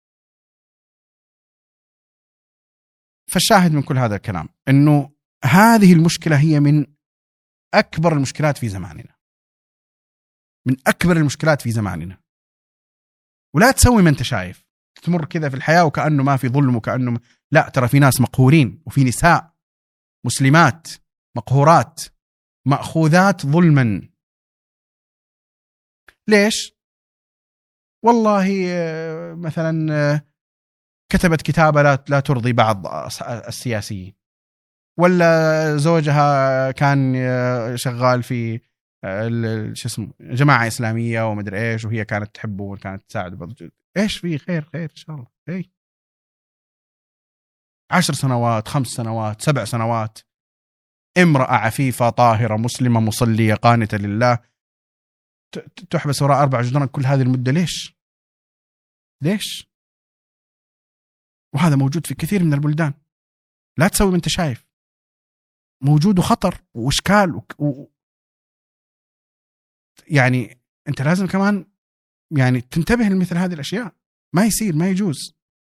فالشاهد من كل هذا الكلام إنه هذه المشكلة هي من أكبر المشكلات في زماننا، من أكبر المشكلات في زماننا. ولا تسوي ما أنت شايف، تمر كذا في الحياة وكأنه ما في ظلم وكأنه م... لا، ترى في ناس مقهورين وفي نساء مسلمات مقهورات مأخوذات ظلما. ليش؟ والله مثلا كتبت كتابة لا لا ترضي بعض السياسيين، ولا زوجها كان شغال في شو اسمه جماعة إسلامية ومدري إيش، وهي كانت تحبه وكانت تساعده. إيش في خير خير إن شاء الله. إيه عشر سنوات، خمس سنوات، سبع سنوات، امرأة عفيفة طاهرة مسلمة مصلية قانتة لله تحبس وراء أربع جدران كل هذه المدة. ليش؟ ليش؟ وهذا موجود في كثير من البلدان. لا تسوي ما أنت شايف، موجود وخطر وإشكال و... و... يعني أنت لازم كمان يعني تنتبه لمثل هذه الأشياء. ما يصير، ما يجوز.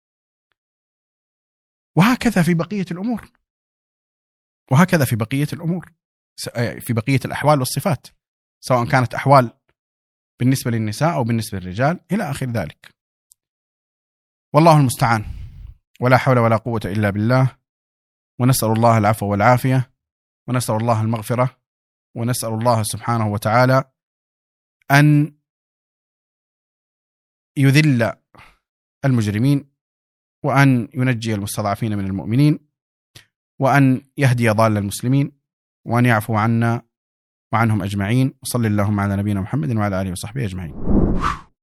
وهكذا في بقية الأمور، وهكذا في بقية الأمور، في بقية الأحوال والصفات. سواء كانت أحوال بالنسبة للنساء أو بالنسبة للرجال إلى آخر ذلك. والله المستعان، ولا حول ولا قوة إلا بالله. ونسأل الله العفو والعافية، ونسأل الله المغفرة، ونسأل الله سبحانه وتعالى أن يذل المجرمين، وأن ينجي المستضعفين من المؤمنين، وأن يهدي ضال المسلمين، وأن يعفو عنا وعنهم أجمعين. وصلى اللهم على نبينا محمد وعلى آله وصحبه أجمعين.